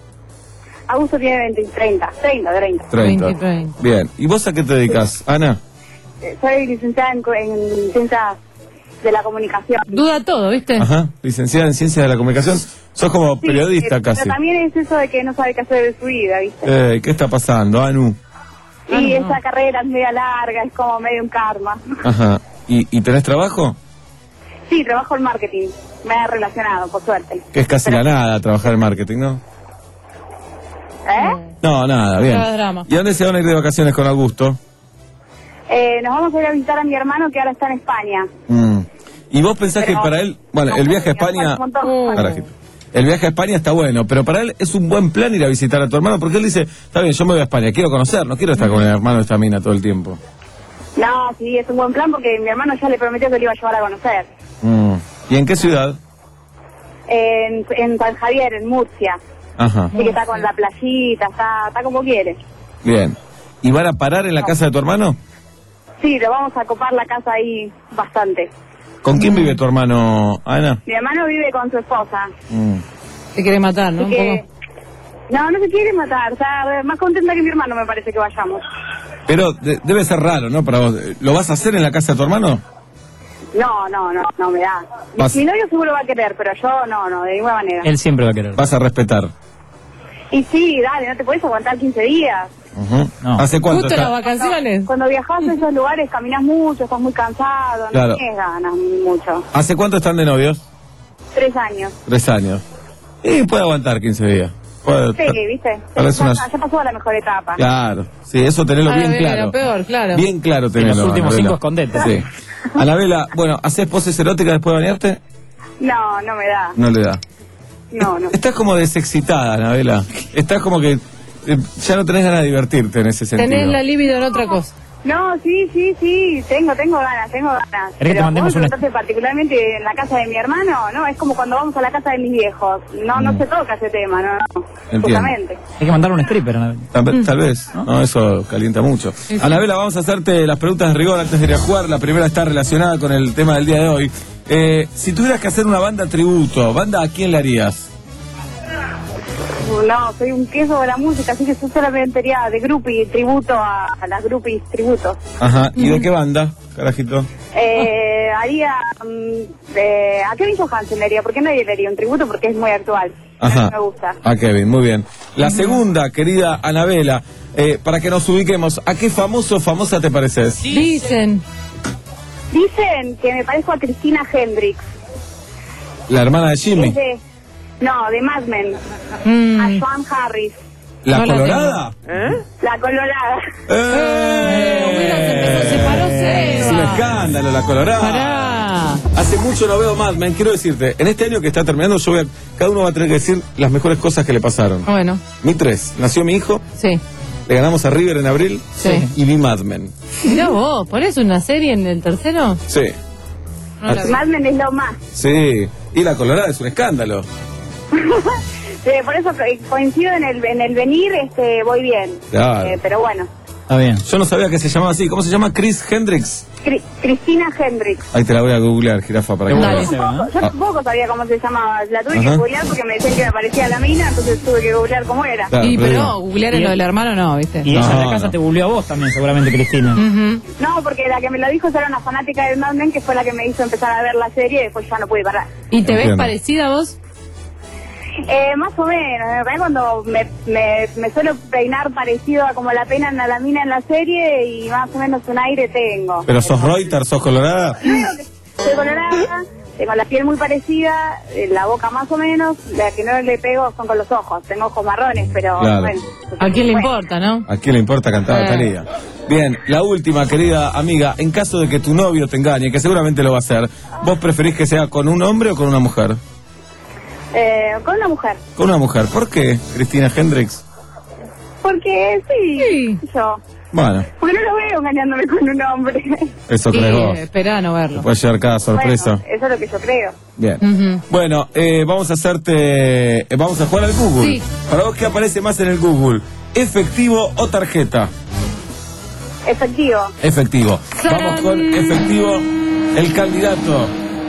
Augusto tiene veinte, treinta. treinta, treinta. treinta. veinte, treinta. Bien. ¿Y vos a qué te dedicas, Ana? Eh, Soy licenciada en, co- en ciencias de la comunicación. Duda todo, ¿viste? Ajá. Licenciada en Ciencias de la Comunicación. Sos como Sí, periodista eh, casi. Pero también es eso de que no sabe qué hacer de su vida, ¿viste? Eh, ¿Qué está pasando, Anu? Y esa carrera es media larga, es como medio un karma. Ajá. ¿Y, y tenés trabajo? Sí, trabajo en marketing. Me he relacionado, por suerte. Que es casi la nada trabajar en marketing, ¿no? ¿Eh? No, nada, bien. Cada drama. ¿Y a dónde se van a ir de vacaciones con Augusto? Eh, nos vamos a ir a visitar a mi hermano que ahora está en España. Mm. ¿Y vos pensás Pero- que para él, bueno, el viaje a España, Un montón. Carajito. El viaje a España está bueno, pero para él es un buen plan ir a visitar a tu hermano, porque él dice, está bien, yo me voy a España, quiero conocer, no quiero estar con el hermano de esta mina todo el tiempo. No, sí, es un buen plan porque mi hermano ya le prometió que le iba a llevar a conocer. Mm. ¿Y en qué ciudad? En, en San Javier, en Murcia. Ajá. Así que está con la playita, está, está como quiere. Bien. ¿Y van a parar en la casa de tu hermano? Sí, lo vamos a copar la casa ahí bastante. ¿Con quién vive tu hermano, Ana? Mi hermano vive con su esposa. Mm. Te quiere matar, ¿no? Así que- no, no se quiere matar. Está más contenta que mi hermano, me parece que vayamos. Pero de- debe ser raro, ¿no? Para vos. ¿Lo vas a hacer en la casa de tu hermano? No, no, no, no me da. Mi, Vas- mi novio seguro va a querer, pero yo no, no, de ninguna manera. Él siempre va a querer. Vas a respetar. Y sí, dale, no te puedes aguantar quince días. Ujú. ¿Hace cuánto Justo está? las vacaciones. Cuando viajas a esos lugares caminas mucho, estás muy cansado, no Claro. tienes ganas mucho. ¿Hace cuánto están de novios? Tres años. Tres años. Y puede aguantar quince días. Puede- Sí, ¿viste? Parece ya, una- ya pasó a la mejor etapa. Claro, sí, eso tenerlo Ahora bien viene claro. lo peor, claro. Bien claro tenerlo. los últimos Anabela. cinco escondete. Sí. Anabela, bueno, ¿haces poses eróticas después de bañarte? No, no me da. No le da. No, no. Estás como desexcitada, Anabela. Estás como que eh, ya no tenés ganas de divertirte en ese sentido. Tenés la libido en otra cosa. No, sí, sí, sí, tengo, tengo ganas, tengo ganas. que te Pero mandemos vos una- preguntaste particularmente en la casa de mi hermano, ¿no? Es como cuando vamos a la casa de mis viejos. No, no se toca ese tema, no, no. Entiendo. Justamente. Hay que mandarle un stripper, Anabel. Tal, tal vez, ¿no? Eso calienta mucho. Anabela, vamos a hacerte las preguntas de rigor antes de ir a jugar. La primera está relacionada con el tema del día de hoy. Eh, si tuvieras que hacer una banda tributo, ¿banda a quién le harías? No, soy un queso de la música, así que yo solamente haría de groupie tributo a, a las groupies tributos. Ajá. ¿Y de qué banda, carajito? Eh, haría mm, de, a Kevin Johansen le haría, porque nadie le haría un tributo porque es muy actual. Ajá. Me gusta. A Kevin, muy bien. La segunda, querida Anabela, eh, para que nos ubiquemos, ¿a qué famoso o famosa te pareces? Dicen. Dicen que me parezco a Cristina Hendricks. La hermana de Jimmy. Es de- no, de Mad Men. Mm. A Joan Harris. ¿La No la colorada? La colorada. ¡Eh! Se paró Es un Seba. escándalo, la colorada. Pará. Hace mucho no veo Mad Men, quiero decirte, en este año que está terminando, yo voy a, cada uno va a tener que decir las mejores cosas que le pasaron. Bueno, Mi tres, nació mi hijo, sí. le ganamos a River en abril Sí. y vi Mad Men. Mirá vos, ¿ponés una serie en el tercero? Sí, No la vi. Mad Men es lo más. sí. Y la colorada es un escándalo. Sí, por eso co- coincido en el, en el venir, este, voy bien. Claro. Eh, pero bueno. Está bien. Yo no sabía que se llamaba así. ¿Cómo se llama? Chris Hendricks. Cri- Cristina Hendricks. Ahí te la voy a googlear, jirafa, para que Dale. veas. Yo tampoco, yo Ah. tampoco sabía cómo se llamaba. La tuve Ajá. que googlear porque me decían que me parecía la mina, entonces tuve que googlear cómo era. Claro, Y pero pero digo- googlear en Y- lo del hermano no, ¿viste? Y ella en No, la casa no. te buleó a vos también, seguramente, Cristina. Ujú. No, porque la que me lo dijo era una fanática de Mad Men, que fue la que me hizo empezar a ver la serie y después ya no pude parar. ¿Y te ves Entiendo. parecida a vos? Eh, más o menos, en realidad cuando me, me, me suelo peinar parecido a como la peinan a la mina en la serie y más o menos un aire tengo. Pero sos Reuters, sos colorada. Soy colorada, tengo la piel muy parecida, eh, la boca más o menos, la que no le pego son con los ojos, tengo ojos marrones, pero Claro. bueno. ¿A quién le Bueno. importa, no? ¿A quién le importa cantar Eh. Talía? Bien, la última, querida amiga. En caso de que tu novio te engañe, que seguramente lo va a hacer, ¿vos preferís que sea con un hombre o con una mujer? Eh, con una mujer, Con una mujer. ¿Por qué, Cristina Hendricks? porque sí, yo, Bueno, porque no lo veo engañándome con un hombre. eso Sí, crees vos. esperá a no verlo. Puede llegar cada sorpresa. Bueno, eso es lo que yo creo. Bien. Ujú. Bueno, eh, vamos a hacerte. eh, vamos a jugar al Google. Sí. Para vos, ¿qué aparece más en el Google? ¿Efectivo o tarjeta? Efectivo. Efectivo. Vamos con efectivo. El candidato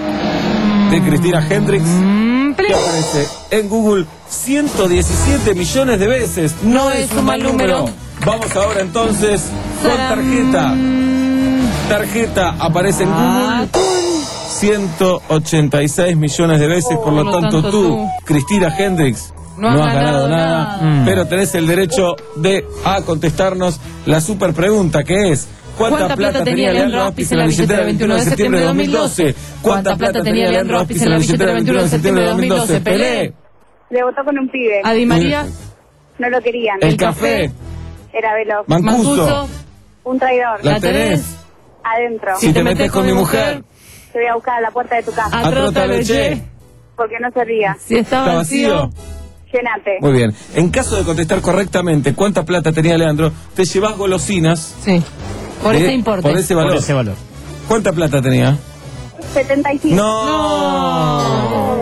de Cristina Hendricks. ¿Qué aparece en Google? ciento diecisiete millones de veces. No, es un mal número. Vamos ahora entonces con tarjeta. Tarjeta aparece en Google ciento ochenta y seis millones de veces. Por lo tanto, tú, Cristina Hendricks, no, has ganado nada, nada. pero tenés el derecho de a contestarnos la super pregunta, que es: ¿cuánta, plata tenía Leandro Aspis en la billetera el veintiuno de septiembre de dos mil doce? ¿Cuánta plata tenía Leandro Aspis en la billetera el veintiuno de septiembre de dos mil doce? Pelé. Le votó con un pibe. ¿A Di María? No lo querían. El café. Era veloz. Mancuso. Un traidor. La tenés. Adentro. Si te metes con mi mujer. Te voy a buscar a la puerta de tu casa. A trota leche. Porque no servía. Si está Está vacío. vacío. Llenate. Muy bien. En caso de contestar correctamente cuánta plata tenía Leandro, te llevas golosinas. Sí. Por de- ese importe. Por ese valor. Por ese valor. ¿Cuánta plata tenía? setenta y cinco. No.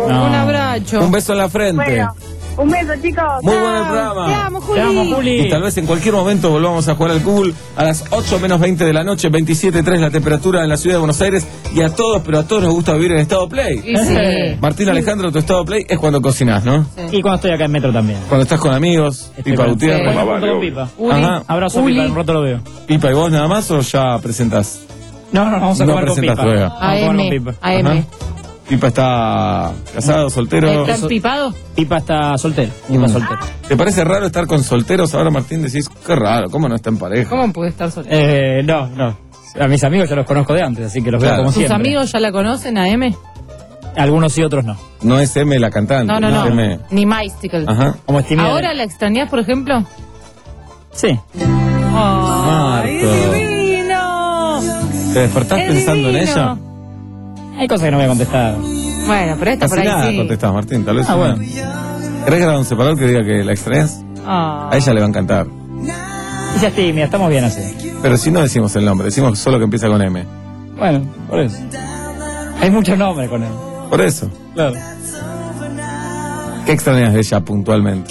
No. Un abrazo. Un beso en la frente. Bueno, un beso, chicos. Muy bueno el programa. Te amo, Juli. Te amo, Juli. Y tal vez en cualquier momento volvamos a jugar al Google a las ocho menos veinte de la noche, veintisiete tres la temperatura en la ciudad de Buenos Aires. Y a todos, pero a todos nos gusta vivir en estado play. Y sí. Martín Alejandro, tu estado play es cuando cocinas, ¿no? Y cuando estoy acá en Metro también. Cuando estás con amigos, Estoy Pipa con- Gutiérrez. Bueno, junto con Pipa. Uli. Ajá. Abrazo, Uli. Pipa, en un rato lo veo. ¿Pipa y vos nada más o ya presentás? No, no, vamos a No comer con presentas Pipa. todavía. Vamos a comer con A M. Pipa. A M. Ajá. Pipa está casado, soltero. ¿Está empipado? Pipa está soltero. Pipa Mm. soltero. ¿Te parece raro estar con solteros? Ahora, Martín, decís, qué raro, ¿cómo no está en pareja? ¿Cómo puede estar soltero? Eh, no, no. A mis amigos ya los conozco de antes, así que los Claro. veo como ¿Tus siempre. amigos ya la conocen a M? Algunos y otros no. No es M la cantante. No, no, no. es M. Ni Mystical. Ajá. Como estimé. ¿Ahora la extrañás, por ejemplo? Sí. ¡Ay, Marco. divino! ¿Te despertás ¡Qué pensando en divino! ella? Hay cosas que no voy a contestar. Bueno, pero esta por Casi ahí nada sí. contestás, Martín, tal vez. Ah, una. bueno. ¿Querés grabar un separador que diga que la extrañas? Ah. A ella le va a encantar. Ella es tímida, estamos bien así. Pero si no decimos el nombre, decimos solo que empieza con M. Bueno, por eso. Hay muchos nombres con él. Por eso. Claro. ¿Qué extrañas de ella puntualmente?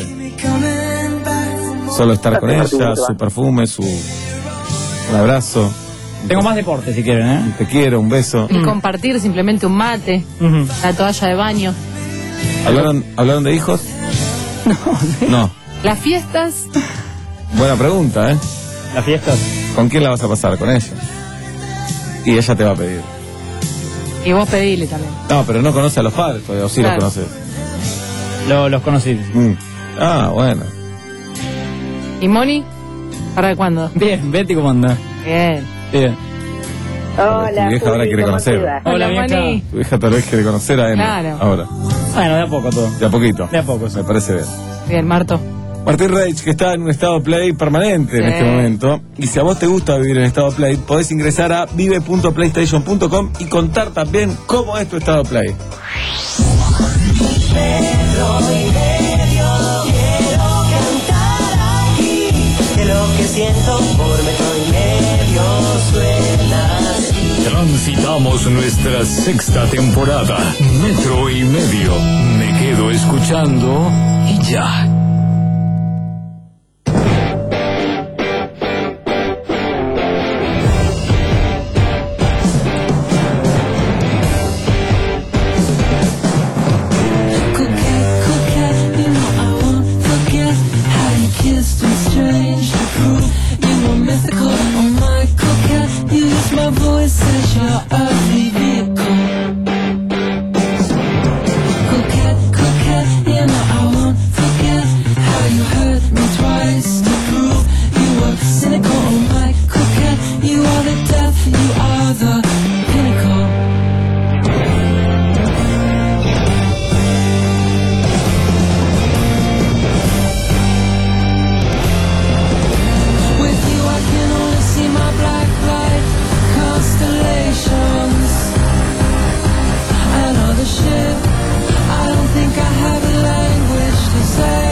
Solo estar con ella, su perfume, su... un abrazo. Tengo más deporte si quieren, ¿eh? Un te quiero, un beso. Y compartir simplemente un mate, Ujú. la toalla de baño. ¿Hablaron, ¿Hablaron de hijos? No. No. Las fiestas, Buena pregunta, ¿eh? Las fiestas. ¿Con quién la vas a pasar? ¿Con ella? Y ella te va a pedir. y vos pedile también. No, pero no conoce a los padres todavía, o sí Claro. los conoces. Lo- los conocí. Mm. Ah, bueno. ¿Y Moni? ¿Para cuándo? Bien, Betty, ¿cómo anda? Bien. Bien. Hola, Tu vieja ahora Juli, quiere ¿cómo conocer. te va? Hola, Hola, vieja. Moni. Tu hija tal vez quiere conocer a M. Claro. Ahora. Bueno, de a poco todo. De a poquito. De a poco, sí. Me parece bien. Bien, Marto. Martín Reich, que está en un estado play permanente en Sí. este momento. Y si a vos te gusta vivir en estado play, podés ingresar a vive punto playstation punto com y contar también cómo es tu estado play. De lo que siento por metro y medio suena así. Transitamos nuestra sexta temporada. Metro y medio. Me quedo escuchando y ya. Coquette, coquette, you know I won't forget how you kissed me strange to prove you were mythical. Oh my coquette, you use my voice as your earthly vehicle. Coquette, coquette, you know I won't forget how you hurt me twice to prove you were cynical. Oh my coquette, you are the death, you are the pinnacle. With you I can only see my black light constellations and all the shit I don't think I have a language to say.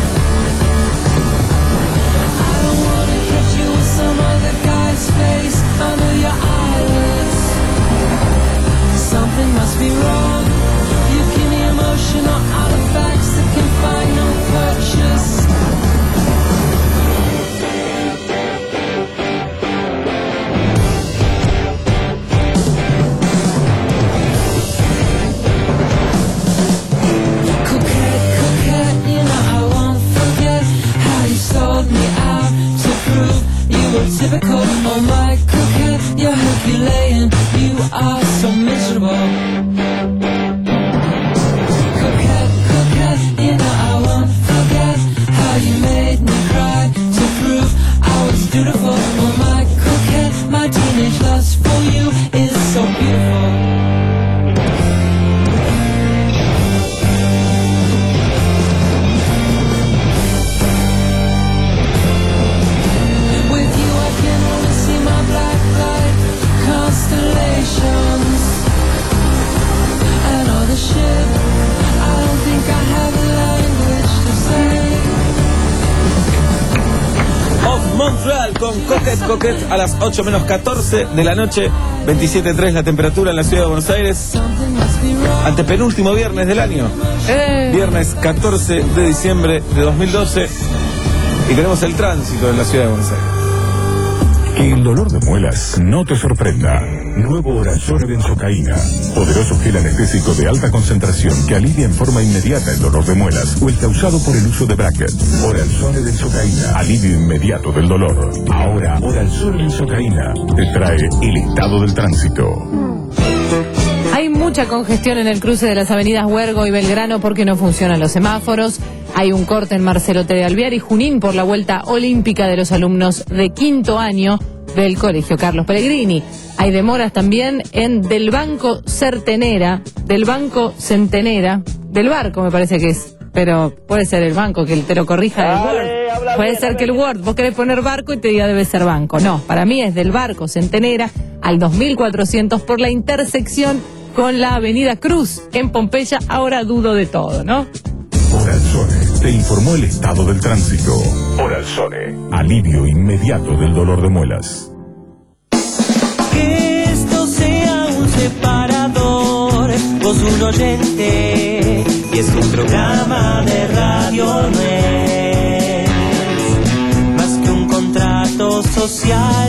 I don't wanna catch you with some other guy's face under your eyelids. Something must be wrong. You give me emotional artifacts that can find no purchase. Coquette, coquette, you know I won't forget how you sold me out to prove you were typical. Oh my coquette, you're Herculean, you are so miserable. Coquette, coquette, you know I won't forget how you made me cry to prove I was dutiful. Oh my coquette, my teenage lust for you is so beautiful. With you I can only see my black light constellations Montreal con Coquette Coquette a las ocho menos catorce de la noche, veintisiete punto tres la temperatura en la ciudad de Buenos Aires. Antepenúltimo viernes del año. Eh. Viernes catorce de diciembre de dos mil doce. Y tenemos el tránsito en la ciudad de Buenos Aires. Que el dolor de muelas no te sorprenda. Nuevo Oralzone benzocaína. Poderoso gel anestésico de alta concentración que alivia en forma inmediata el dolor de muelas o el causado por el uso de bracket. Oralzone benzocaína. Alivio inmediato del dolor. Ahora, Oralzone benzocaína te trae el estado del tránsito. Hay mucha congestión en el cruce de las avenidas Huergo y Belgrano porque no funcionan los semáforos. Hay un corte en Marcelo T. de Alvear y Junín por la vuelta olímpica de los alumnos de quinto año del Colegio Carlos Pellegrini. Hay demoras también en Del Banco Certenera, Del Banco Centenera, del barco me parece que es, pero puede ser el banco, que te lo corrija el Word. Puede ser que el Word, vos querés poner barco y te diga debe ser banco. No, para mí es Del Barco Centenera al dos mil cuatrocientos por la intersección con la avenida Cruz en Pompeya. Ahora dudo de todo, ¿no? Oralzone te informó el estado del tránsito. Oralzone, alivio inmediato del dolor de muelas. Que esto sea un separador, vos un oyente, y es un programa de radio, no es más que un contrato social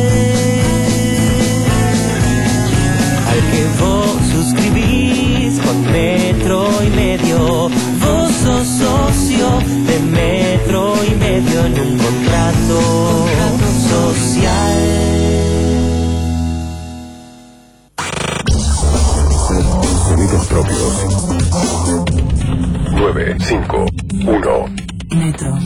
al que vos suscribís con Metro y Medio. Vos sos socio de Metro y Medio en un contrato social. Sonidos propios. nueve cinco uno. Metro.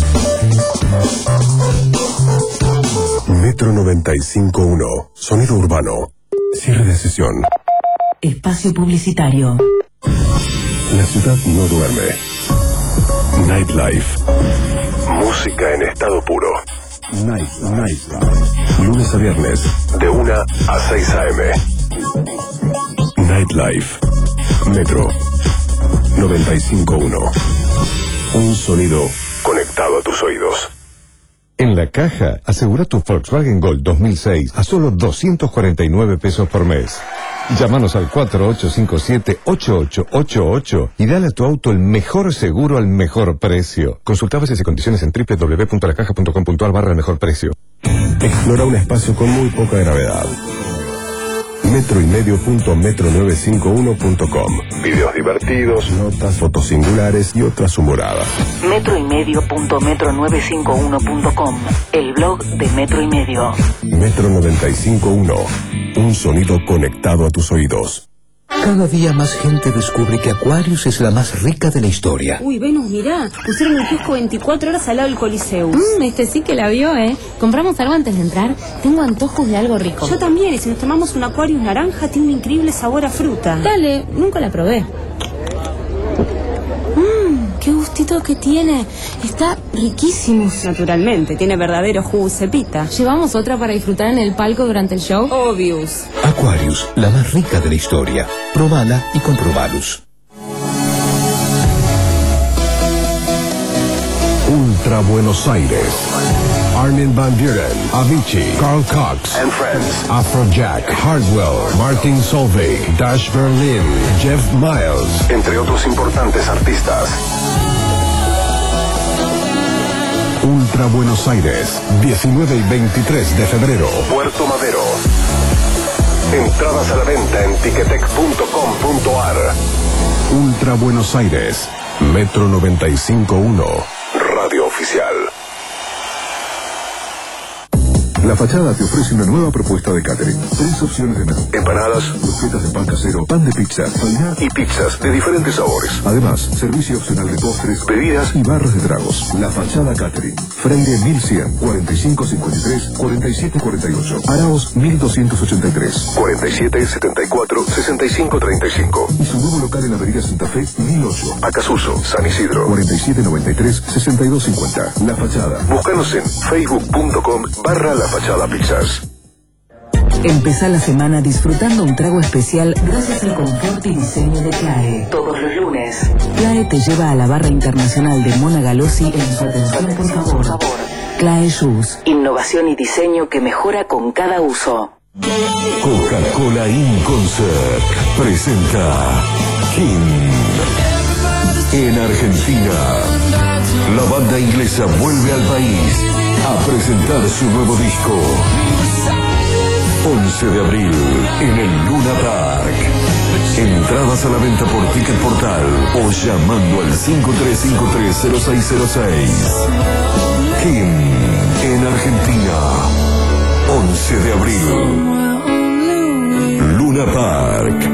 Metro noventa y cinco punto uno. Sonido urbano. Cierre de sesión. Espacio publicitario. La ciudad no duerme. Nightlife. Música en estado puro. Night, Nightlife. Lunes a viernes, de una a seis a eme. Nightlife. Metro noventa y cinco punto uno. Un sonido conectado a tus oídos. En La Caja, asegura tu Volkswagen Gol dos mil seis a solo doscientos cuarenta y nueve pesos por mes. Llámanos al cuatro ocho cinco siete, ocho ocho ocho ocho y dale a tu auto el mejor seguro al mejor precio. Consulta bases y condiciones en doble u doble u doble u punto la caja punto com punto ar barra el mejor precio. Explora un espacio con muy poca gravedad. Metro y medio punto metro novecientos cincuenta y uno punto com. Videos divertidos, notas, fotos singulares y otras humoradas. Metro y medio punto metro novecientos cincuenta y uno punto com. El blog de Metro y Medio. Metro noventa y cinco punto uno. Un sonido conectado a tus oídos. Cada día más gente descubre que Aquarius es la más rica de la historia. Uy, Venus, mirá, pusieron el kiosco veinticuatro horas al lado del Coliseum. Mmm, este sí que la vio, ¿eh? ¿Compramos algo antes de entrar? Tengo antojos de algo rico. Yo también, y si nos tomamos un Aquarius naranja, tiene un increíble sabor a fruta. Dale, nunca la probé. Mmm, qué gustito que tiene. Está riquísimo. Naturalmente, tiene verdadero jugo cepita. ¿Llevamos otra para disfrutar en el palco durante el show? Obvious. Aquarius, la más rica de la historia. Probala y comprobalus. Ultra Buenos Aires. Armin van Buren, Avicii, Carl Cox and Friends, Afrojack, Hardwell, Martin Solveig, Dash Berlin, Jeff Miles, entre otros importantes artistas. Ultra Buenos Aires, diecinueve y veintitrés de febrero, Puerto Madero. Entradas a la venta en ticketek punto com punto ar. Ultra Buenos Aires, Metro noventa y cinco punto uno, Radio Oficial. La Fachada te ofrece una nueva propuesta de catering. Tres opciones de menú. Empanadas, croquetas de pan casero, pan de pizza, fainá y pizzas de diferentes sabores. Además, servicio opcional de postres, bebidas y barras de tragos. La Fachada Catering. Freire mil cien, cuarenta y cinco cincuenta y tres, cuarenta y siete cuarenta y ocho. Araos mil doscientos ochenta y tres, cuarenta y siete setenta y cuatro, sesenta y cinco treinta y cinco. Y su nuevo local en la avenida Santa Fe, mil ocho. Acasuso, San Isidro, cuarenta y siete noventa y tres, sesenta y dos cincuenta. La Fachada. Búscanos en facebook punto com barra La Fachada Pizzas. Empezá la semana disfrutando un trago especial gracias al confort y diseño de Clae. Todos los lunes, Clae te lleva a la barra internacional de Mona Galosi en su atención, por favor. Clae Shoes. Innovación y diseño que mejora con cada uso. Coca-Cola In Concert presenta King. En Argentina, la banda inglesa vuelve al país a presentar su nuevo disco. once de abril en el Luna Park. Entradas a la venta por Ticket Portal o llamando al cinco tres cinco tres cero seis cero seis. King en Argentina. once de abril. Luna Park.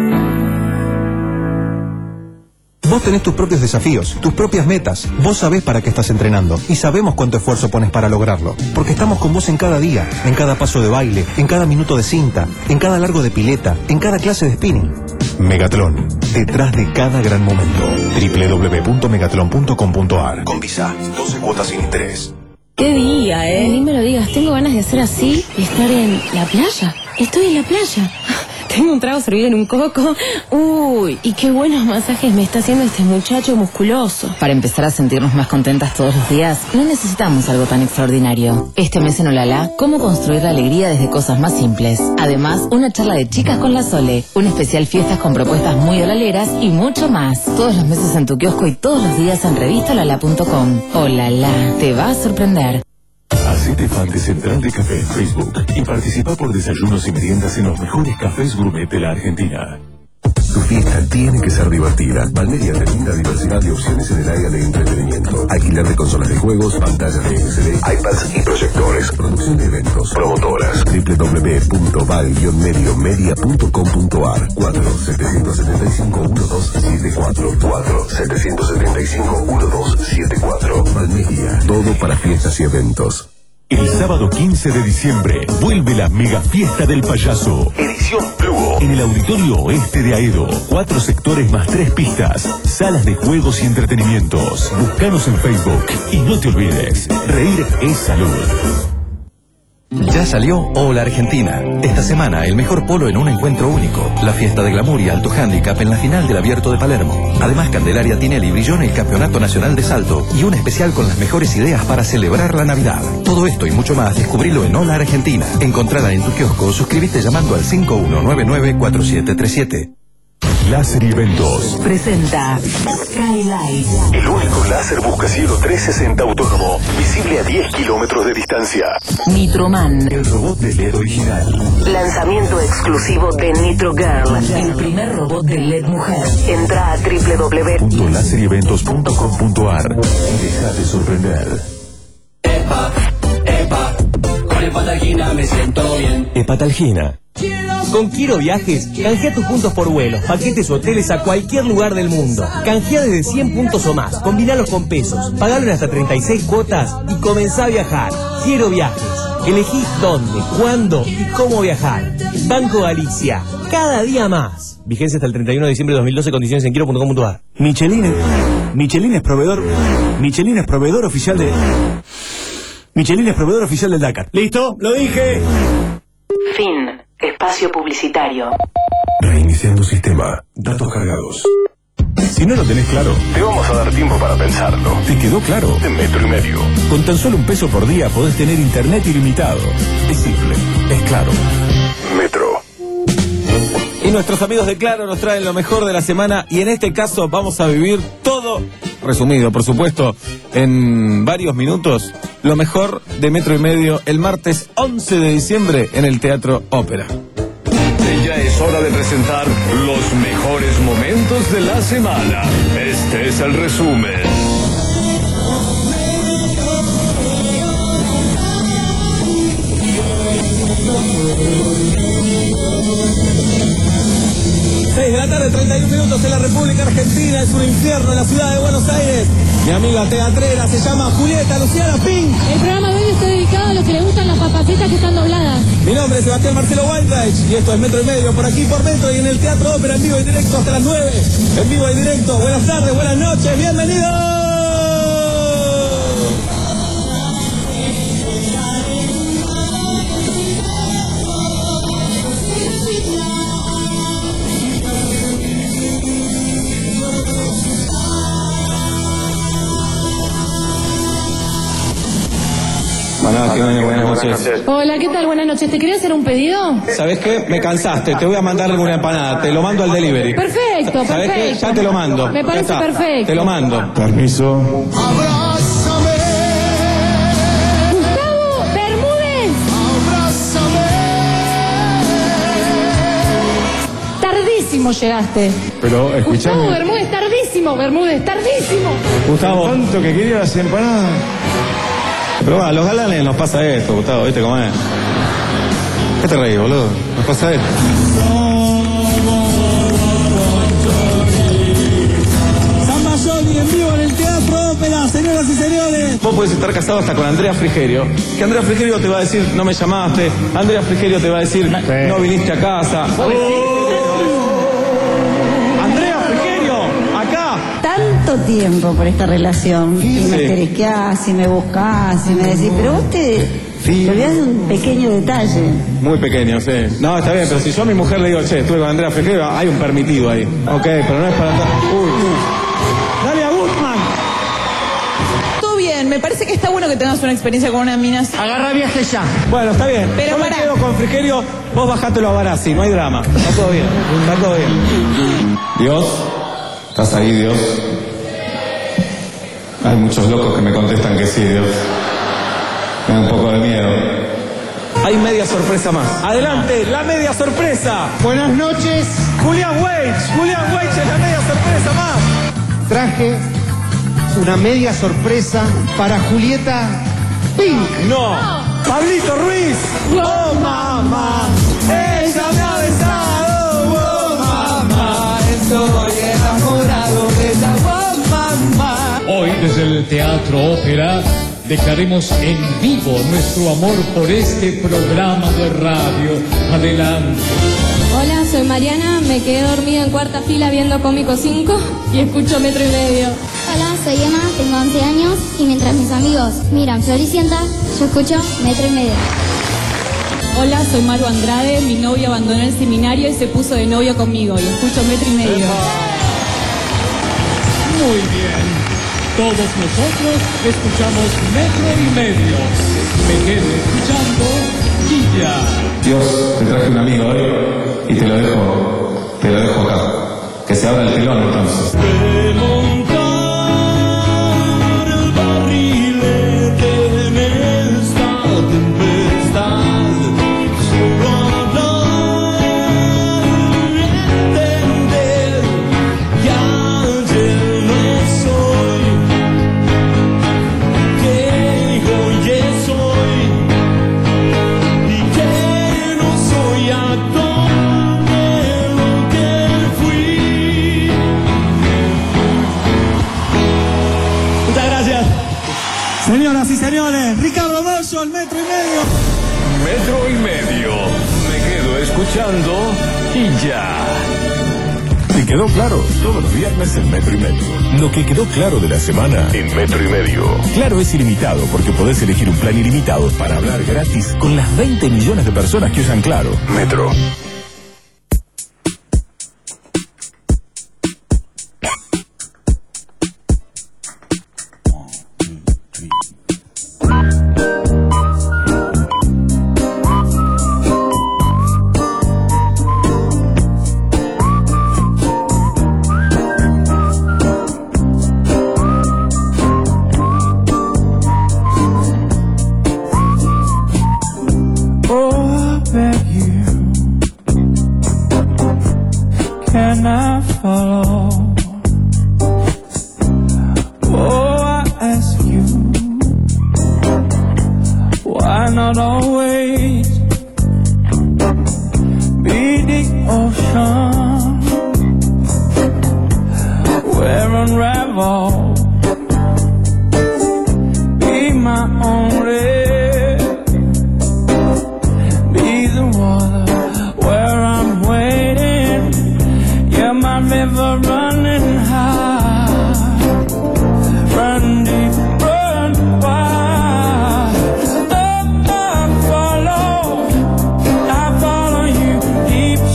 Vos tenés tus propios desafíos, tus propias metas. Vos sabés para qué estás entrenando y sabemos cuánto esfuerzo pones para lograrlo. Porque estamos con vos en cada día, en cada paso de baile, en cada minuto de cinta, en cada largo de pileta, en cada clase de spinning. Megatron, detrás de cada gran momento. doble u doble u doble u punto megatron punto com punto a r. Con Visa, doce cuotas sin interés. Qué día, ¿eh? Ni me lo digas, tengo ganas de hacer así y estar en la playa. Estoy en la playa. Tengo un trago servido en un coco. Uy, y qué buenos masajes me está haciendo este muchacho musculoso. Para empezar a sentirnos más contentas todos los días, no necesitamos algo tan extraordinario. Este mes en Olala, cómo construir la alegría desde cosas más simples. Además, una charla de chicas con la Sole, un especial fiestas con propuestas muy olaleras y mucho más. Todos los meses en tu kiosco y todos los días en revista olala punto com. Olala, te va a sorprender. Hacete fan de Central de Café en Facebook y participa por desayunos y meriendas en los mejores cafés gourmet de la Argentina. Tu fiesta tiene que ser divertida. Valmedia te brinda diversidad de opciones en el área de entretenimiento. Alquiler de consolas de juegos, pantallas de L C D, iPads y proyectores. Producción de eventos. Promotoras. doble u doble u doble u punto val medio media punto com punto a r. cuatro siete siete cinco uno dos siete cuatro. cuatro siete siete cinco uno dos siete cuatro. Valmedia. Todo para fiestas y eventos. El sábado quince de diciembre vuelve la mega fiesta del payaso. Edición Plugo. En el Auditorio Oeste de Aedo. Cuatro sectores más tres pistas. Salas de juegos y entretenimientos. Búscanos en Facebook. Y no te olvides, reír es salud. Ya salió Hola Argentina. Esta semana el mejor polo en un encuentro único. La fiesta de glamour y alto handicap en la final del Abierto de Palermo. Además, Candelaria Tinelli brilló en el Campeonato Nacional de Salto y un especial con las mejores ideas para celebrar la Navidad. Todo esto y mucho más descubrilo en Hola Argentina. Encontrala en tu kiosco o suscríbete llamando al cinco uno nueve nueve cuatro siete tres siete. Láser y Eventos Presenta Skylight. El único láser buscacielos trescientos sesenta autónomo, visible a diez kilómetros de distancia. Nitroman. El robot de L E D original. Lanzamiento exclusivo de Nitro Girl, el primer robot de L E D mujer. Entra a doble u doble u doble u punto láser y eventos punto com punto a r y déjate sorprender. Epa, epa, con Hepatalgina me siento bien. Hepatalgina. Con Quiero Viajes, canjea tus puntos por vuelos, paquetes o hoteles a cualquier lugar del mundo. Canjea desde cien puntos o más, combinalos con pesos, pagalo en hasta treinta y seis cuotas y comenzá a viajar. Quiero Viajes. Elegí dónde, cuándo y cómo viajar. Banco Galicia. Cada día más. Vigencia hasta el treinta y uno de diciembre de dos mil doce. Condiciones en quiero punto com punto a r. Michelin es, Michelin es proveedor. Michelin es proveedor oficial de. Michelin es proveedor oficial del Dakar. ¿Listo? ¡Lo dije! Fin. Espacio publicitario. Reiniciando sistema. Datos cargados. Si no lo tenés claro, te vamos a dar tiempo para pensarlo. ¿Te quedó claro? De metro y medio. Con tan solo un peso por día podés tener internet ilimitado. Es simple, es claro. Metro. Y nuestros amigos de Claro nos traen lo mejor de la semana y en este caso vamos a vivir todo, resumido por supuesto, en varios minutos, lo mejor de Metro y Medio el martes once de diciembre en el Teatro Ópera. Ya es hora de presentar los mejores momentos de la semana. Este es el resumen. seis de la tarde, treinta y un minutos en la República Argentina. Es un infierno en la ciudad de Buenos Aires. Mi amiga teatrera se llama Julieta Luciana Pink. El programa de hoy está dedicado a los que les gustan las papacitas que están dobladas. Mi nombre es Sebastián Marcelo Weinreich y esto es Metro y Medio, por aquí por Metro y en el Teatro Ópera en vivo y directo hasta las nueve. En vivo y directo. Buenas tardes, buenas noches, bienvenidos. Buenas, buenas noches. Hola, ¿qué tal? Buenas noches. ¿Te quería hacer un pedido? ¿Sabes qué? Me cansaste. Te voy a mandar una empanada. Te lo mando al delivery. Perfecto, ¿Sabes qué? perfecto. Ya te lo mando. Me parece Ya está. perfecto. Te lo mando. Permiso. Gustavo Bermúdez. Tardísimo llegaste. Pero Gustavo escuchame. Bermúdez, tardísimo, Bermúdez, tardísimo. Gustavo. Tanto que quería las empanadas. Pero bueno, a los galanes nos pasa esto, Gustavo. ¿Viste cómo es? ¿Qué te reís, boludo? Nos pasa esto. San Mayoli en vivo en el Teatro Ópera, señoras y señores. Vos podés estar casado hasta con Andrea Frigerio. Que Andrea Frigerio te va a decir, no me llamaste. Andrea Frigerio te va a decir, no viniste a casa. Andrea Frigerio, acá. Tanto tiempo por esta relación. Y me Sí. terequeás, y me buscás, y me decís, pero vos te, te olvidás de un pequeño detalle. Muy pequeño, sí. No, está bien, pero si yo a mi mujer le digo, che, estuve con Andrea Frigerio, hay un permitido ahí. Ok, pero no es para andar. Uy. Dale a Guzmán. Todo bien, me parece que está bueno que tengas una experiencia con una mina. Agarra viaje ya. Bueno, está bien. Pero yo me pará. quedo con Frigerio, vos bajátelo a Barassi, no hay drama. Está todo bien, está todo bien. Dios, ¿estás ahí, Dios? Hay muchos locos que me contestan que sí, Dios. Me da un poco de miedo. Hay media sorpresa más. Adelante, la media sorpresa. Buenas noches. Julián Weich. Julián Weich es la media sorpresa más. Traje una media sorpresa para Julieta Pink. No. Pablito Ruiz. Oh, mamá. Ella me ha besado. Oh, mamá. Estoy enamorado de ella. Oh, mamá. Hoy, desde el Teatro Ópera, declaremos en vivo nuestro amor por este programa de radio. Adelante. Hola, soy Mariana, me quedé dormida en cuarta fila viendo Cómico cinco y escucho Metro y Medio. Hola, soy Emma, tengo once años y mientras mis amigos miran Floricienta, yo escucho Metro y Medio. Hola, soy Maru Andrade, mi novio abandonó el seminario y se puso de novio conmigo y escucho Metro y Medio. Muy bien. Todos nosotros escuchamos Metro y Medio. Me quedo escuchando Quilla. Dios, te traje un amigo hoy y te lo dejo, te lo dejo acá. Que se abra el telón entonces. Señoras y señores, Ricardo Mollo, el Metro y Medio. Metro y Medio. Me quedo escuchando y ya. ¿Te quedó claro? Todos los viernes en Metro y Medio. Lo que quedó claro de la semana en Metro y Medio. Claro es ilimitado porque podés elegir un plan ilimitado para hablar gratis con las veinte millones de personas que usan Claro. Metro.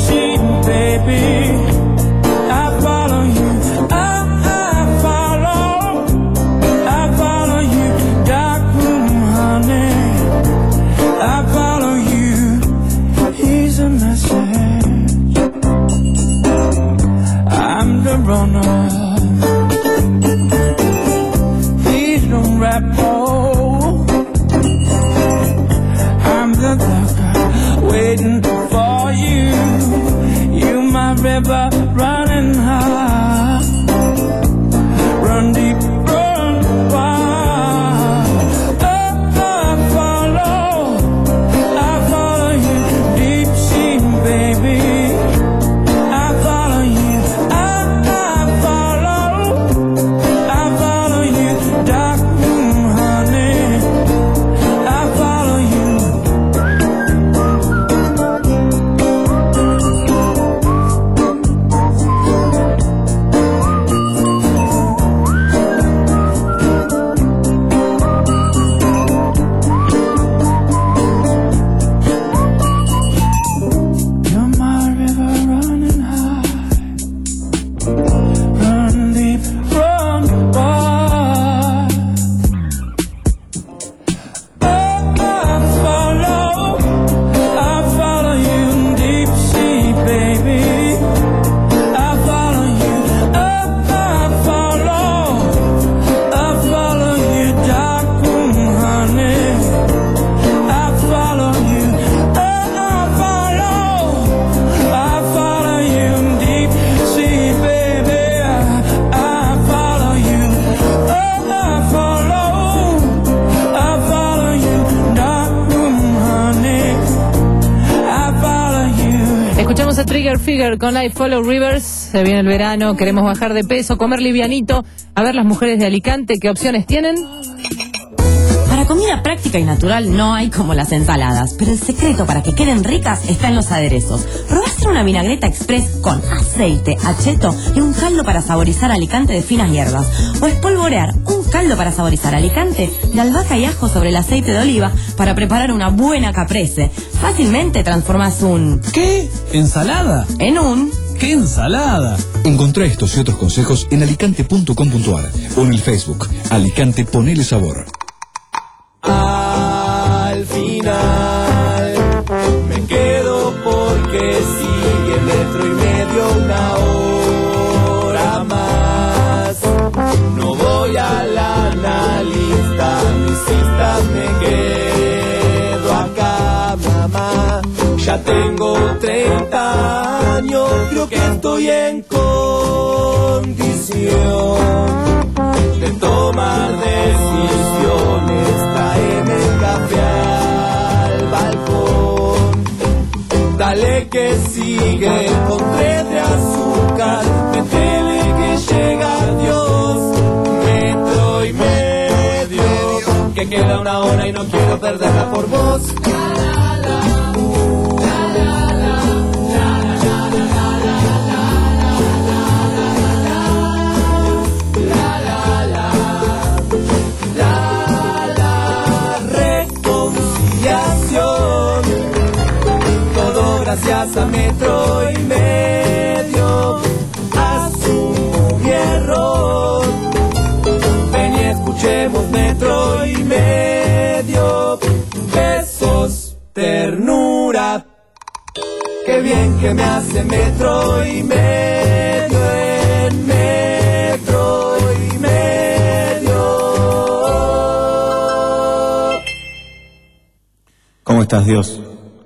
Baby, I follow you, I, I follow Trigger Figure con I Follow Rivers. Se viene el verano, queremos bajar de peso, comer livianito. A ver las mujeres de Alicante, ¿qué opciones tienen? Para comida práctica y natural no hay como las ensaladas, pero el secreto para que queden ricas está en los aderezos. ¿Probaste una vinagreta express con aceite, acheto y un caldo para saborizar Alicante de finas hierbas? ¿O espolvorear un caldo para saborizar Alicante de albahaca y ajo sobre el aceite de oliva para preparar una buena caprese? Fácilmente transformas un... ¿Qué? ¿Ensalada? En un... ¡Qué ensalada! Encontrá estos y otros consejos en alicante punto com punto a r o en el Facebook Alicante Ponele Sabor. Al final me quedo porque sigue metro y medio una hora más. No voy a la analista, mis citas me quedo acá, mamá. Ya tengo treinta años, creo que estoy en condición de tomar decisiones. Traeme el café al balcón, dale que sigue con tres de azúcar, métele que llega Dios, metro y medio, que queda una hora y no quiero perderla por vos. Gracias a metro y medio, asumo mi error. Ven y escuchemos metro y medio. Besos, ternura. Qué bien que me hace metro y medio en metro y medio. ¿Cómo estás, Dios?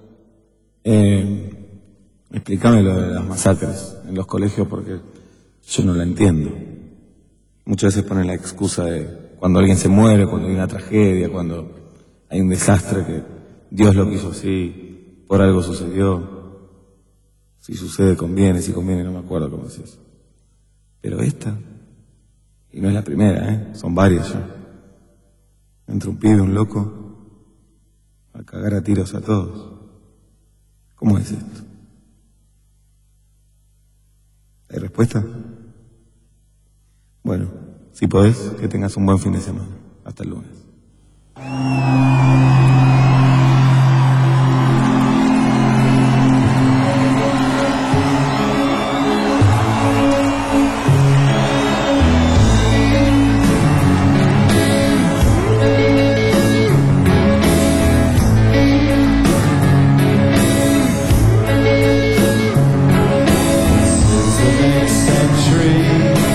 Eh, explícame lo de las masacres en los colegios porque yo no la entiendo. Muchas veces ponen la excusa de cuando alguien se muere, cuando hay una tragedia, cuando hay un desastre que Dios lo quiso así, por algo sucedió. Si sucede conviene, si conviene, no me acuerdo cómo es eso. Pero esta, y no es la primera, ¿eh? Son varias ya. Entra un pibe, un loco, a cagar a tiros a todos. ¿Cómo es esto? ¿Hay respuesta? Bueno, si podés, que tengas un buen fin de semana. Hasta el lunes.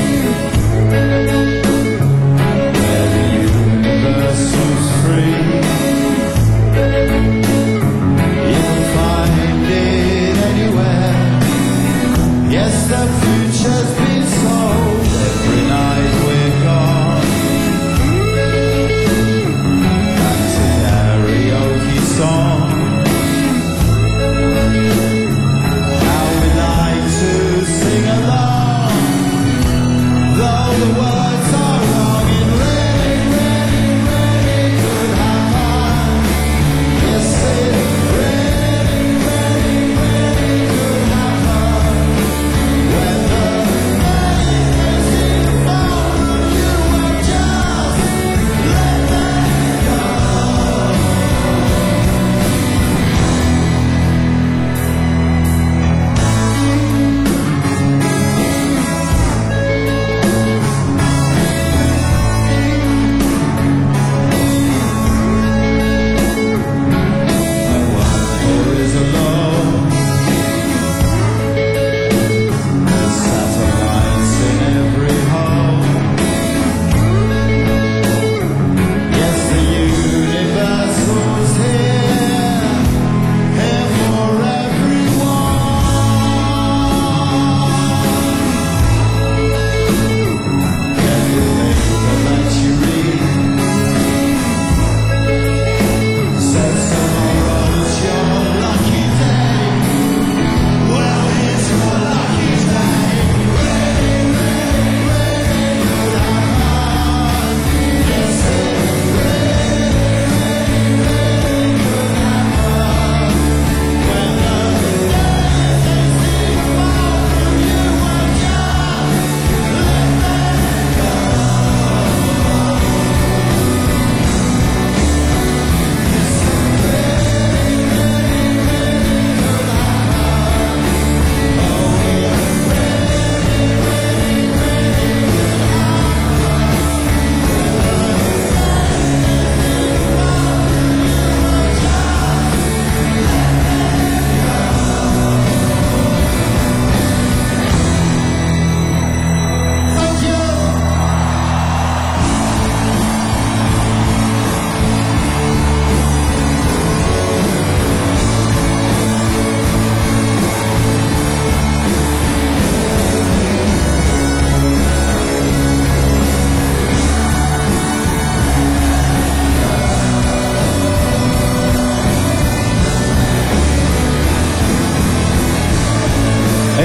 Free.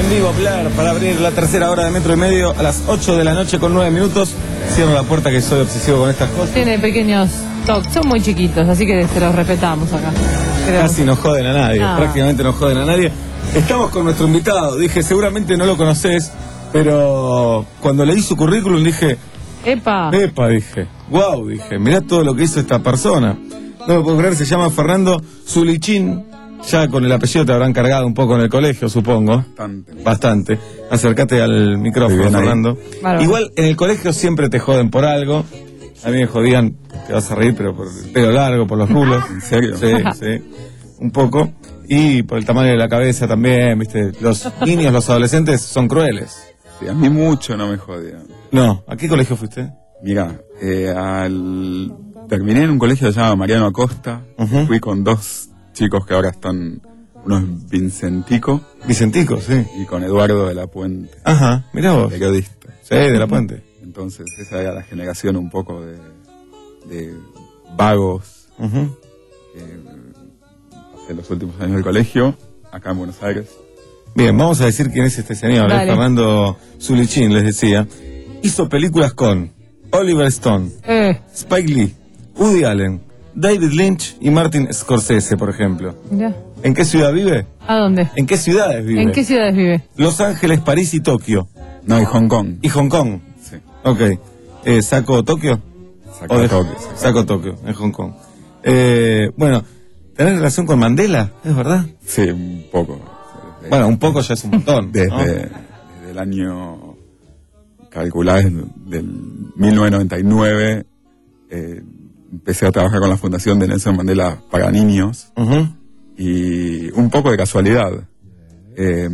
En vivo, Blair, para abrir la tercera hora de Metro y Medio a las ocho de la noche con nueve minutos. Cierro la puerta que soy obsesivo con estas cosas. Tiene pequeños toques, son muy chiquitos, así que se los respetamos acá. Pero... Casi no joden a nadie, Ah. prácticamente no joden a nadie. Estamos con nuestro invitado, dije, seguramente no lo conocés, pero cuando leí su currículum dije, ¡epa! epa, dije, wow, dije, mirá todo lo que hizo esta persona. No me puedo creer, se llama Fernando Zulichín. Ya con el apellido te habrán cargado un poco en el colegio, supongo. Bastante. Bastante. Acércate al micrófono, Fernando. Bárbaro. Igual en el colegio siempre te joden por algo. A mí me jodían, te vas a reír, pero por el pelo largo, por los rulos. ¿En serio? Sí, sí. Un poco. Y por el tamaño de la cabeza también, viste. Los niños, los adolescentes son crueles. Sí, a mí mucho no me jodían. No. ¿A qué colegio fuiste? Mira, eh, al... terminé en un colegio que se llama Mariano Acosta. Uh-huh. Fui con dos chicos que ahora están unos Vincentico. Vicentico, sí. Y con Eduardo de la Puente. Ajá, mirá vos. Periodista. Sí, de la Puente. Entonces esa era la generación un poco de, de vagos. Uh-huh. eh, hace los últimos años del colegio, acá en Buenos Aires. Bien, vamos a decir quién es este señor, ¿eh? Fernando Zulichín, les decía. Hizo películas con Oliver Stone, Eh, Spike Lee, Woody Allen, David Lynch y Martin Scorsese, por ejemplo. mirá. ¿En qué ciudad vive? ¿A dónde? ¿En qué ciudades vive? ¿En qué ciudades vive? Los Ángeles, París y Tokio. No, y Hong Kong. ¿Y Hong Kong? Sí. Ok. Eh, ¿Saco Tokio? Saco ¿O de- Tokio, sí. Saco Tokio, en Hong Kong. Eh, bueno, ¿tenés relación con Mandela? ¿Es verdad? Sí, un poco. Desde- Bueno, un poco ya es un montón. Desde, ¿no? desde el año, calculado del mil novecientos noventa y nueve, eh, empecé a trabajar con la Fundación de Nelson Mandela para niños. Ujú. Y un poco de casualidad. Eh,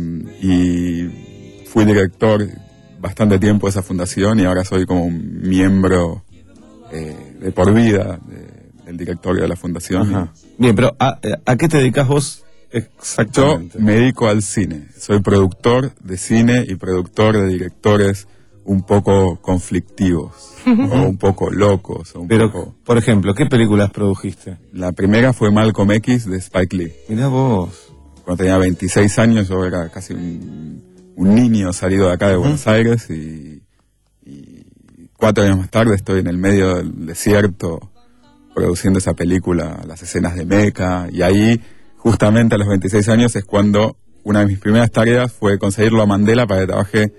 y fui director bastante tiempo de esa fundación y ahora soy como un miembro eh, de por vida de- del directorio de la fundación. Ajá. Bien, pero ¿a, ¿a qué te dedicas vos Yo exactamente? me dedico al cine. Soy productor de cine y productor de directores un poco conflictivos o un poco locos. O un Pero, poco... por ejemplo, ¿qué películas produjiste? La primera fue Malcolm X de Spike Lee. Mirá vos. Cuando tenía veintiséis años, yo era casi un, un niño salido de acá de Buenos Aires y, y cuatro años más tarde estoy en el medio del desierto produciendo esa película, las escenas de Meca, y ahí justamente a los veintiséis años es cuando una de mis primeras tareas fue conseguirlo a Mandela para que trabaje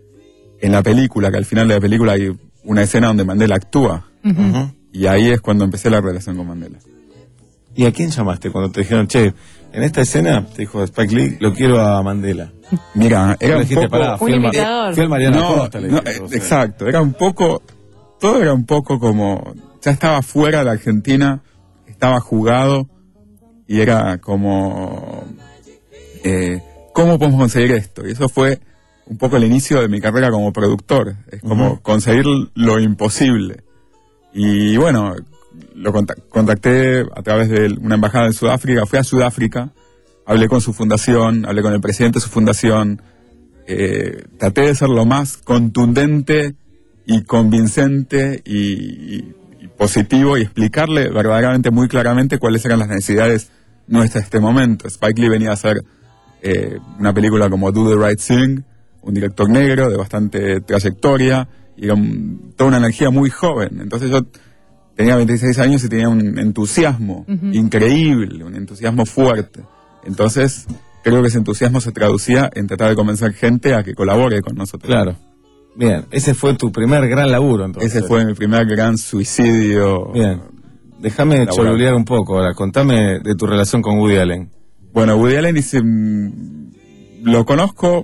en la película, que al final de la película hay una escena donde Mandela actúa. Ujú. Y ahí es cuando empecé la relación con Mandela. ¿Y a quién llamaste cuando te dijeron, che, en esta escena, te dijo Spike Lee, lo quiero a Mandela? Mira, era Le un dijiste, poco... pará, fui Un al Ma- imitador. fui al Mariano No, Acosta, le no, dijiste, eh, o sea. exacto, era un poco, todo era un poco como, ya estaba fuera de la Argentina, estaba jugado y era como, eh, ¿cómo podemos conseguir esto? Y eso fue un poco el inicio de mi carrera como productor, es como Ujú. conseguir lo imposible. Y bueno, lo contac- contacté a través de una embajada en Sudáfrica, fui a Sudáfrica, hablé con su fundación, hablé con el presidente de su fundación, eh, traté de ser lo más contundente y convincente y, y- y positivo y explicarle verdaderamente muy claramente cuáles eran las necesidades nuestras en este momento. Spike Lee venía a hacer eh, una película como Do the Right Thing, un director negro de bastante trayectoria y con toda una energía muy joven. Entonces yo tenía veintiséis años y tenía un entusiasmo Ujú. increíble, un entusiasmo fuerte. Entonces creo que ese entusiasmo se traducía en tratar de convencer gente a que colabore con nosotros. Claro. Bien, ese fue tu primer gran laburo, entonces. Ese fue mi primer gran suicidio. Bien. Déjame laboral. cholulear un poco ahora. Contame de tu relación con Woody Allen. Bueno, Woody Allen dice, mm, lo conozco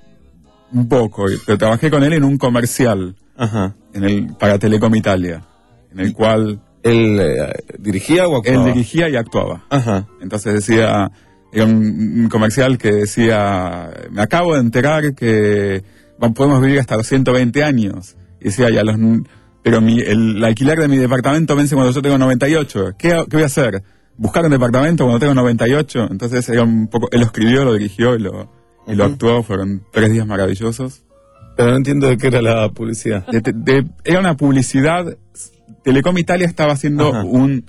un poco, pero trabajé con él en un comercial Ajá. en el para Telecom Italia, en el cual ¿Él eh, dirigía o actuaba? él dirigía y actuaba. Ajá. Entonces decía, era un, un comercial que decía, me acabo de enterar que va- podemos vivir hasta los ciento veinte años. Y decía, ya los, pero mi, el, el alquiler de mi departamento vence cuando yo tengo noventa y ocho. ¿Qué, qué voy a hacer? ¿Buscar un departamento cuando tengo noventa y ocho? Entonces era un poco, él lo escribió, lo dirigió y lo, y lo Ujú. actuó. Fueron tres días maravillosos. Pero no entiendo de qué era la publicidad. De- de- de- era una publicidad. Telecom Italia estaba haciendo Ajá. un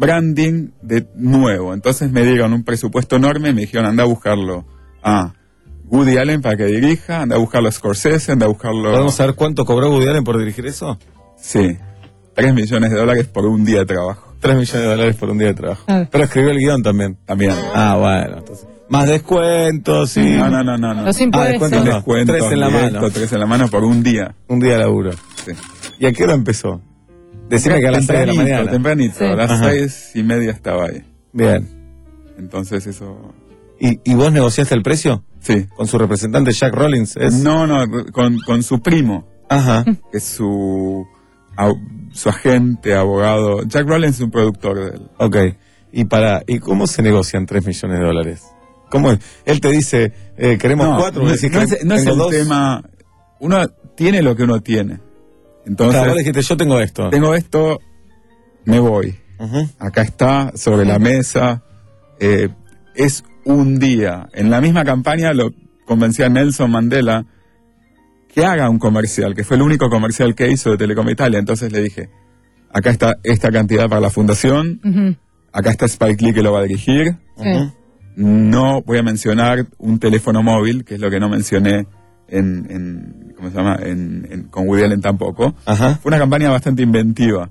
branding de nuevo. Entonces me dieron un presupuesto enorme y me dijeron, anda a buscarlo a Woody Allen para que dirija, anda a buscarlo a Scorsese, anda a buscarlo... ¿Podemos saber cuánto cobró Woody Allen por dirigir eso? Sí, tres millones de dólares por un día de trabajo. tres millones de dólares por un día de trabajo. Ah. Pero escribió el guión también. También. Ah, bueno, entonces... Más descuentos y... No, no, no, no. no. Los impuestos. Ah, descuentos no. Descuentos, Tres en la directo, mano. Tres en la mano por un día. Un día de laburo. Sí. ¿Y a qué hora empezó? Decime que a las seis de la mañana. Tempranito, Sí. a las Ajá. seis y media estaba ahí. Bien. Entonces eso... ¿Y, ¿Y vos negociaste el precio? Sí. ¿Con su representante Jack Rollins? ¿Es? No, no, con, con su primo, Ajá. que es su, au- su agente, abogado. Jack Rollins es un productor de él. Ok. ¿Y para y cómo se negocian tres millones de dólares? ¿Cómo es? Él te dice, eh, queremos No, cuatro, no, vos decís, no es, no es tengo el dos. tema... Uno tiene lo que uno tiene. Entonces, Claro, vos dijiste, yo tengo esto. tengo esto, me voy. Ujú. Acá está, sobre la mesa. Eh, es un día. En la misma campaña lo convencí a Nelson Mandela que haga un comercial, que fue el único comercial que hizo de Telecom Italia. Entonces le dije, acá está esta cantidad para la fundación, Ujú. acá está Spike Lee que lo va a dirigir. Ujú. No voy a mencionar un teléfono móvil, que es lo que no mencioné en, en ¿cómo se llama? En, en- con Woody Allen tampoco. Ajá. Fue una campaña bastante inventiva.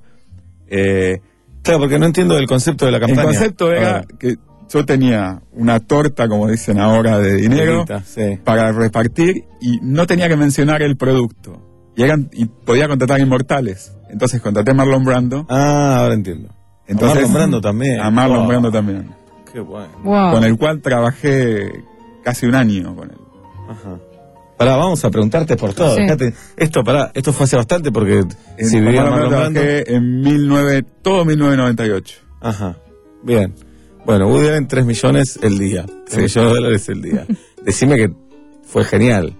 Eh, Claro, porque no entiendo el concepto de la campaña. el concepto A era ver. que yo tenía una torta, como dicen ahora, de dinero Bonita, sí. para repartir y no tenía que mencionar el producto. Y, eran, y podía contratar inmortales. Entonces contraté a Marlon Brando. Ah, ahora entiendo. Entonces, a Marlon Brando también. A Marlon Wow. Brando también. Qué bueno. Wow. Con el cual trabajé casi un año con él. Ajá. Pará, vamos a preguntarte por todo. Sí. Fíjate, esto, pará, esto fue hace bastante porque En si vivía Marlon Marlon Brando Brando. trabajé en mil nueve, todo mil novecientos noventa y ocho. Ajá. Bien. Bueno, Woody Allen tres millones el día. tres Sí. millones de dólares el día. Decime que fue genial.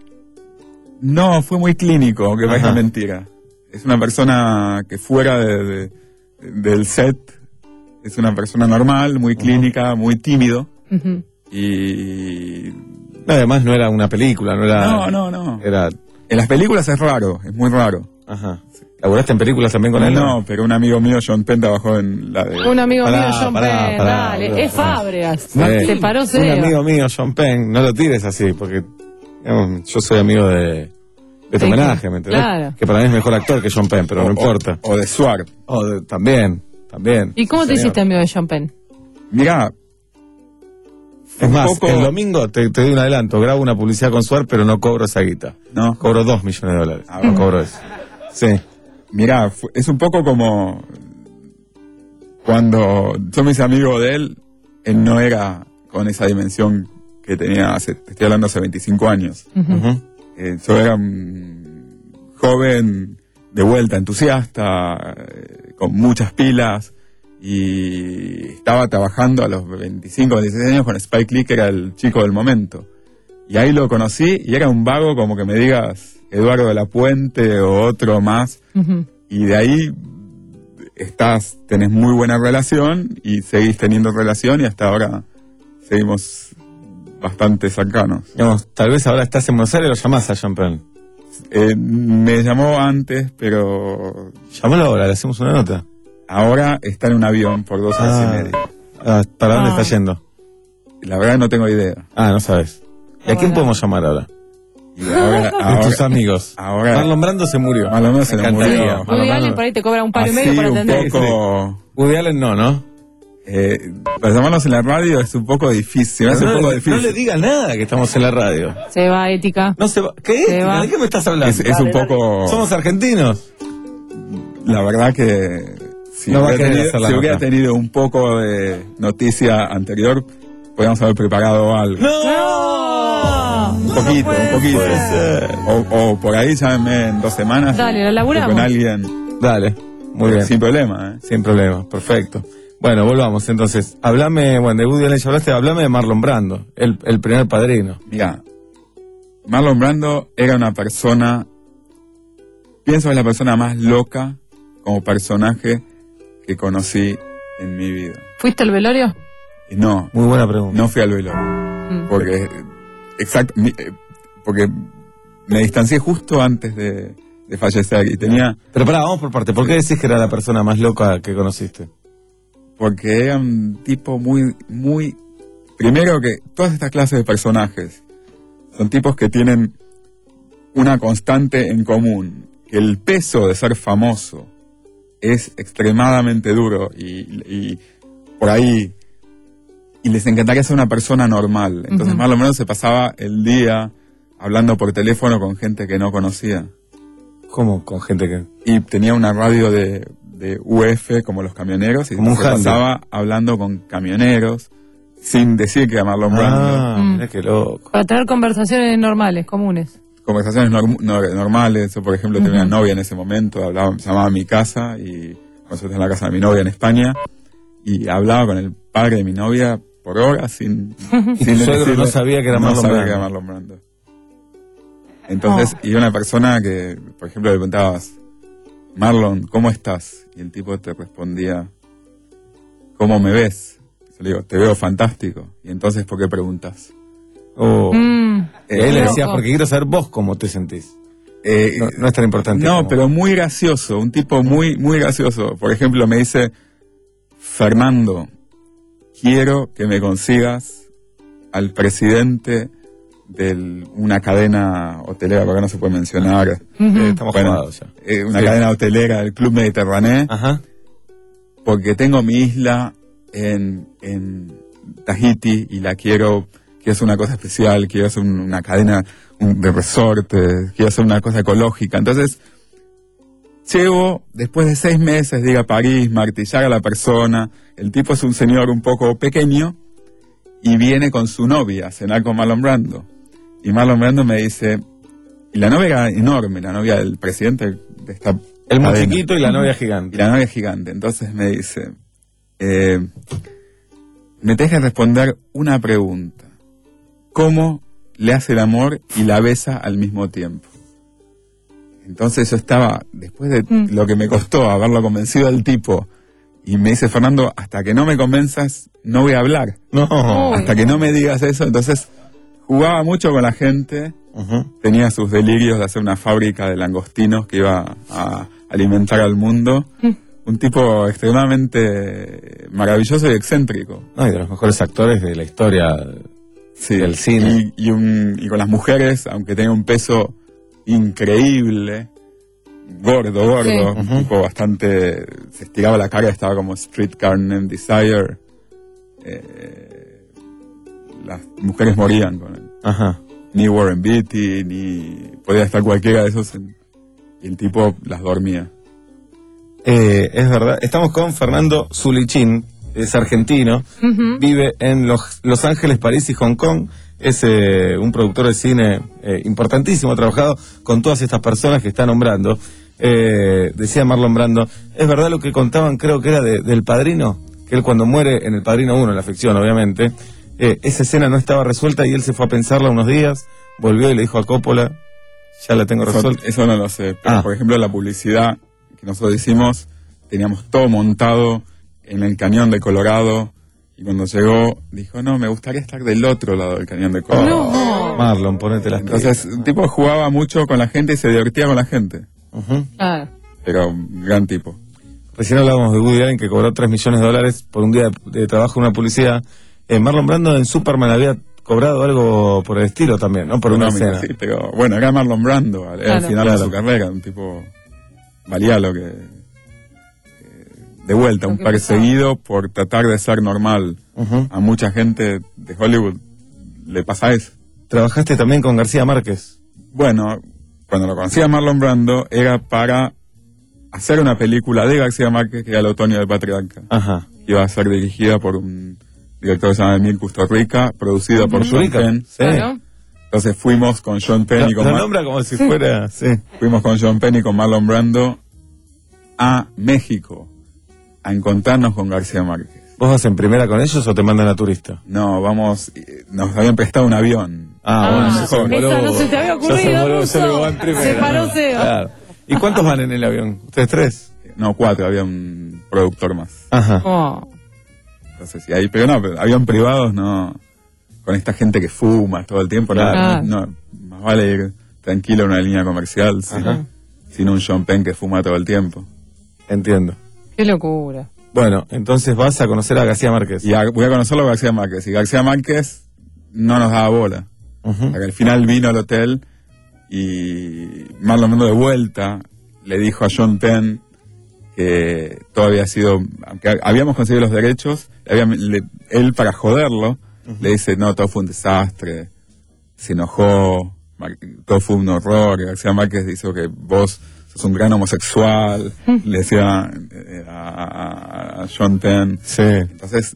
No, fue muy clínico, aunque Ajá. parezca mentira. Es una persona que fuera de, de- del set es una persona normal, muy clínica, muy tímido. Ujú. Y... No, además no era una película, no era... No, no, no. Era... En las películas es raro, es muy raro. Ajá. ¿Laburaste en películas también con él? No, pero un amigo mío, John Penn, trabajó en la de... Un amigo Pará, mío, John pará, Penn, pará, dale. boludo. Es Fábregas. Sí. Se paró Un Seba. amigo mío, John Penn, no lo tires así, porque digamos, yo soy amigo de, de tu Sí, homenaje, ¿me entendés? claro. Que para mí es mejor actor que John Penn, pero o, no importa. O, o de Suar. O de- también, también. ¿Y cómo te Señor. hiciste amigo de John Penn? Mirá, Es más, poco- el domingo te, te doy un adelanto, grabo una publicidad con Suar, pero no cobro esa guita. no. Cobro dos millones de dólares. Ah, no bueno. cobro eso. Sí. Mirá, fu- es un poco como cuando yo me hice amigo de él, él no era con esa dimensión que tenía hace, te estoy hablando hace veinticinco años. Ujú. Eh, yo era un joven de vuelta, entusiasta, eh, con muchas pilas, y estaba trabajando a los veinticinco, veintiséis años con Spike Lee, que era el chico del momento. Y ahí lo conocí, y era un vago como que me digas Eduardo de la Puente o otro más, Ujú. y de ahí estás, tenés muy buena relación, y seguís teniendo relación, y hasta ahora seguimos bastante cercanos. Digamos, tal vez ahora estás en Buenos Aires y lo llamás a John Penn. Eh, me llamó antes, pero Llámalo ahora, le hacemos una nota. ahora está en un avión por dos horas Ah. y media. Ah, ¿Para dónde Ah. está yendo? La verdad no tengo idea. Ah, no sabes. ¿Y a quién Bueno. podemos llamar ahora? Y ahora, A tus ahora, amigos. ahora- Marlon Brando se murió. Marlon Brando se Me le encantaría. murió. Marlon Woody Brando- Allen por ahí te cobra un palo y así medio por un atender. poco... Woody Allen no, ¿no? Eh, para llamarnos en la radio es un poco difícil. Se me hace no, un poco le- difícil. no le diga nada que estamos en la radio. Se va ética. No se va. ¿Qué? Se va. ¿De qué me estás hablando? Es, es un poco... Somos argentinos. La verdad que... Si, No va a hubiera, querer tenido, hacer la si hubiera nota. tenido un poco de noticia anterior, podríamos haber preparado algo. ¡No! Un poquito, un poquito. O, o por ahí llámenme en dos semanas. Dale, lo y laburamos. con alguien. Dale. Muy bien. Sin problema, ¿eh? Sin problema. Perfecto. Bueno, volvamos entonces. Hablame, bueno, de Woody Allen ya hablaste, hablame de Marlon Brando, el, el primer padrino. Mira, Marlon Brando era una persona, pienso que es la persona más loca como personaje que conocí en mi vida. ¿Fuiste al velorio? Y no, Muy buena pregunta. no fui al velorio. Mm. Porque, exacto, mi- eh, porque me distancié justo antes de, de fallecer y tenía, Pero pará, vamos por parte. ¿Por qué decís que era la persona más loca que conociste? porque era un tipo muy, muy, primero que todas estas clases de personajes son tipos que tienen una constante en común, que el peso de ser famoso es extremadamente duro y, y por ahí, y les encantaría ser una persona normal. Entonces, uh-huh. Marlon Brando se pasaba el día hablando por teléfono con gente que no conocía. ¿Cómo con gente que...? Y tenía una radio de, de U F como los camioneros, y como se pasaba hablando con camioneros, sin decir que era Marlon Brando. Ah, mm. mira qué loco. Para tener conversaciones normales, comunes. Conversaciones norm- no, normales. Yo, por ejemplo, uh-huh. tenía una novia en ese momento, hablaba, se llamaba Mi Casa, y nosotros en la casa de mi novia en España, y hablaba con el padre de mi novia por horas sin... y sin tu suegro no sabía que era no Marlon sabía Brando. Que era Marlon Brando. Entonces, oh. y una persona que, por ejemplo, le preguntabas, Marlon, ¿cómo estás? Y el tipo te respondía, ¿cómo me ves? Yo le digo, te veo fantástico. Y entonces, ¿por qué preguntas? Oh. Mm. Eh, y ahí le decías, porque quiero saber vos cómo te sentís. Eh, no, no es tan importante. No, como... pero muy gracioso, un tipo muy, muy gracioso. Por ejemplo, me dice, Fernando, quiero que me consigas al presidente de una cadena hotelera, porque no se puede mencionar. Uh-huh. Eh, estamos bueno, jugados ya. Eh, una sí. cadena hotelera del Club Mediterráneo. Ajá. Porque tengo mi isla en, en Tahiti y la quiero, quiero hacer una cosa especial, quiero hacer un, una cadena un, de resortes, quiero hacer una cosa ecológica. Entonces, llego, después de seis meses de ir a París, martillar a la persona, el tipo es un señor un poco pequeño y viene con su novia a cenar con Marlon Brando. Y Marlon Brando me dice, y la novia era enorme, la novia del presidente de esta el muy cadena. chiquito y la novia gigante. Y la novia gigante. Entonces me dice, eh, me deja responder una pregunta. ¿Cómo le hace el amor y la besa al mismo tiempo? Entonces yo estaba, después de mm. lo que me costó haberlo convencido al tipo, y me dice, Fernando, hasta que no me convenzas, no voy a hablar. No. Hasta que no me digas eso. Entonces jugaba mucho con la gente, uh-huh. tenía sus delirios de hacer una fábrica de langostinos que iba a alimentar al mundo. Mm. Un tipo extremadamente maravilloso y excéntrico. No, y de los mejores actores de la historia sí, del cine. Y, y, un, y con las mujeres, aunque tenía un peso increíble, gordo, gordo, sí. un uh-huh. tipo bastante, se estiraba la cara, estaba como Streetcar Named Desire. Eh, las mujeres morían con él. Ajá. Ni Warren Beatty, ni podía estar cualquiera de esos en, y el tipo las dormía. Eh, es verdad, estamos con Fernando Zulichín, es argentino, uh-huh. vive en los, Los Ángeles, París y Hong Kong. Es eh, un productor de cine eh, importantísimo, ha trabajado con todas estas personas que está nombrando. Eh, decía Marlon Brando, es verdad lo que contaban, creo que era de, del Padrino, que él cuando muere en El Padrino uno, en la ficción obviamente, eh, esa escena no estaba resuelta y él se fue a pensarla unos días, volvió y le dijo a Coppola, ya la tengo resuelta. Eso, eso no lo sé, pero ah. por ejemplo la publicidad que nosotros hicimos, teníamos todo montado en el cañón de Colorado. Y cuando llegó, dijo, no, me gustaría estar del otro lado del cañón de Colorado. No. Marlon, ponete las Entonces, un tipo jugaba mucho con la gente y se divertía con la gente. Uh-huh. Ah. Pero un gran tipo. Recién hablábamos de Woody Allen, que cobró tres millones de dólares por un día de, de trabajo en una publicidad. Eh, Marlon Brando en Superman había cobrado algo por el estilo también, ¿no? Por una escena. Sí, pero bueno, era Marlon Brando, al, claro. al final claro. de su carrera. Un tipo, valía lo que... De vuelta, un perseguido por tratar de ser normal. Uh-huh. A mucha gente de Hollywood le pasa eso. ¿Trabajaste también con García Márquez? Bueno, cuando lo conocí a Marlon Brando era para hacer una película de García Márquez que era El Otoño del Patriarca. Ajá. Iba a ser dirigida por un director que se llama Emil Kusturica, producida uh-huh. por Sean Penn. Sí. Claro. Entonces fuimos con Sean Penn lo, y con... Lo Mar- nombra como si fuera... Sí. Fuimos con Sean Penn y con Marlon Brando a México a encontrarnos con García Márquez. ¿Vos vas en primera con ellos o te mandan a turista? No, vamos, nos habían prestado un avión. Ah, ah bueno, mejor. Eso no se te había ocurrido. Se, voló, se, primera, se paró ¿no? Seba. Claro. ¿Y cuántos van en el avión? ¿Ustedes tres? No, cuatro, había un productor más. Ajá. Oh. Entonces, y ahí, pero no, pero avión privados, no, con esta gente que fuma todo el tiempo, claro. nada, no, no, más vale ir tranquilo en una línea comercial, sin, sin un Sean Penn que fuma todo el tiempo. Entiendo. Qué locura. Bueno, entonces vas a conocer a García Márquez. Y a, voy a conocerlo a García Márquez. Y García Márquez no nos daba bola. Uh-huh. Al final vino al hotel y Marlon Brando de vuelta le dijo a John Penn que todo había sido, aunque habíamos conseguido los derechos, había, le, él para joderlo, uh-huh. le dice, no, todo fue un desastre, se enojó, todo fue un horror. García Márquez dijo que vos sos un gran homosexual, uh-huh. le decía eh, a, a John Penn. Sí. Entonces,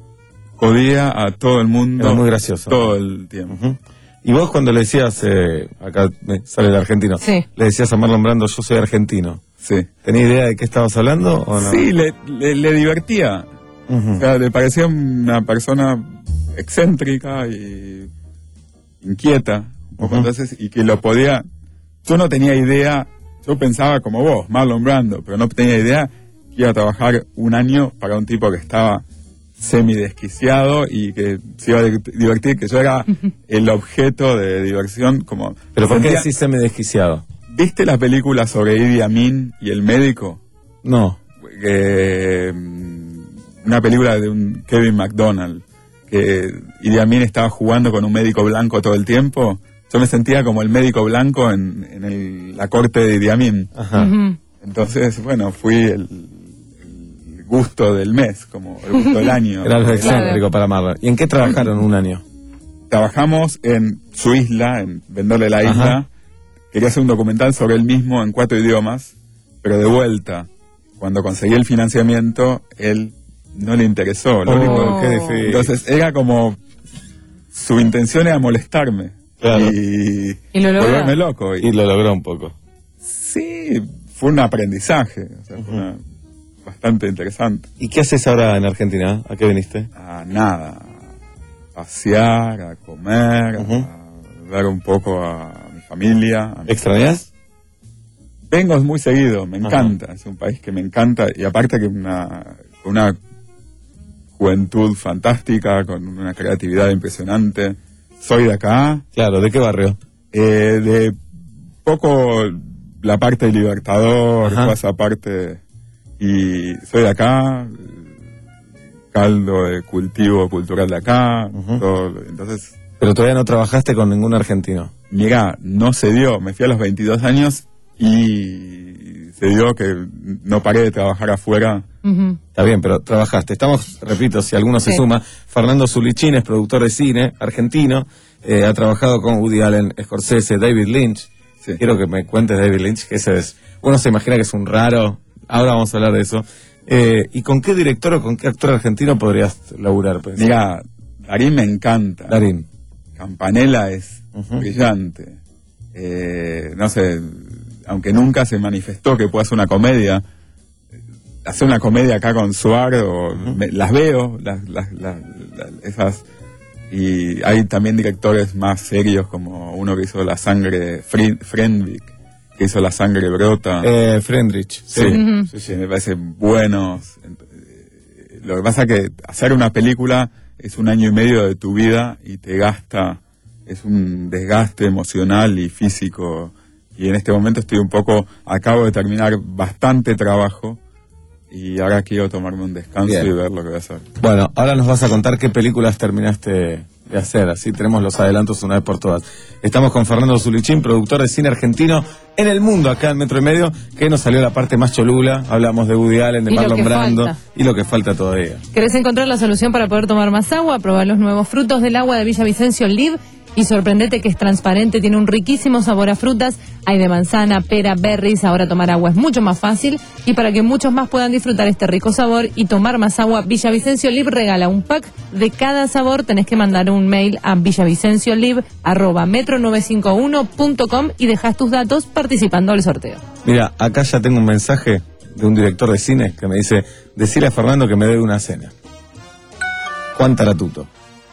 jodía a todo el mundo. Era muy gracioso. Todo el tiempo. Uh-huh. Y vos cuando le decías, eh, acá me sale el argentino, sí. le decías a Marlon Brando, yo soy argentino. Sí. ¿Tenías idea de qué estabas hablando o no? Sí, le, le, le divertía. Uh-huh. O sea, le parecía una persona excéntrica y inquieta. Un poco, uh-huh. Entonces, y que lo podía... Yo no tenía idea, yo pensaba como vos, Marlon Brando, pero no tenía idea que iba a trabajar un año para un tipo que estaba semidesquiciado y que se iba a divertir, que yo era el objeto de diversión. Como ¿Pero por sentía... qué decís semidesquiciado? ¿Viste la película sobre Idi Amin y el médico? No. Eh, una película de un Kevin MacDonald, que Idi Amin estaba jugando con un médico blanco todo el tiempo. Yo me sentía como el médico blanco en, en el, la corte de Idi Amin. Ajá. Uh-huh. Entonces, bueno, fui el, el gusto del mes, como el gusto del año. Era algo excéntrico para Marlon. ¿Y en qué trabajaron un año? Trabajamos en su isla, en venderle la isla. Ajá. Quería hacer un documental sobre él mismo en cuatro idiomas, pero de vuelta, cuando conseguí el financiamiento, él no le interesó. Lo oh, único qué difícil. Entonces era como, su intención era molestarme. Claro. Y, y lo logró. Volverme loco. Y, y lo logró un poco. Sí, fue un aprendizaje, o sea, uh-huh. fue una, bastante interesante. ¿Y qué haces ahora en Argentina? ¿A qué viniste? A nada, a pasear, a comer, uh-huh. a ver un poco a familia. ¿Extrañas? Vengo muy seguido, me encanta, Ajá. es un país que me encanta y aparte que una, una juventud fantástica, con una creatividad impresionante. Soy de acá. Claro, ¿de qué barrio? Eh, de poco la parte de Libertador, Ajá. toda esa parte, y soy de acá, caldo de cultivo cultural de acá, uh-huh. todo, entonces... Pero todavía no trabajaste con ningún argentino. Mirá, no se dio. Me fui a los veintidós años y se dio que no paré de trabajar afuera. Uh-huh. Está bien, pero trabajaste. Estamos, repito, si alguno se sí. suma, Fernando Zulichín es productor de cine argentino, eh, ha trabajado con Woody Allen, Scorsese, David Lynch. Sí. Quiero que me cuentes David Lynch, que ese es... Uno se imagina que es un raro, ahora vamos a hablar de eso. Eh, ¿Y con qué director o con qué actor argentino podrías laburar? Pensé? Mirá, Darín me encanta. Darín. Campanella es uh-huh. brillante. Eh, no sé, aunque nunca se manifestó que pueda hacer una comedia, hacer una comedia acá con Suárez, uh-huh. me, las veo, las, las, las, las, esas, y hay también directores más serios, como uno que hizo La Sangre, Friendvik, que hizo La Sangre Brota. Eh, Friendrich. Sí, uh-huh. sí, sí, me parecen buenos. Lo que pasa es que hacer una película es un año y medio de tu vida y te gasta, es un desgaste emocional y físico. Y en este momento estoy un poco, acabo de terminar bastante trabajo y ahora quiero tomarme un descanso Bien. y ver lo que voy a hacer. Bueno, ahora nos vas a contar qué películas terminaste de hacer, así tenemos los adelantos una vez por todas. Estamos con Fernando Zulichín, productor de cine argentino en el mundo, acá en Metro y Medio, que nos salió la parte más cholula, hablamos de Woody Allen, de Marlon Brando, falta. y lo que falta todavía. ¿Querés encontrar la solución para poder tomar más agua? Probar los nuevos frutos del agua de Villavicencio Live y sorprendete que es transparente, tiene un riquísimo sabor a frutas, hay de manzana, pera, berries, ahora tomar agua es mucho más fácil y para que muchos más puedan disfrutar este rico sabor y tomar más agua, Villavicencio Live regala un pack de cada sabor, tenés que mandar un mail a villavicenciolive arroba metro novecientos cincuenta y uno punto com y dejás tus datos participando del sorteo. Mira, acá ya tengo un mensaje de un director de cine que me dice, decirle a Fernando que me debe una cena. Juan Taratuto.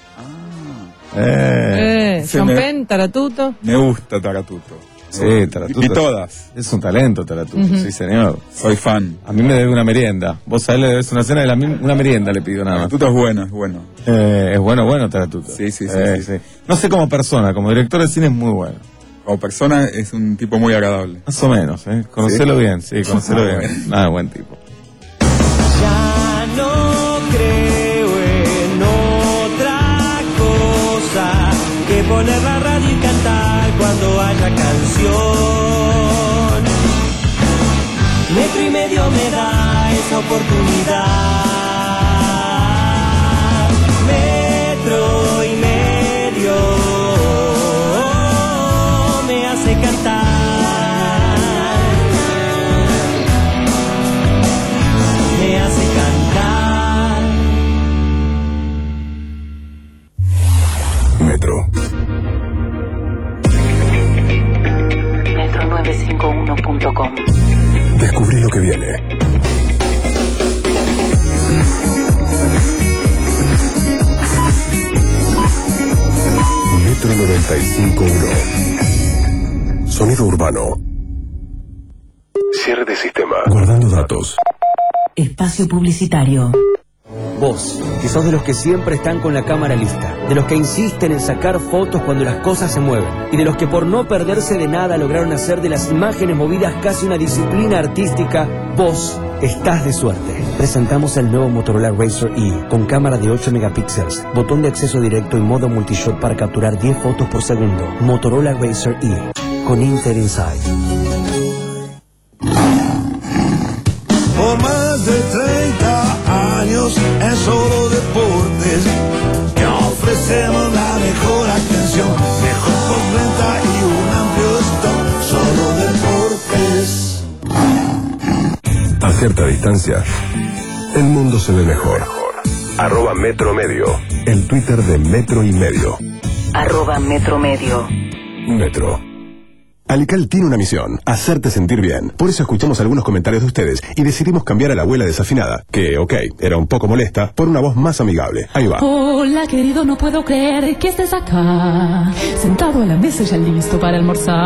Eh, John Penn, Taratuto. Me gusta Taratuto. Sí, Taratuto. Y todas. Es un talento Taratuto, uh-huh. sí señor. Soy fan. A mí me debe una merienda. Vos a él le debes una cena y a mí una merienda le pido nada más. Taratuto es bueno, es bueno. Eh, es bueno, bueno Taratuto. Sí, sí, sí, eh, sí, sí. No sé como persona, como director de cine es muy bueno. Como persona es un tipo muy agradable. Más o menos, ¿eh? Conocelo ¿Sí? bien, sí, conocelo bien. Bueno. Nada, buen tipo. Ya no creo en otra cosa que poner la radio y cantar cuando haya canción. Metro y medio me da esa oportunidad. Metro y medio me hace cantar. Me hace cantar. Metro. metro nueve cinco uno punto com. Descubrí lo que viene. Metro noventa y cinco punto uno. Sonido urbano. Cierre de sistema. Guardando datos. Espacio publicitario. Vos, que sos de los que siempre están con la cámara lista, de los que insisten en sacar fotos cuando las cosas se mueven, y de los que por no perderse de nada lograron hacer de las imágenes movidas casi una disciplina artística, vos estás de suerte. Presentamos el nuevo Motorola Razr E, con cámara de ocho megapíxeles, botón de acceso directo y modo multishot para capturar diez fotos por segundo. Motorola Razr E, con Inter Inside. Por más de treinta años en Solo Deportes, que ofrecemos la mejor atención, mejor postventa y un amplio stock. Solo Deportes. A cierta distancia, el mundo se ve mejor. Arroba Metro Medio. El Twitter de Metro y Medio. Arroba Metro Medio. Metro. Alical tiene una misión, hacerte sentir bien. Por eso escuchamos algunos comentarios de ustedes y decidimos cambiar a la abuela desafinada, que, ok, era un poco molesta, por una voz más amigable. Ahí va. Hola querido, no puedo creer que estés acá, sentado a la mesa ya listo para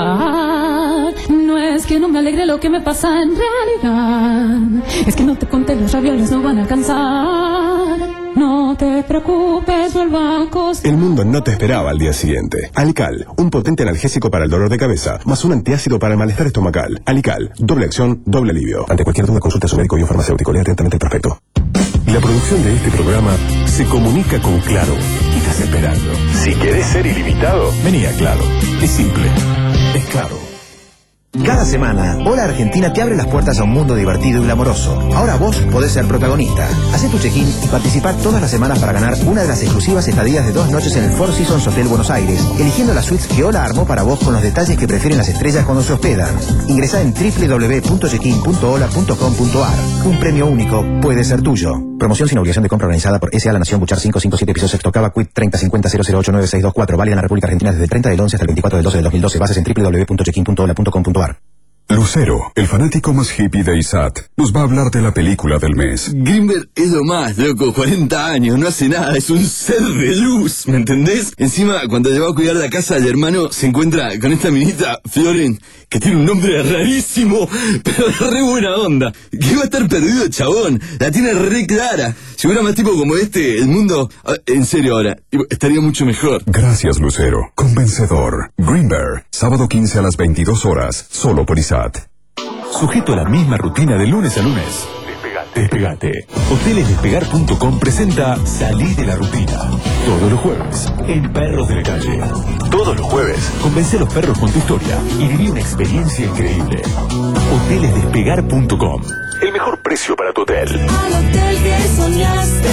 almorzar. No es que no me alegre lo que me pasa en realidad, es que no te conté, los ravioles no van a alcanzar. No te preocupes, vuelvo a acostar. El mundo no te esperaba al día siguiente. Alical, un potente analgésico para el dolor de cabeza, más un antiácido para el malestar estomacal. Alical, doble acción, doble alivio. Ante cualquier duda, consulte a su médico y un farmacéutico. Lea atentamente el prospecto. La producción de este programa se comunica con Claro. ¿Qué estás esperando? Si querés ser ilimitado, vení a Claro. Es simple. Es Claro. Cada semana, Hola Argentina te abre las puertas a un mundo divertido y glamoroso. Ahora vos podés ser protagonista. Hacé tu check-in y participá todas las semanas para ganar una de las exclusivas estadías de dos noches en el Four Seasons Hotel Buenos Aires, eligiendo las suites que Hola armó para vos con los detalles que prefieren las estrellas cuando se hospedan. Ingresá en doble u doble u doble u punto check in punto hola punto com punto a r. Un premio único puede ser tuyo. Promoción sin obligación de compra organizada por S A La Nación Buchar quinientos cincuenta y siete piso sexto Cava Quit treinta cincuenta cero cero ocho nueve seis dos cuatro. Válida en la República Argentina desde el treinta del once hasta el veinticuatro del doce del dos mil doce. Bases en doble u doble u doble u punto check in punto hola punto com punto a r. Lucero, el fanático más hippie de I S A T, nos va a hablar de la película del mes. Grimberg es lo más, loco, cuarenta años, no hace nada, es un ser de luz, ¿me entendés? Encima, cuando le va a cuidar la casa del hermano, se encuentra con esta minita, Floren, que tiene un nombre rarísimo, pero de re buena onda. ¿Qué va a estar perdido el chabón? La tiene re clara. Si hubiera más tipo como este, el mundo, en serio ahora, estaría mucho mejor. Gracias, Lucero. Convencedor. Greenberg, sábado quince a las veintidós horas, solo por I S A T. Sujeto a la misma rutina de lunes a lunes. Despegate. Hoteles Despegar punto com presenta Salí de la rutina. Todos los jueves, en Perros de la Calle. Todos los jueves, convence a los perros con tu historia y viví una experiencia increíble. Hoteles Despegar punto com. El mejor precio para tu hotel. Al hotel que soñaste,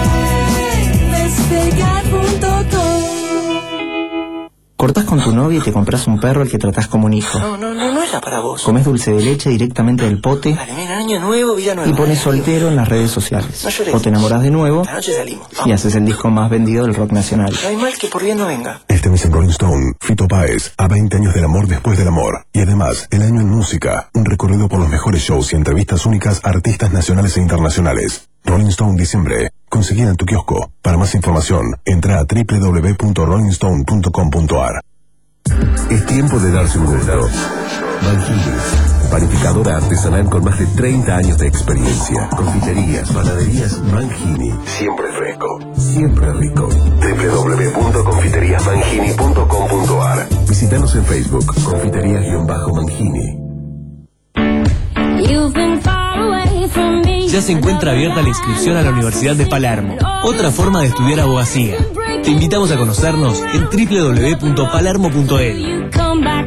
Despegar punto com. Cortás con tu novia y te compras un perro al que tratás como un hijo. No, no, no, no era para vos. Comés dulce de leche directamente del pote. Vale, mira, año nuevo, vida nueva. Y pones soltero en las redes sociales. No llores. O te enamorás de nuevo. La noche salimos. Y haces el disco más vendido del rock nacional. No hay mal que por bien no venga. Este mes en Rolling Stone, Fito Páez, a veinte años del amor después del amor. Y además, el año en música, un recorrido por los mejores shows y entrevistas únicas a artistas nacionales e internacionales. Rolling Stone diciembre. Conseguida en tu kiosco. Para más información, entra a doble u doble u doble u punto rolling stone punto com punto a r. Es tiempo de darse un gusto. Manginis, panificadora artesanal con más de treinta años de experiencia. Confiterías, panaderías Mangini. Siempre fresco, siempre rico. doble u doble u doble u punto confiterías mangini punto com punto a r. Visítanos en Facebook, confiterías-mangini. Ya se encuentra abierta la inscripción a la Universidad de Palermo, otra forma de estudiar abogacía. Te invitamos a conocernos en doble u doble u doble u punto palermo punto e d u.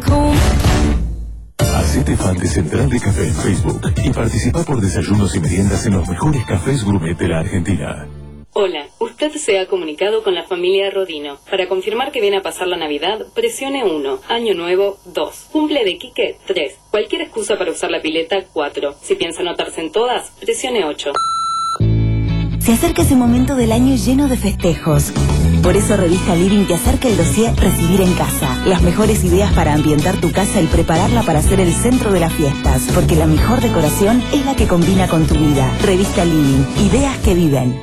Hacete fan de Central de Café en Facebook y participa por desayunos y meriendas en los mejores cafés gourmet de la Argentina. Hola, usted se ha comunicado con la familia Rodino. Para confirmar que viene a pasar la Navidad, presione uno. Año Nuevo, dos. Cumple de Quique, tres. Cualquier excusa para usar la pileta, cuatro. Si piensa anotarse en todas, presione ocho. Se acerca ese momento del año lleno de festejos. Por eso Revista Living te acerca el dossier Recibir en Casa. Las mejores ideas para ambientar tu casa y prepararla para ser el centro de las fiestas. Porque la mejor decoración es la que combina con tu vida. Revista Living. Ideas que viven.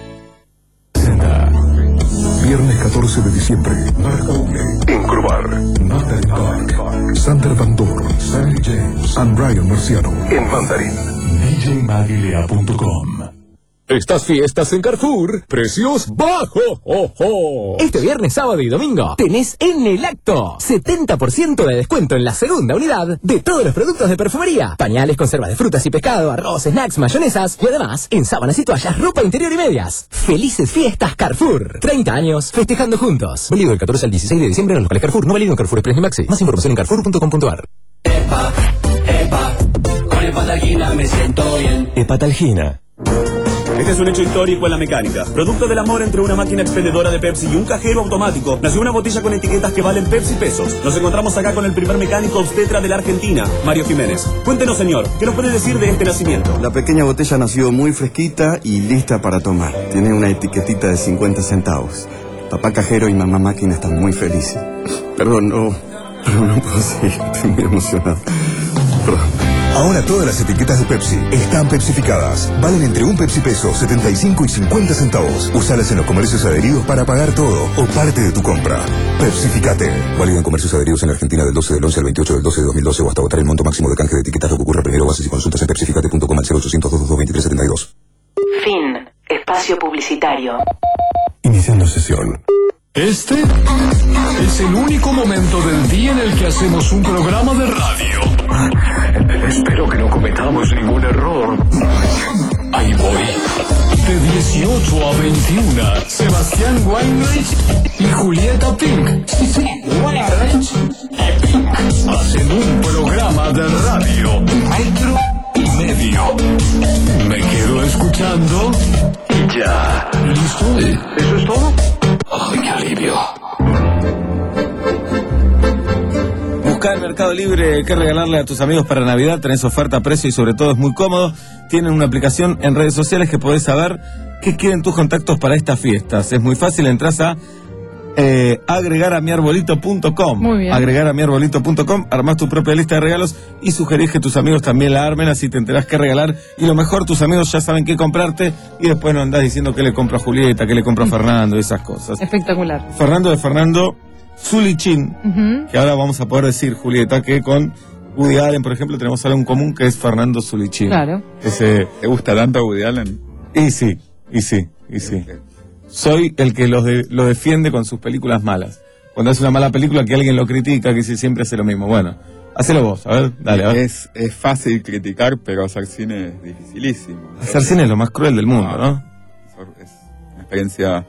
Viernes catorce de diciembre, Marcoule, en Crobar, Natalie Park, Sander Van Doorn, Sally James, and Brian Marciano, en Mandarín. D J Maguilea punto com. Estas fiestas en Carrefour, precios bajos. Oh, oh. Este viernes, sábado y domingo tenés en el acto setenta por ciento de descuento en la segunda unidad de todos los productos de perfumería. Pañales, conservas de frutas y pescado, arroz, snacks, mayonesas y además en sábanas y toallas, ropa interior y medias. Felices fiestas Carrefour. treinta años festejando juntos. Válido del catorce al dieciséis de diciembre en los locales Carrefour. No válido en Carrefour Express ni Maxi. Más información en carrefour punto com punto a r. Epa, epa, con Hepatalgina me siento bien. Hepatalgina. Este es un hecho histórico en la mecánica. Producto del amor entre una máquina expendedora de Pepsi y un cajero automático, nació una botella con etiquetas que valen Pepsi pesos. Nos encontramos acá con el primer mecánico obstetra de la Argentina, Mario Jiménez. Cuéntenos, señor, ¿qué nos puede decir de este nacimiento? La pequeña botella nació muy fresquita y lista para tomar. Tiene una etiquetita de cincuenta centavos. Papá cajero y mamá máquina están muy felices. Perdón, no, pero no puedo seguir. Estoy muy emocionado. Perdón. Ahora todas las etiquetas de Pepsi están pepsificadas. Valen entre un Pepsi peso, setenta y cinco y cincuenta centavos. Usalas en los comercios adheridos para pagar todo o parte de tu compra. Pepsificate. Válido en comercios adheridos en la Argentina del doce del once al veintiocho del doce de dos mil doce o hasta votar el monto máximo de canje de etiquetas. Lo que ocurra primero. Bases y consultas en pepsificate punto com al cero ochocientos, doscientos veintidós, veintitrés setenta y dos. Fin. Espacio publicitario. Iniciando sesión. Este es el único momento del día en el que hacemos un programa de radio. Espero que no cometamos ningún error. Ahí voy. De dieciocho a veintiuno, Sebastián Weinreich y Julieta Pink. Sí, sí, Weinreich y Pink hacen un programa de radio. Metro y medio. Me quedo escuchando y ya. ¿Listo? ¿Eso es todo? ¡Ay, qué alivio! Busca en Mercado Libre qué regalarle a tus amigos para Navidad. Tenés oferta, precio y sobre todo es muy cómodo. Tienen una aplicación en redes sociales que podés saber qué quieren tus contactos para estas fiestas. Es muy fácil, entras a eh, agregar a mi arbolito punto com. Muy bien. agregar a mi arbolito punto com, armás tu propia lista de regalos y sugerís que tus amigos también la armen, así te enterás qué regalar. Y lo mejor, tus amigos ya saben qué comprarte y después no andás diciendo qué le compro a Julieta, qué le compro a Fernando, esas cosas. Espectacular. Fernando de Fernando Zulichín, Uh-huh. que ahora vamos a poder decir, Julieta, que con Woody Allen, por ejemplo, tenemos algo en común que es Fernando Zulichín. Claro. Ese, ¿Te gusta tanto Woody Allen? Y sí, y sí, y sí. Soy el que los de, lo defiende con sus películas malas. Cuando hace una mala película que alguien lo critica, que si siempre hace lo mismo. Bueno, hacelo vos, a ver, dale, a ver. Es, es fácil criticar, pero hacer cine es dificilísimo. Hacer cine es lo más cruel del mundo, ¿no? Es una experiencia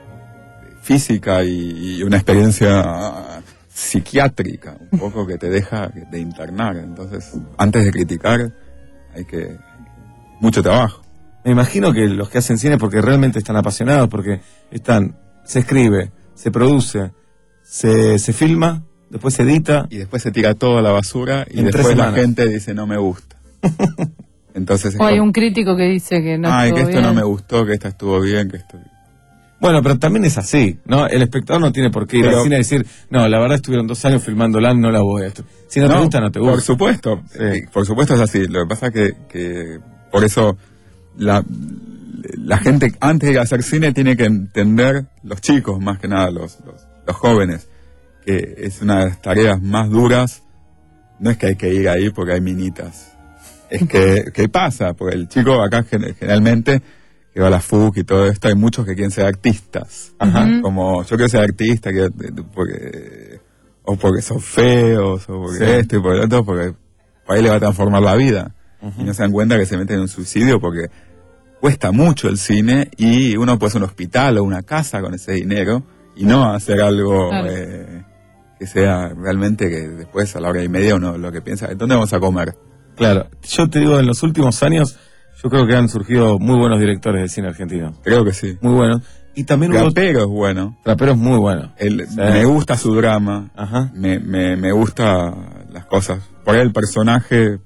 física y, y una experiencia psiquiátrica, un poco que te deja de internar. Entonces, antes de criticar, hay que... mucho trabajo. Me imagino que los que hacen cine porque realmente están apasionados, porque están, se escribe, se produce, se, se filma, después se edita. Y después se tira todo a la basura y después la gente dice no me gusta. Entonces O hay un crítico que dice que no Ay, estuvo que esto bien. no me gustó, que esta estuvo bien, que esto... Bueno, pero también es así, ¿no? El espectador no tiene por qué ir Pero- al cine a decir, no, la verdad estuvieron dos años filmándola, no la voy a... estu-". Si no, te gusta, no te gusta. Por supuesto, eh, por supuesto es así. Lo que pasa que, que por eso la, la gente antes de ir a hacer cine tiene que entender, los chicos más que nada, los, los, los jóvenes, que es una de las tareas más duras. No es que hay que ir ahí porque hay minitas. Es que, ¿qué pasa? Porque el chico acá gen- generalmente que va a la F U C y todo esto, hay muchos que quieren ser artistas. Ajá. Ujú. Como yo quiero ser artista, que, porque, o porque son feos, o porque Sí. esto y por el otro, porque por ahí le va a transformar la vida. Y no se dan cuenta que se meten en un suicidio porque cuesta mucho el cine y uno puede hacer un hospital o una casa con ese dinero y no hacer algo Claro. eh, que sea realmente que después a la hora y media uno lo que piensa, ¿dónde vamos a comer? Claro, yo te digo, en los últimos años, yo creo que han surgido muy buenos directores de cine argentino. Creo que sí. Muy buenos. Y también hubo... Trapero es bueno. Trapero es muy bueno. El, Sí. Me gusta su drama. Ajá. Me, me, me gusta las cosas. Por ahí el personaje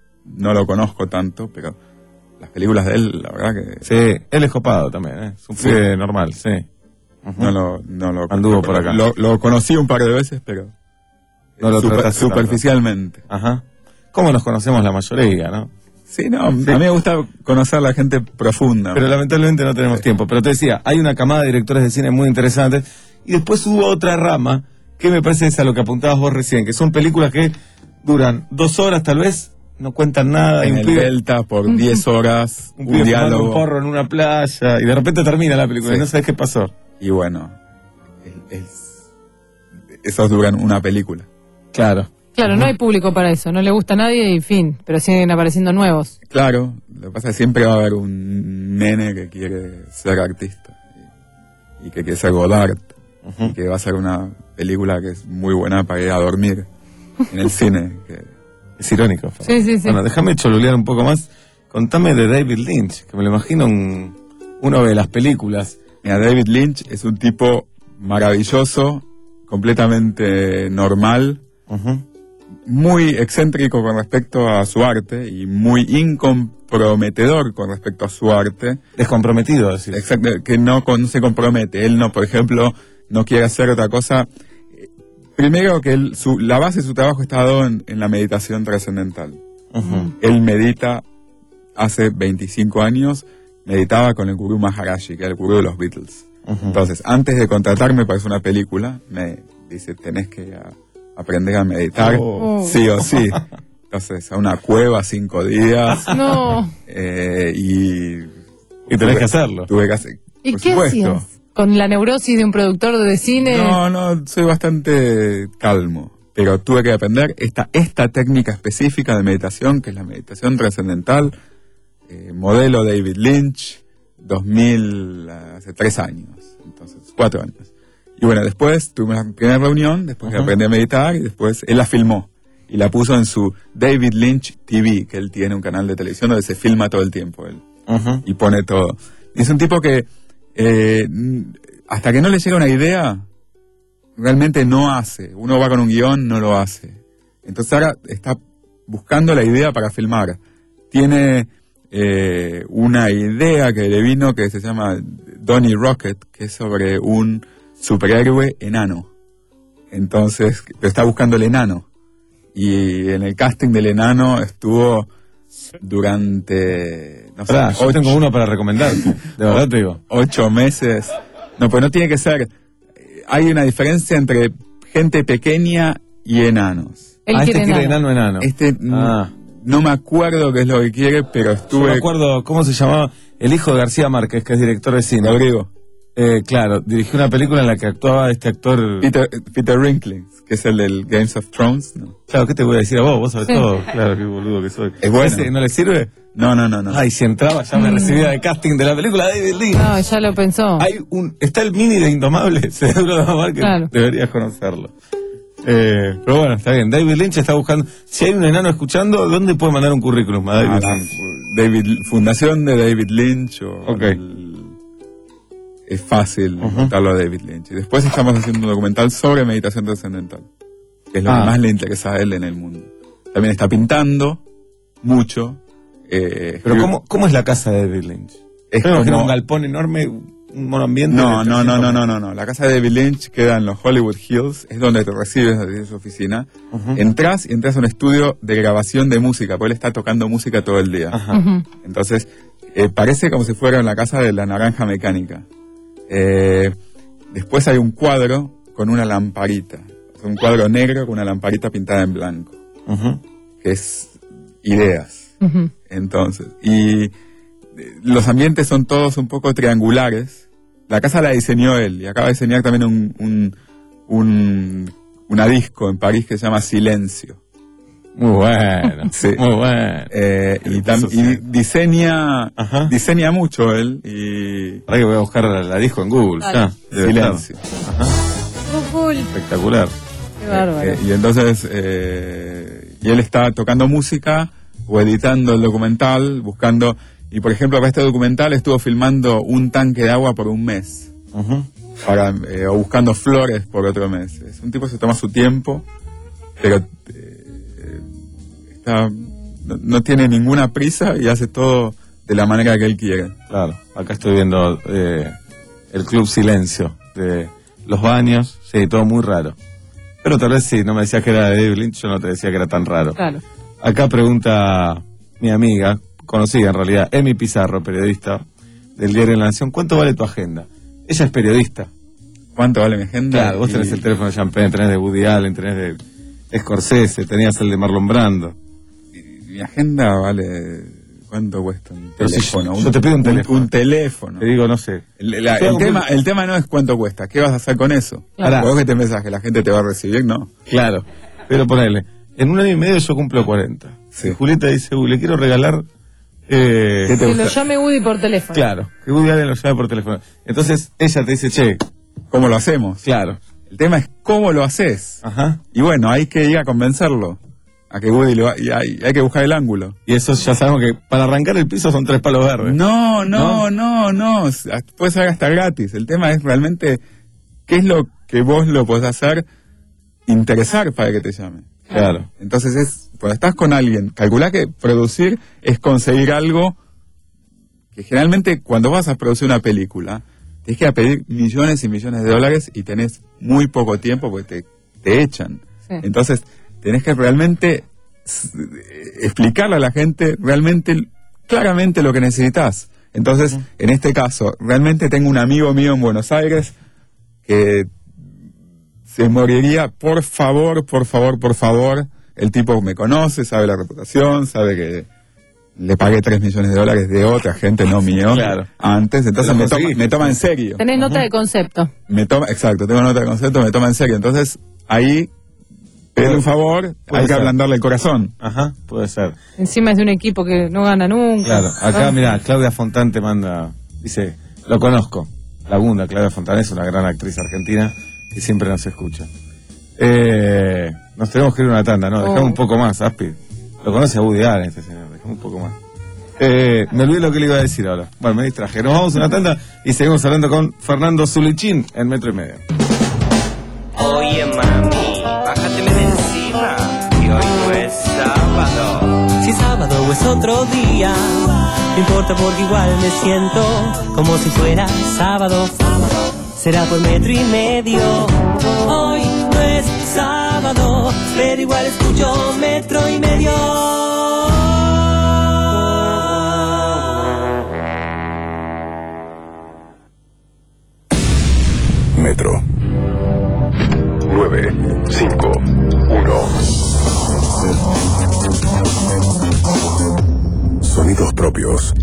no lo conozco tanto, pero las películas de él, la verdad que... Sí, él es copado también, ¿eh? Es un Sí. pibe normal, sí. Ujú. No lo, no lo Anduvo por acá. Lo, lo conocí un par de veces, pero No lo super- trataste tanto. superficialmente. Ajá. ¿Cómo nos conocemos la mayoría, no? Sí, no, a mí me gusta conocer a la gente profunda. Pero lamentablemente no tenemos tiempo. Pero te decía, hay una camada de directores de cine muy interesantes. Y después hubo otra rama, que me parece es a lo que apuntabas vos recién, que son películas que duran dos horas tal vez, no cuentan nada. En y un el pibe- Delta por diez horas, un un, pibe fumando diálogo. un porro en una playa, y de repente termina la película Sí. y no sabes qué pasó. Y bueno, es- es- esos duran una película. Claro. Claro, no hay público para eso, no le gusta a nadie y fin, pero siguen apareciendo nuevos. Claro, lo que pasa es que siempre va a haber un nene que quiere ser artista y, y que quiere ser Godard y que va a ser una película que es muy buena para ir a dormir en el cine. Que... Es irónico. Sí, sí, sí. Bueno, déjame cholulear un poco más. Contame de David Lynch, que me lo imagino un, uno de las películas. Mira, David Lynch es un tipo maravilloso, completamente normal, Ujú. muy excéntrico con respecto a su arte y muy incomprometedor con respecto a su arte. Descomprometido, decir. Exacto, que no, con- no se compromete. Él no, por ejemplo, no quiere hacer otra cosa. Primero que él, su, la base de su trabajo está dado en, en la meditación trascendental. Ujú. Él medita hace veinticinco años, meditaba con el gurú Maharaji, que era el gurú de los Beatles. Ujú. Entonces, antes de contratarme para hacer una película, me dice, tenés que a- aprender a meditar, Oh. sí o sí. Entonces, a una cueva cinco días. No. eh, y... Y tenés tuve- que hacerlo. Tuve que hacer, ¿Y por qué supuesto. hacías? Con la neurosis de un productor de cine. No, no, soy bastante calmo. Pero tuve que aprender esta, esta técnica específica de meditación, que es la meditación trascendental, eh, modelo David Lynch, dos mil, hace tres años, entonces, cuatro años. Y bueno, después tuve una primera reunión, después que Ajá. aprendí a meditar, y después él la filmó. Y la puso en su David Lynch T V, que él tiene un canal de televisión donde se filma todo el tiempo él. Ujú. Y pone todo. Y es un tipo que, eh, hasta que no le llega una idea, realmente no hace. Uno va con un guión, no lo hace. Entonces ahora está buscando la idea para filmar. Tiene eh, una idea que le vino que se llama Donnie Rocket, que es sobre un superhéroe enano. Entonces, pero está buscando el enano. Y en el casting del enano estuvo durante... No sé, Pará, yo ocho- tengo uno para recomendar. De verdad te digo. ocho meses. No, pues no tiene que ser. Hay una diferencia entre gente pequeña y enanos. Él Ah, quiere este quiere enano. enano, enano. Este mm, Ah. no me acuerdo qué es lo que quiere, pero Yo estuve. me acuerdo, ¿cómo se llamaba? El hijo de García Márquez, que es director de cine. Rodrigo. Eh, claro, dirigió una película en la que actuaba este actor... Peter, Peter Dinklage, que es el del Games of Thrones. ¿No? Claro, ¿qué te voy a decir a vos? Vos sabés Sí. todo. Claro, qué boludo que soy. Es bueno. ¿Ese no le sirve? No, no, no, no. Ay, si entraba ya me recibía de casting de la película de David Lynch. No, ya lo pensó. Hay un, está el mini de Indomable, Cerebro de Amar, que Claro. deberías conocerlo. Eh, pero bueno, está bien. David Lynch está buscando. Si hay un enano escuchando, ¿dónde puede mandar un currículum a David Ah, la Lynch? David, Fundación de David Lynch. O Ok. el- es fácil Ujú. encontrarlo a David Lynch. Y después estamos haciendo un documental sobre meditación trascendental, que es lo Ah. que más le interesa a él en el mundo. También está pintando mucho. eh, Pero escribe- ¿cómo, ¿cómo es la casa de David Lynch? Es Yo me imagino como- un galpón enorme, un monoambiente. No, de no, no, no, trescientos no, no, no. La casa de David Lynch queda en los Hollywood Hills, es donde te recibes desde su oficina. Ujú. Entrás y entras a un estudio de grabación de música, porque él está tocando música todo el día. Ajá. Ujú. Entonces, eh, parece como si fuera en la casa de la naranja mecánica. Eh, después hay un cuadro con una lamparita. Es un cuadro negro con una lamparita pintada en blanco, Ujú. que es ideas. Ujú. Entonces, y eh, los ambientes son todos un poco triangulares. La casa la diseñó él y acaba de diseñar también un, un, un- una disco en París que se llama Silencio. Muy bueno, sí. muy bueno. Eh, y, tam- y diseña Ajá. diseña mucho él. Y... Ahora que voy a buscar la, la disco en Google. Ya, Silencio. Ajá. Cool. Espectacular. Qué bárbaro. Eh, y entonces, eh, y él está tocando música o editando el documental, buscando... Y por ejemplo, para este documental estuvo filmando un tanque de agua por un mes. Uh-huh. Para, eh, o buscando flores por otro mes. Es un tipo que se toma su tiempo, pero eh, está, no, no tiene ninguna prisa y hace todo de la manera que él quiere. Claro, acá estoy viendo eh, el Club Silencio, de los baños, sí, todo muy raro. Pero tal vez si no me decías que era de David Lynch, yo no te decía que era tan raro. Claro. Acá pregunta mi amiga, conocida en realidad, Emi Pizarro, periodista del diario La Nación, ¿cuánto vale tu agenda? Ella es periodista. ¿Cuánto vale mi agenda? Claro, vos tenés y... el teléfono de Champagne, tenés de Woody Allen, tenés de Scorsese, tenías el de Marlon Brando. Y, mi agenda vale... ¿Cuánto cuesta un Pero teléfono? Si yo, yo te pido un, un teléfono. Un teléfono. Te digo, no sé. El, la, el, tema, el tema no es cuánto cuesta, ¿qué vas a hacer con eso? Claro. Vos que te pensás que la gente te va a recibir, no. Claro, pero ponele, en un año y medio yo cumplo cuarenta. Sí. Y Julieta dice, uy, le quiero regalar... Eh, ¿Qué te que gusta? Lo llame Woody por teléfono. Claro, que Woody Allen lo llame por teléfono. Entonces ella te dice, che, ¿cómo lo hacemos? Claro. El tema es cómo lo haces. Ajá. Y bueno, hay que ir a convencerlo. A que Woody lo, y hay, hay que buscar el ángulo. Y eso ya sabemos que para arrancar el piso son tres palos verdes. No, no, no, no, no. Puede ser hasta gratis. El tema es realmente qué es lo que vos lo podés hacer interesar para que te llame. Claro. Entonces es, cuando estás con alguien, calculá que producir es conseguir algo que generalmente cuando vas a producir una película, tienes que ir a pedir millones y millones de dólares y tenés muy poco tiempo porque te, te echan. Sí. Entonces, tenés que realmente explicarle a la gente realmente, claramente lo que necesitas. Entonces, uh-huh. en este caso, realmente tengo un amigo mío en Buenos Aires que se moriría, por favor, por favor, por favor. El tipo me conoce, sabe la reputación, sabe que le pagué tres millones de dólares de otra gente, no mío, claro. antes. Entonces me toma, me toma en serio. Tenés nota uh-huh. de concepto. Me toma, exacto, tengo nota de concepto, me toma en serio. Entonces, ahí... Pedirle un favor, hay que ser. ablandarle el corazón. Ajá, puede ser. Encima es de un equipo que no gana nunca. Claro, acá, mira, Claudia Fontán te manda, dice, lo conozco. Laguna, Claudia Fontán es una gran actriz argentina y siempre nos escucha. Eh, nos tenemos que ir a una tanda, ¿no? Dejame oh. un poco más, Aspi. Lo conoce a Woody Allen este señor, dejame un poco más. Eh, me olvidé lo que le iba a decir ahora. Bueno, me distraje. Nos vamos a una tanda y seguimos hablando con Fernando Zulichín en Metro y Medio. Oye, mami. Bájateme de encima, y hoy no es sábado. Si sábado es otro día, no importa porque igual me siento como si fuera sábado. Será por metro y medio. Hoy no es sábado, pero igual escucho metro y medio. Metro nueve cinco uno. Sonidos propios.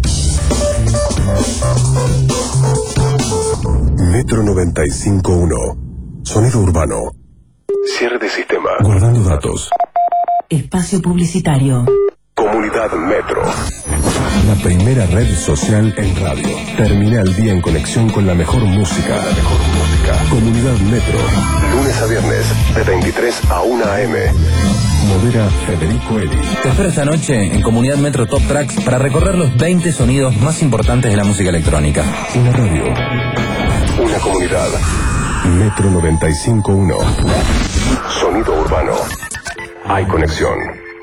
Metro noventa y cinco uno. Sonido urbano. Cierre de sistema. Guardando datos. Espacio publicitario. Comunidad Metro. La primera red social en radio. Termina el día en conexión con la mejor música. La mejor música. Comunidad Metro. Lunes a viernes, de veintitrés a una a eme. Modera Federico Eli. Te espero esta noche en Comunidad Metro Top Tracks para recorrer los veinte sonidos más importantes de la música electrónica. Una radio. Una comunidad. Metro noventa y cinco uno. Sonido urbano. Hay conexión.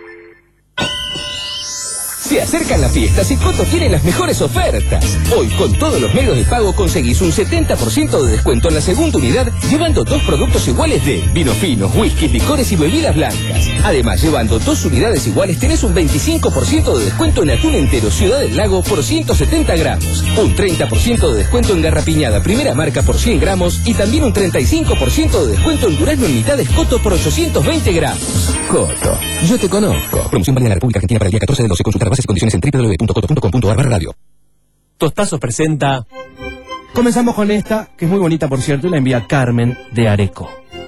Se acercan las fiestas y Coto tiene las mejores ofertas. Hoy, con todos los medios de pago, conseguís un setenta por ciento de descuento en la segunda unidad, llevando dos productos iguales de vino fino, whisky, licores y bebidas blancas. Además, llevando dos unidades iguales, tenés un veinticinco por ciento de descuento en atún entero Ciudad del Lago por ciento setenta gramos, un treinta por ciento de descuento en garrapiñada primera marca por cien gramos y también un treinta y cinco por ciento de descuento en durazno en mitades Coto por ochocientos veinte gramos. Coto, yo te conozco. Promoción válida en la República Argentina para el día catorce del doce. Consultar bases y condiciones en doble u doble u doble u punto coto punto com punto a r barra radio. Tostazos presenta... Comenzamos con esta, que es muy bonita por cierto, y la envía Carmen de Areco.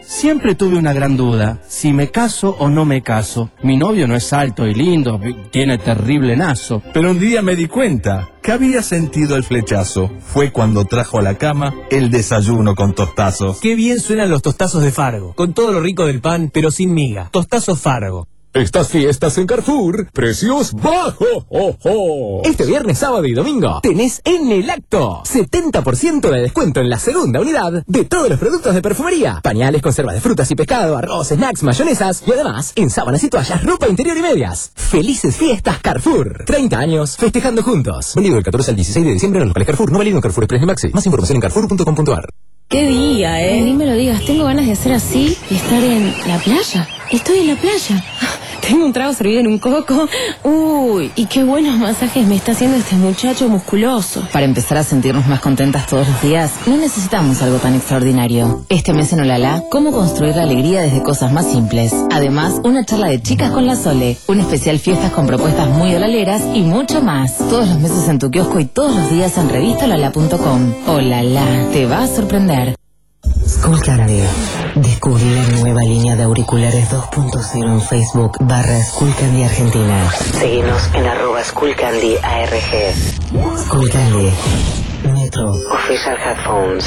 Siempre tuve una gran duda, si me caso o no me caso. Mi novio no es alto y lindo, tiene terrible nazo. Pero un día me di cuenta que había sentido el flechazo. Fue cuando trajo a la cama el desayuno con tostazos. Qué bien suenan los tostazos de Fargo, con todo lo rico del pan, pero sin miga. Tostazos Fargo. Estas fiestas en Carrefour, precios bajos. Oh, oh. Este viernes, sábado y domingo tenés en el acto setenta por ciento de descuento en la segunda unidad de todos los productos de perfumería. Pañales, conserva de frutas y pescado, arroz, snacks, mayonesas y además en sábanas y toallas, ropa interior y medias. Felices fiestas Carrefour. treinta años festejando juntos. Vendido del catorce al dieciséis de diciembre en los locales Carrefour. No válido en Carrefour Express ni Maxi. Más información en carrefour punto com punto ar. Qué día, eh. Ni me lo digas, tengo ganas de hacer así y estar en la playa. Estoy en la playa. Tengo un trago servido en un coco. Uy, y qué buenos masajes me está haciendo este muchacho musculoso. Para empezar a sentirnos más contentas todos los días, no necesitamos algo tan extraordinario. Este mes en Olala, cómo construir la alegría desde cosas más simples. Además, una charla de chicas con la Sole, un especial fiestas con propuestas muy olaleras y mucho más. Todos los meses en tu kiosco y todos los días en revista olala punto com. Olala, te va a sorprender. Skullcandy. Descubrí la nueva línea de auriculares dos punto cero en Facebook barra Skullcandy Argentina. Seguinos en arroba Skullcandy A R G. Skullcandy. Metro. Official Headphones.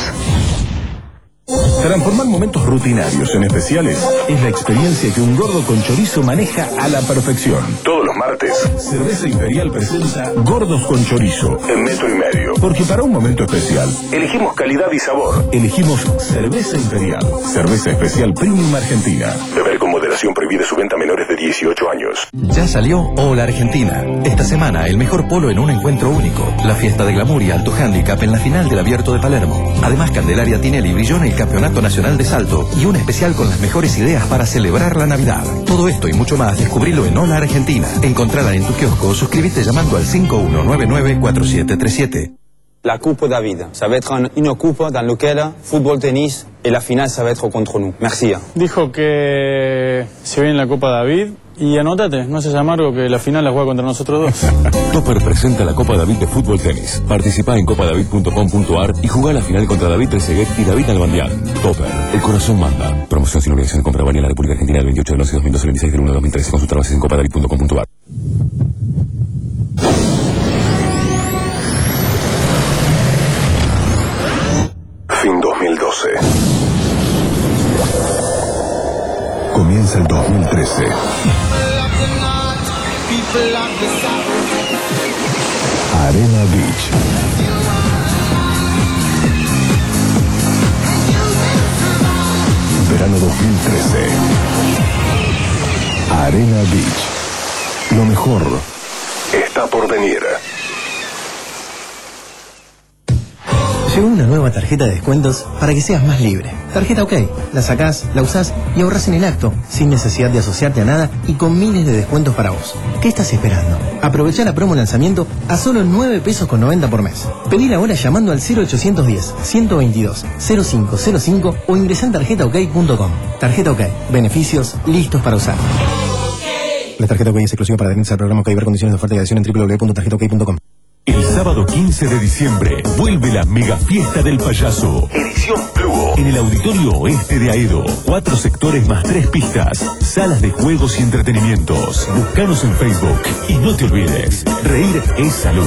Transformar momentos rutinarios en especiales es la experiencia que un gordo con chorizo maneja a la perfección. Todos los martes, Cerveza Imperial presenta Gordos con Chorizo en Metro y Medio. Porque para un momento especial, elegimos calidad y sabor. Elegimos Cerveza Imperial, cerveza especial premium argentina. Beber con moderación, prohibida su venta a menores de dieciocho años. Ya salió Hola Argentina. Esta semana el mejor polo en un encuentro único. La fiesta de glamour y alto handicap en la final del Abierto de Palermo. Además, Candelaria Tinelli brilló en el Campeonato Nacional de Salto y un especial con las mejores ideas para celebrar la Navidad. Todo esto y mucho más descubrilo en Hola Argentina. Encontrala en tu kiosco o suscríbete llamando al cinco uno nueve nueve cuatro siete tres siete. La Coupe David, ça va être une coupe dans laquelle fútbol, tenis et la finale ça va être contre nous. Merci. Dijo que se viene la Copa David y anótate, no seas amargo que la final la juega contra nosotros dos. Topper presenta la Copa David de Fútbol Tenis. Participa en copa david punto com punto ar y juega la final contra David Trezeguet y David Albandián. Topper, el corazón manda. Promoción sin obligación de compra válida en la República Argentina del veintiocho del once de dos mil doce al veintiséis del uno de dos mil trece. Consulta bases en copa david punto com punto ar. Fin dos mil doce. Comienza el dos mil trece. Arena Beach. Verano dos mil trece. Arena Beach. Lo mejor está por venir. Llegó una nueva tarjeta de descuentos para que seas más libre. Tarjeta OK. La sacás, la usás y ahorrás en el acto, sin necesidad de asociarte a nada y con miles de descuentos para vos. ¿Qué estás esperando? Aprovechá la promo lanzamiento a solo nueve pesos con noventa por mes. Pedila ahora llamando al cero ochocientos diez, ciento veintidós, cero cinco cero cinco o ingresá en tarjeta ok punto com. Tarjeta OK. Beneficios listos para usar. La tarjeta OK es exclusiva para adherirse al programa OK. Ver condiciones de oferta y adhesión en doble u doble u doble u punto tarjeta ok punto com. El sábado quince de diciembre vuelve la mega fiesta del payaso. Edición Plugo. En el Auditorio Oeste de Aedo. Cuatro sectores más tres pistas. Salas de juegos y entretenimientos. Búscanos en Facebook. Y no te olvides, reír es salud.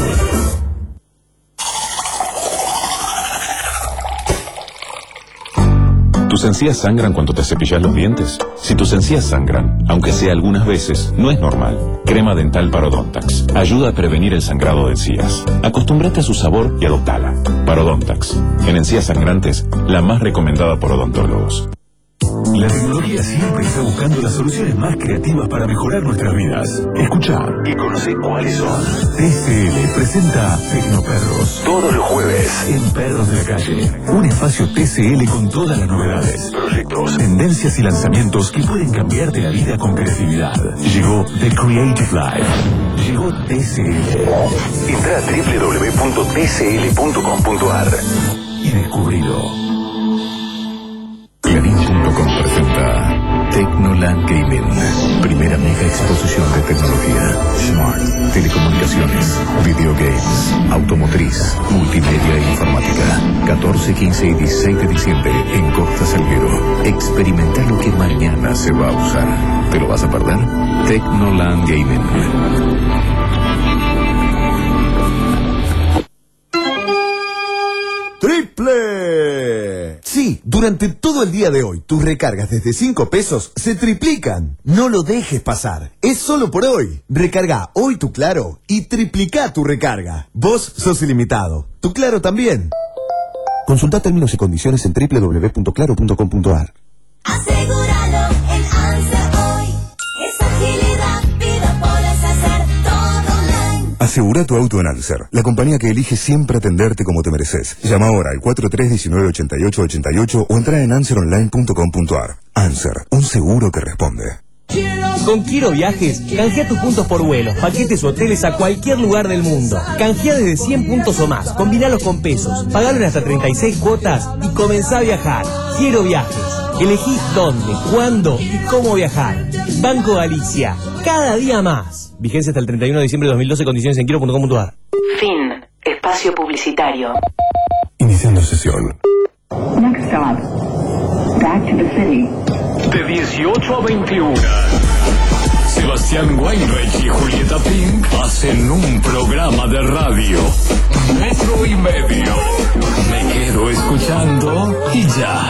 ¿Tus encías sangran cuando te cepillas los dientes? Si tus encías sangran, aunque sea algunas veces, no es normal. Crema dental Parodontax. Ayuda a prevenir el sangrado de encías. Acostúmbrate a su sabor y adoptala. Parodontax. En encías sangrantes, la más recomendada por odontólogos. La tecnología siempre está buscando las soluciones más creativas para mejorar nuestras vidas. Escucha y conoce cuáles son. T C L presenta Tecnoperros. Todos los jueves en Perros de la Calle. Un espacio T C L con todas las novedades, proyectos, tendencias y lanzamientos que pueden cambiarte la vida con creatividad. Llegó The Creative Life. Llegó T C L. Entra a doble u doble u doble u punto t c l punto com punto ar y descubrilo. Clarín punto com presenta Tecnoland Gaming. Primera mega única exposición de tecnología. Smart, telecomunicaciones, videogames, automotriz, multimedia e informática. catorce, quince y dieciséis de diciembre en Costa Salguero. Experimenta lo que mañana se va a usar. ¿Te lo vas a perder? Tecnoland Gaming. ¡Triple! Sí, durante todo el día de hoy, tus recargas desde cinco pesos se triplican. No lo dejes pasar. Es solo por hoy. Recarga hoy tu Claro y triplica tu recarga. Vos sos ilimitado. Tu Claro también. Consulta términos y condiciones en doble u doble u doble u punto claro punto com punto a r. Asegúralo en ANSER hoy. Es ágil y rápido, podés hacer todo online. Asegura tu auto en Anser, la compañía que elige siempre atenderte como te mereces. Llama ahora al cuatro tres uno nueve, ocho ocho ocho ocho o entra en anser online punto com punto a r. Anser, un seguro que responde. Con Quiero Viajes, canjea tus puntos por vuelos, paquetes o hoteles a cualquier lugar del mundo. Canjea desde cien puntos o más, combinalos con pesos, pagalo en hasta treinta y seis cuotas y comenzá a viajar. Quiero Viajes. Elegí dónde, cuándo y cómo viajar. Banco Galicia. Cada día más. Vigencia hasta el treinta y uno de diciembre de dos mil doce. Condiciones en quiero punto com punto a r. Fin. Espacio publicitario. Iniciando sesión. Next stop. Back to the city. De dieciocho a veintiuno. Sebastián Weinreich y Julieta Pink hacen un programa de radio. Metro y medio. Me quedo escuchando y ya.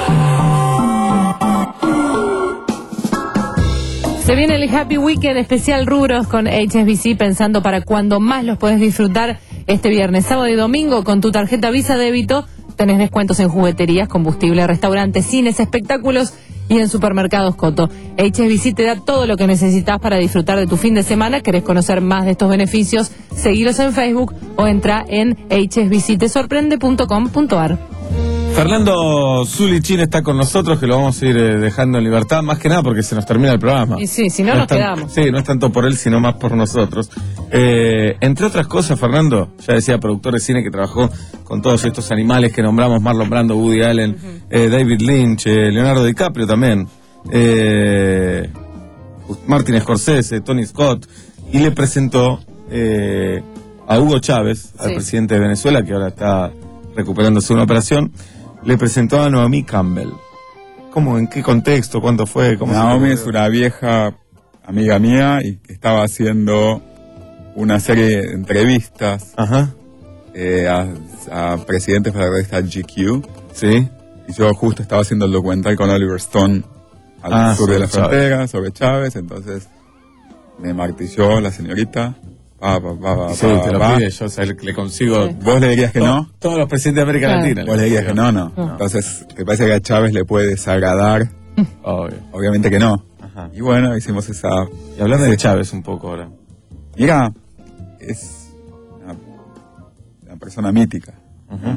Se viene el Happy Weekend especial rubros con H S B C, pensando para cuando más los puedes disfrutar este viernes, sábado y domingo. Con tu tarjeta Visa Débito tenés descuentos en jugueterías, combustible, restaurantes, cines, espectáculos y en supermercados Coto. H S B C te da todo lo que necesitas para disfrutar de tu fin de semana. ¿Querés conocer más de estos beneficios? Seguilos en Facebook o entra en h s b c te sorprende punto com punto a r. Fernando Zulichín está con nosotros, que lo vamos a ir eh, dejando en libertad, más que nada porque se nos termina el programa. Y sí, si no, no nos es tan, quedamos. Sí, no es tanto por él, sino más por nosotros. Eh, entre otras cosas, Fernando, ya decía, productor de cine que trabajó con todos estos animales que nombramos: Marlon Brando, Woody Allen, uh-huh. eh, David Lynch, eh, Leonardo DiCaprio también, eh, Martin Scorsese, Tony Scott, y le presentó eh, a Hugo Chávez, al sí. presidente de Venezuela, que ahora está recuperándose de una operación. Le presentó a Naomi Campbell. ¿Cómo? ¿En qué contexto? ¿Cuánto fue? ¿Cómo Naomi es una vieja amiga mía y que estaba haciendo una serie de entrevistas Ajá. Eh, a, a presidentes de la revista G Q. Sí. Y yo justo estaba haciendo el documental con Oliver Stone al ah, sur de la Chávez. frontera, sobre Chávez. Entonces me martilló la señorita. Pa, pa, pa, pa, sí, pa, te lo pa. pide, yo o sea, le consigo... Sí. ¿Vos le dirías que todo, no? Todos los presidentes de América claro. Latina. ¿Vos le dirías que no? No. no. Entonces, ¿te parece que a Chávez le puede desagradar? Obvio. Obviamente que no. Ajá. Y bueno, hicimos esa... Y hablando sí. de Chávez un poco ahora. Mira, es una, una persona mítica. Uh-huh.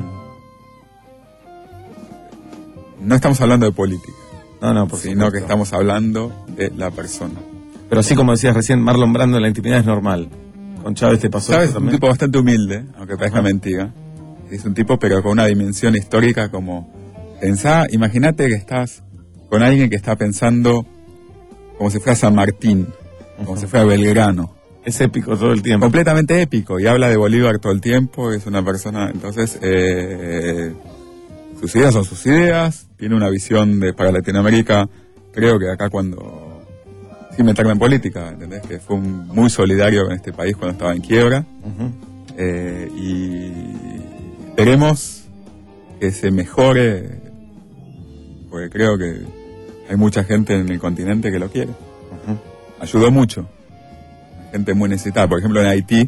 No estamos hablando de política. No, no, por sino supuesto. que estamos hablando de la persona. Pero así como decías recién, Marlon Brando en la intimidad es normal. Con Chávez te pasó Chávez eso es un también. tipo bastante humilde, aunque parezca uh-huh. mentira. Es un tipo, pero con una dimensión histórica como... Pensá, imagínate que estás con alguien que está pensando como si fuera San Martín, uh-huh. como si fuera Belgrano. Es épico todo el tiempo. Completamente épico, y habla de Bolívar todo el tiempo, es una persona... Entonces, eh, sus ideas son sus ideas, tiene una visión de para Latinoamérica, creo que acá cuando... Sin meterme en política, ¿entendés? Que fue un, muy solidario con este país cuando estaba en quiebra. Uh-huh. Eh, y esperemos que se mejore, porque creo que hay mucha gente en el continente que lo quiere. Uh-huh. Ayudó mucho. Gente muy necesitada. Por ejemplo, en Haití,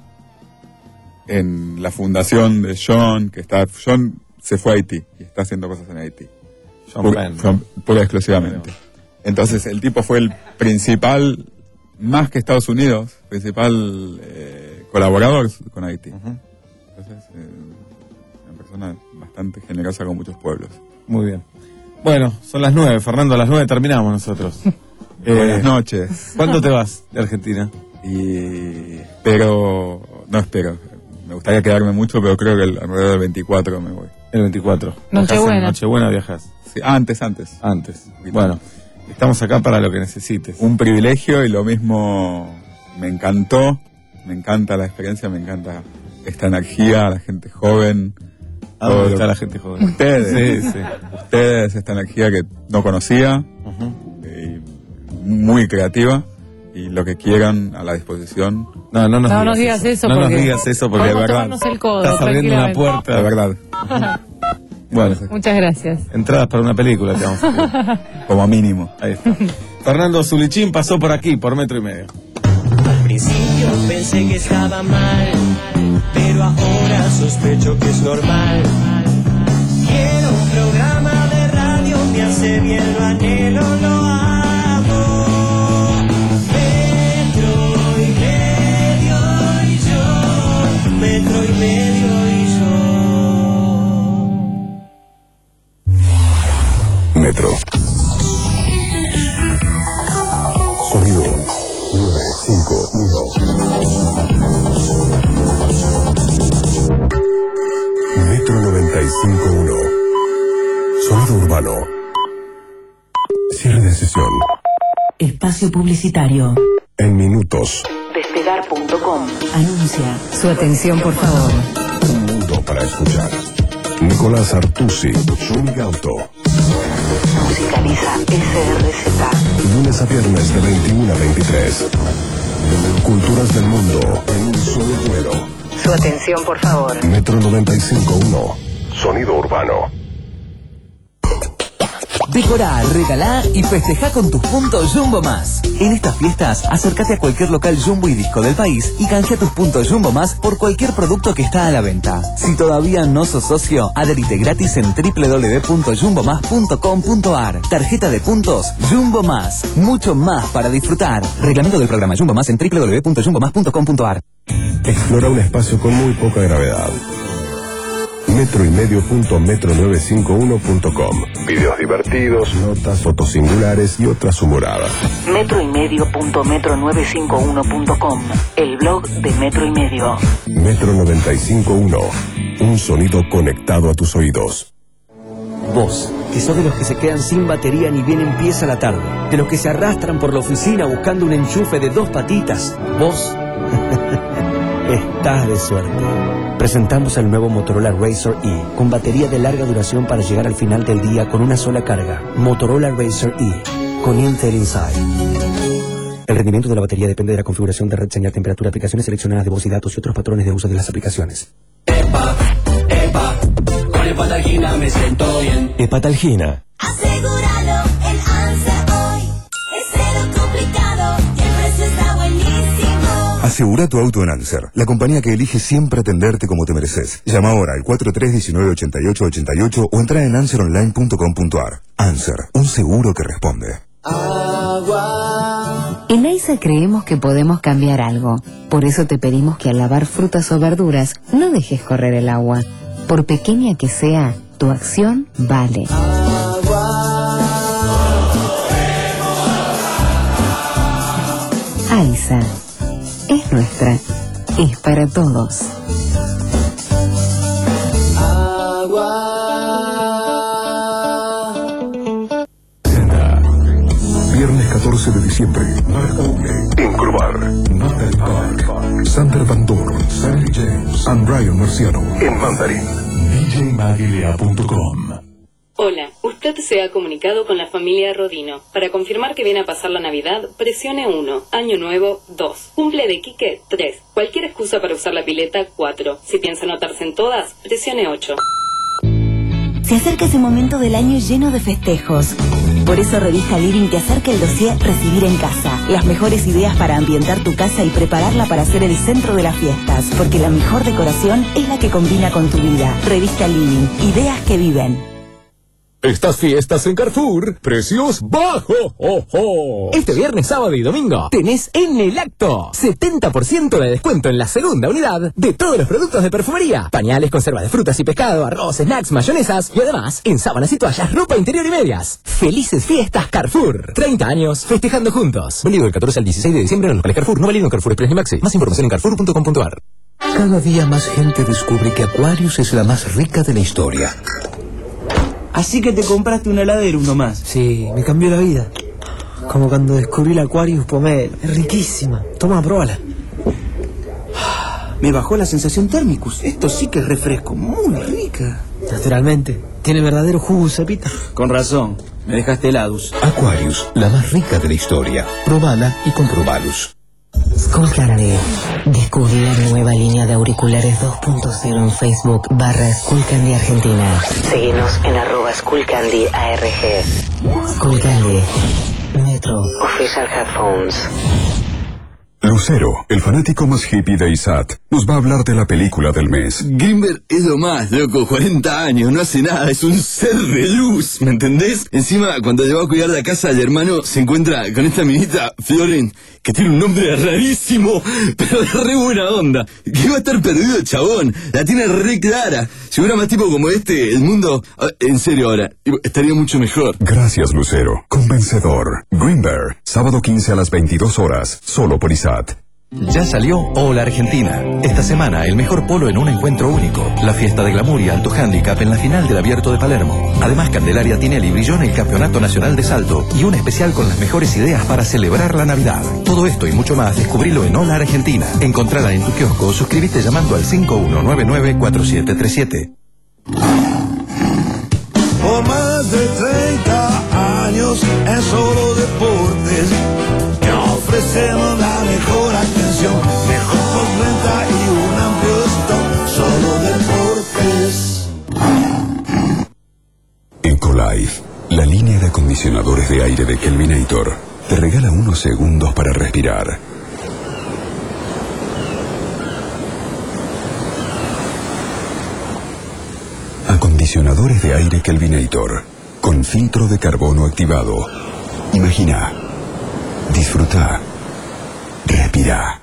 en la fundación de John, que está... John se fue a Haití y está haciendo cosas en Haití. John Pura, Penn. John, pura exclusivamente. Entonces el tipo fue el principal, más que Estados Unidos, principal eh, colaborador con Haití. Uh-huh. Entonces, eh, una persona bastante generosa con muchos pueblos. Muy bien. Bueno, son las nueve, Fernando, a las nueve terminamos nosotros. eh, Buenas noches. ¿Cuándo te vas de Argentina? Y espero, no espero, me gustaría quedarme mucho, pero creo que el, alrededor del veinticuatro me voy. El veinticuatro. Nochebuena. Nochebuena viajas. Sí, antes, antes. Antes. Bueno. Estamos acá para lo que necesites. Un privilegio y lo mismo me encantó, me encanta la experiencia, me encanta esta energía, la gente joven. ¿A dónde está la gente joven? Ustedes, Sí, sí. ustedes, esta energía que no conocía, y muy creativa, y lo que quieran a la disposición. No, no nos, No digas, nos digas eso No porque nos digas eso porque de podemos verdad tomarnos el codo, estás abriendo una tranquilamente. puerta. De verdad. Bueno, Muchas gracias. entradas para una película te vamos a pedir. Como mínimo. Ahí está. Fernando Zulichín pasó por aquí, por metro y medio. Al principio pensé que estaba mal, pero ahora sospecho que es normal. Quiero un programa de radio, me hace bien, lo anhelo, lo amo. Metro y medio y yo, metro y medio y yo. Metro. Sonido nueve cinco uno. Metro noventa y cinco punto uno. Sonido urbano. Cierre de sesión. Espacio publicitario. En minutos. Despegar punto com. Anuncia. Su atención, por favor. Un mundo para escuchar. Nicolás Artusi, Zúñiga Auto. Musicaliza S R Z. Lunes a viernes de veintiuno a veintitrés. Culturas del mundo en un solo vuelo. Su atención, por favor. Metro noventa y cinco punto uno. Sonido urbano. Decorá, regalá y festejá con tus puntos Jumbo Más. En estas fiestas, acércate a cualquier local Jumbo y Disco del país y canjea tus puntos Jumbo Más por cualquier producto que está a la venta. Si todavía no sos socio, adherite gratis en doble u doble u doble u punto jumbo más punto com punto a r. Tarjeta de puntos Jumbo Más. Mucho más para disfrutar. Reglamento del programa Jumbo Más en doble u doble u doble u punto jumbo más punto com punto a r. Explora un espacio con muy poca gravedad. Metro y medio punto metro novecientos cincuenta y uno punto com. Videos divertidos, notas, fotos singulares y otras humoradas. Metro y medio punto metro novecientos cincuenta y uno punto com. El blog de Metro y Medio. Metro noventa y cinco punto uno. Un sonido conectado a tus oídos. Vos, que sos de los que se quedan sin batería ni bien empieza la tarde. De los que se arrastran por la oficina buscando un enchufe de dos patitas. Vos estás de suerte. Presentamos el nuevo Motorola Razr E, con batería de larga duración para llegar al final del día con una sola carga. Motorola Razr E, con Intel Inside. El rendimiento de la batería depende de la configuración de red, señal, temperatura, aplicaciones seleccionadas de voz y datos y otros patrones de uso de las aplicaciones. Epa, epa, con Hepatalgina me siento bien. Hepatalgina. Asegúralo en ANSER hoy. Es cero complicado y el precio está buenísimo. Asegura tu auto en Anser, la compañía que elige siempre atenderte como te mereces. Llama ahora al cuatro tres uno nueve, ocho ocho ocho ocho o entra en anser online punto com punto a r. Anser, un seguro que responde. En AISA creemos que podemos cambiar algo. Por eso te pedimos que al lavar frutas o verduras no dejes correr el agua. Por pequeña que sea, tu acción vale. AISA es nuestra, es para todos. Viernes catorce de diciembre, Marca Doble, en Crobar, Natal Park, Sander Van Dorn, Sandy James, and Brian Marciano, en Mandarín. D J Magilea punto com. Hola, usted se ha comunicado con la familia Rodino. Para confirmar que viene a pasar la Navidad, presione uno. Año Nuevo, dos. Cumple de Quique, tres. Cualquier excusa para usar la pileta, cuatro. Si piensa anotarse en todas, presione ocho. Se acerca ese momento del año lleno de festejos. Por eso Revista Living te acerca el dossier Recibir en Casa. Las mejores ideas para ambientar tu casa y prepararla para ser el centro de las fiestas. Porque la mejor decoración es la que combina con tu vida. Revista Living. Ideas que viven. Estas fiestas en Carrefour, precios bajos. Oh, oh. Este viernes, sábado y domingo tenés en el acto setenta por ciento de descuento en la segunda unidad de todos los productos de perfumería. Pañales, conserva de frutas y pescado, arroz, snacks, mayonesas y además en sábanas y toallas, ropa interior y medias. Felices fiestas Carrefour. treinta años festejando juntos. Válido del catorce al dieciséis de diciembre en los locales Carrefour. No válido en Carrefour Express ni Maxi. Más información en carrefour punto com punto a r. Cada día más gente descubre que Aquarius es la más rica de la historia. Así que te compraste un heladero, uno más. Sí, me cambió la vida. Como cuando descubrí la Aquarius Pomelo. Es riquísima. Toma, pruébala. Me bajó la sensación térmicus. Esto sí que es refresco. Muy rica. Naturalmente. Tiene verdadero jugo, Cepita. Con razón. Me dejaste helados. Aquarius, la más rica de la historia. Probala y comprobalus. Skullcandy. Descubrí la nueva línea de auriculares dos punto cero en Facebook barra Skullcandy Argentina. Síguenos en arroba Skullcandy A R G. Skullcandy. Metro. Official Headphones. Lucero, el fanático más hippie de I S A T, nos va a hablar de la película del mes. Grimber es lo más, loco, cuarenta años, no hace nada, es un ser de luz, ¿me entendés? Encima, cuando le va a cuidar la casa al hermano, se encuentra con esta minita, Floren, que tiene un nombre rarísimo, pero de re buena onda. ¿Qué va a estar perdido el chabón? La tiene re clara. Si hubiera más tipo como este, el mundo, en serio ahora, estaría mucho mejor. Gracias, Lucero. Convencedor. Grimber, sábado quince a las veintidós horas, solo por I S A T. Ya salió All Argentina. Esta semana el mejor polo en un encuentro único. La fiesta de glamour y alto handicap en la final del Abierto de Palermo. Además, Candelaria Tinelli brilló en el Campeonato Nacional de Salto y un especial con las mejores ideas para celebrar la Navidad. Todo esto y mucho más descubrilo en All Argentina. Encontrala en tu kiosco o suscríbete llamando al cinco uno nueve nueve cuatro siete tres siete. Por más de treinta años en Solo Deportes te ofrecemos la mejor atención, mejor postventa y un amplio stock. Solo Deportes. Ecolife, la línea de acondicionadores de aire de Kelvinator, te regala unos segundos para respirar. Acondicionadores de aire Kelvinator, con filtro de carbono activado. Imagina, disfruta, respira.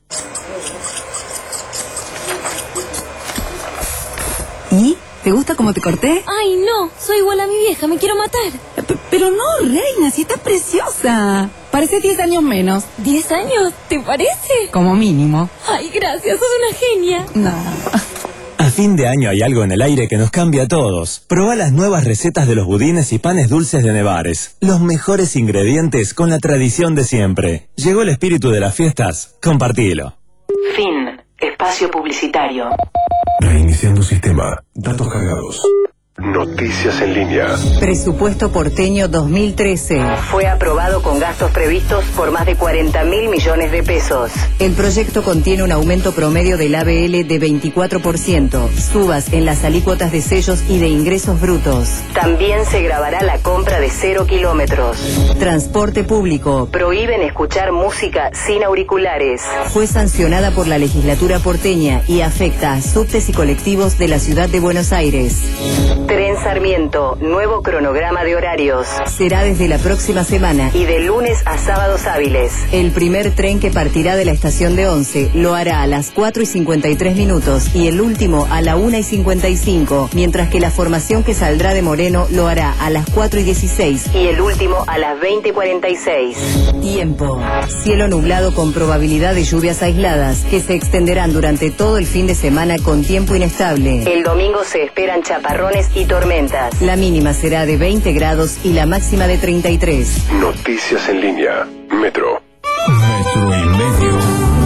¿Y? ¿Te gusta cómo te corté? Ay, no, soy igual a mi vieja, me quiero matar. P- pero no, reina, si estás preciosa. Pareces diez años menos. ¿Diez años? ¿Te parece? Como mínimo. Ay, gracias, sos una genia. No. A fin de año hay algo en el aire que nos cambia a todos. Probá las nuevas recetas de los budines y panes dulces de Nevares. Los mejores ingredientes con la tradición de siempre. Llegó el espíritu de las fiestas, compartilo. Fin. Espacio publicitario. Reiniciando sistema. Datos cargados. Noticias en línea. Presupuesto porteño dos mil trece. Fue aprobado con gastos previstos por más de cuarenta mil millones de pesos. El proyecto contiene un aumento promedio del A B L de veinticuatro por ciento, subas en las alícuotas de sellos y de ingresos brutos. También se grabará la compra de cero kilómetros. Transporte público. Prohíben escuchar música sin auriculares. Fue sancionada por la legislatura porteña y afecta a subtes y colectivos de la ciudad de Buenos Aires. Tren Sarmiento, nuevo cronograma de horarios. Será desde la próxima semana y de lunes a sábados hábiles. El primer tren que partirá de la estación de Once lo hará a las cuatro y cincuenta y tres minutos y el último a la una y cincuenta y cinco, mientras que la formación que saldrá de Moreno lo hará a las cuatro y dieciséis y el último a las veinte y cuarenta y seis. Tiempo. Cielo nublado con probabilidad de lluvias aisladas que se extenderán durante todo el fin de semana con tiempo inestable. El domingo se esperan chaparrones y tormentas. La mínima será de veinte grados y la máxima de treinta y tres. Noticias en línea. Metro. Metro y medio.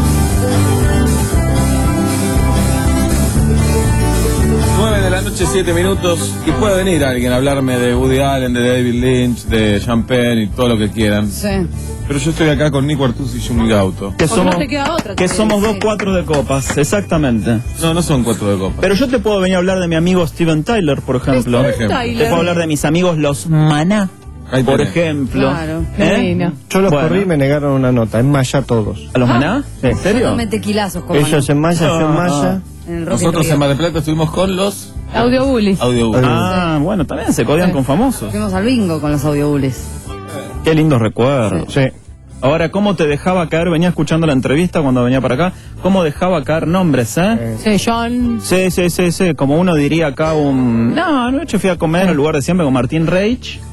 nueve de la noche, siete minutos. Y puede venir alguien a hablarme de Woody Allen, de David Lynch, de Sean Penn y todo lo que quieran. Sí. Pero yo estoy acá con Nico Artusi y Yumi Gauto. Que Porque somos, no te queda otra, que te somos digo, dos sí. cuatro de copas, exactamente. No, no son cuatro de copa. Pero yo te puedo venir a hablar de mi amigo Steven Tyler, por ejemplo. Steven Por ejemplo. Tyler. Te puedo hablar de mis amigos los Maná, Ahí por tenés. ejemplo. Claro, ¿Eh? divino. Yo los Bueno. corrí y me negaron una nota, en Maya todos. ¿A los Maná? ¿En serio? Tomen tequilazos como Ellos en Maya, yo en Ah, Maya. en el Rock Nosotros Río. en Mar del Plata estuvimos con los Audio Bullies. audiobooks. Ah, bueno, también se codian Sí. con famosos. Fuimos al bingo con los Audio Bullies. Qué lindos recuerdos. Sí. Ahora, ¿cómo te dejaba caer? Venía escuchando la entrevista cuando venía para acá. ¿Cómo dejaba caer nombres, eh? Sí, John. Sí, sí, sí, sí. Como uno diría acá un... No, anoche fui a comer en el lugar de siempre con Martín Reich.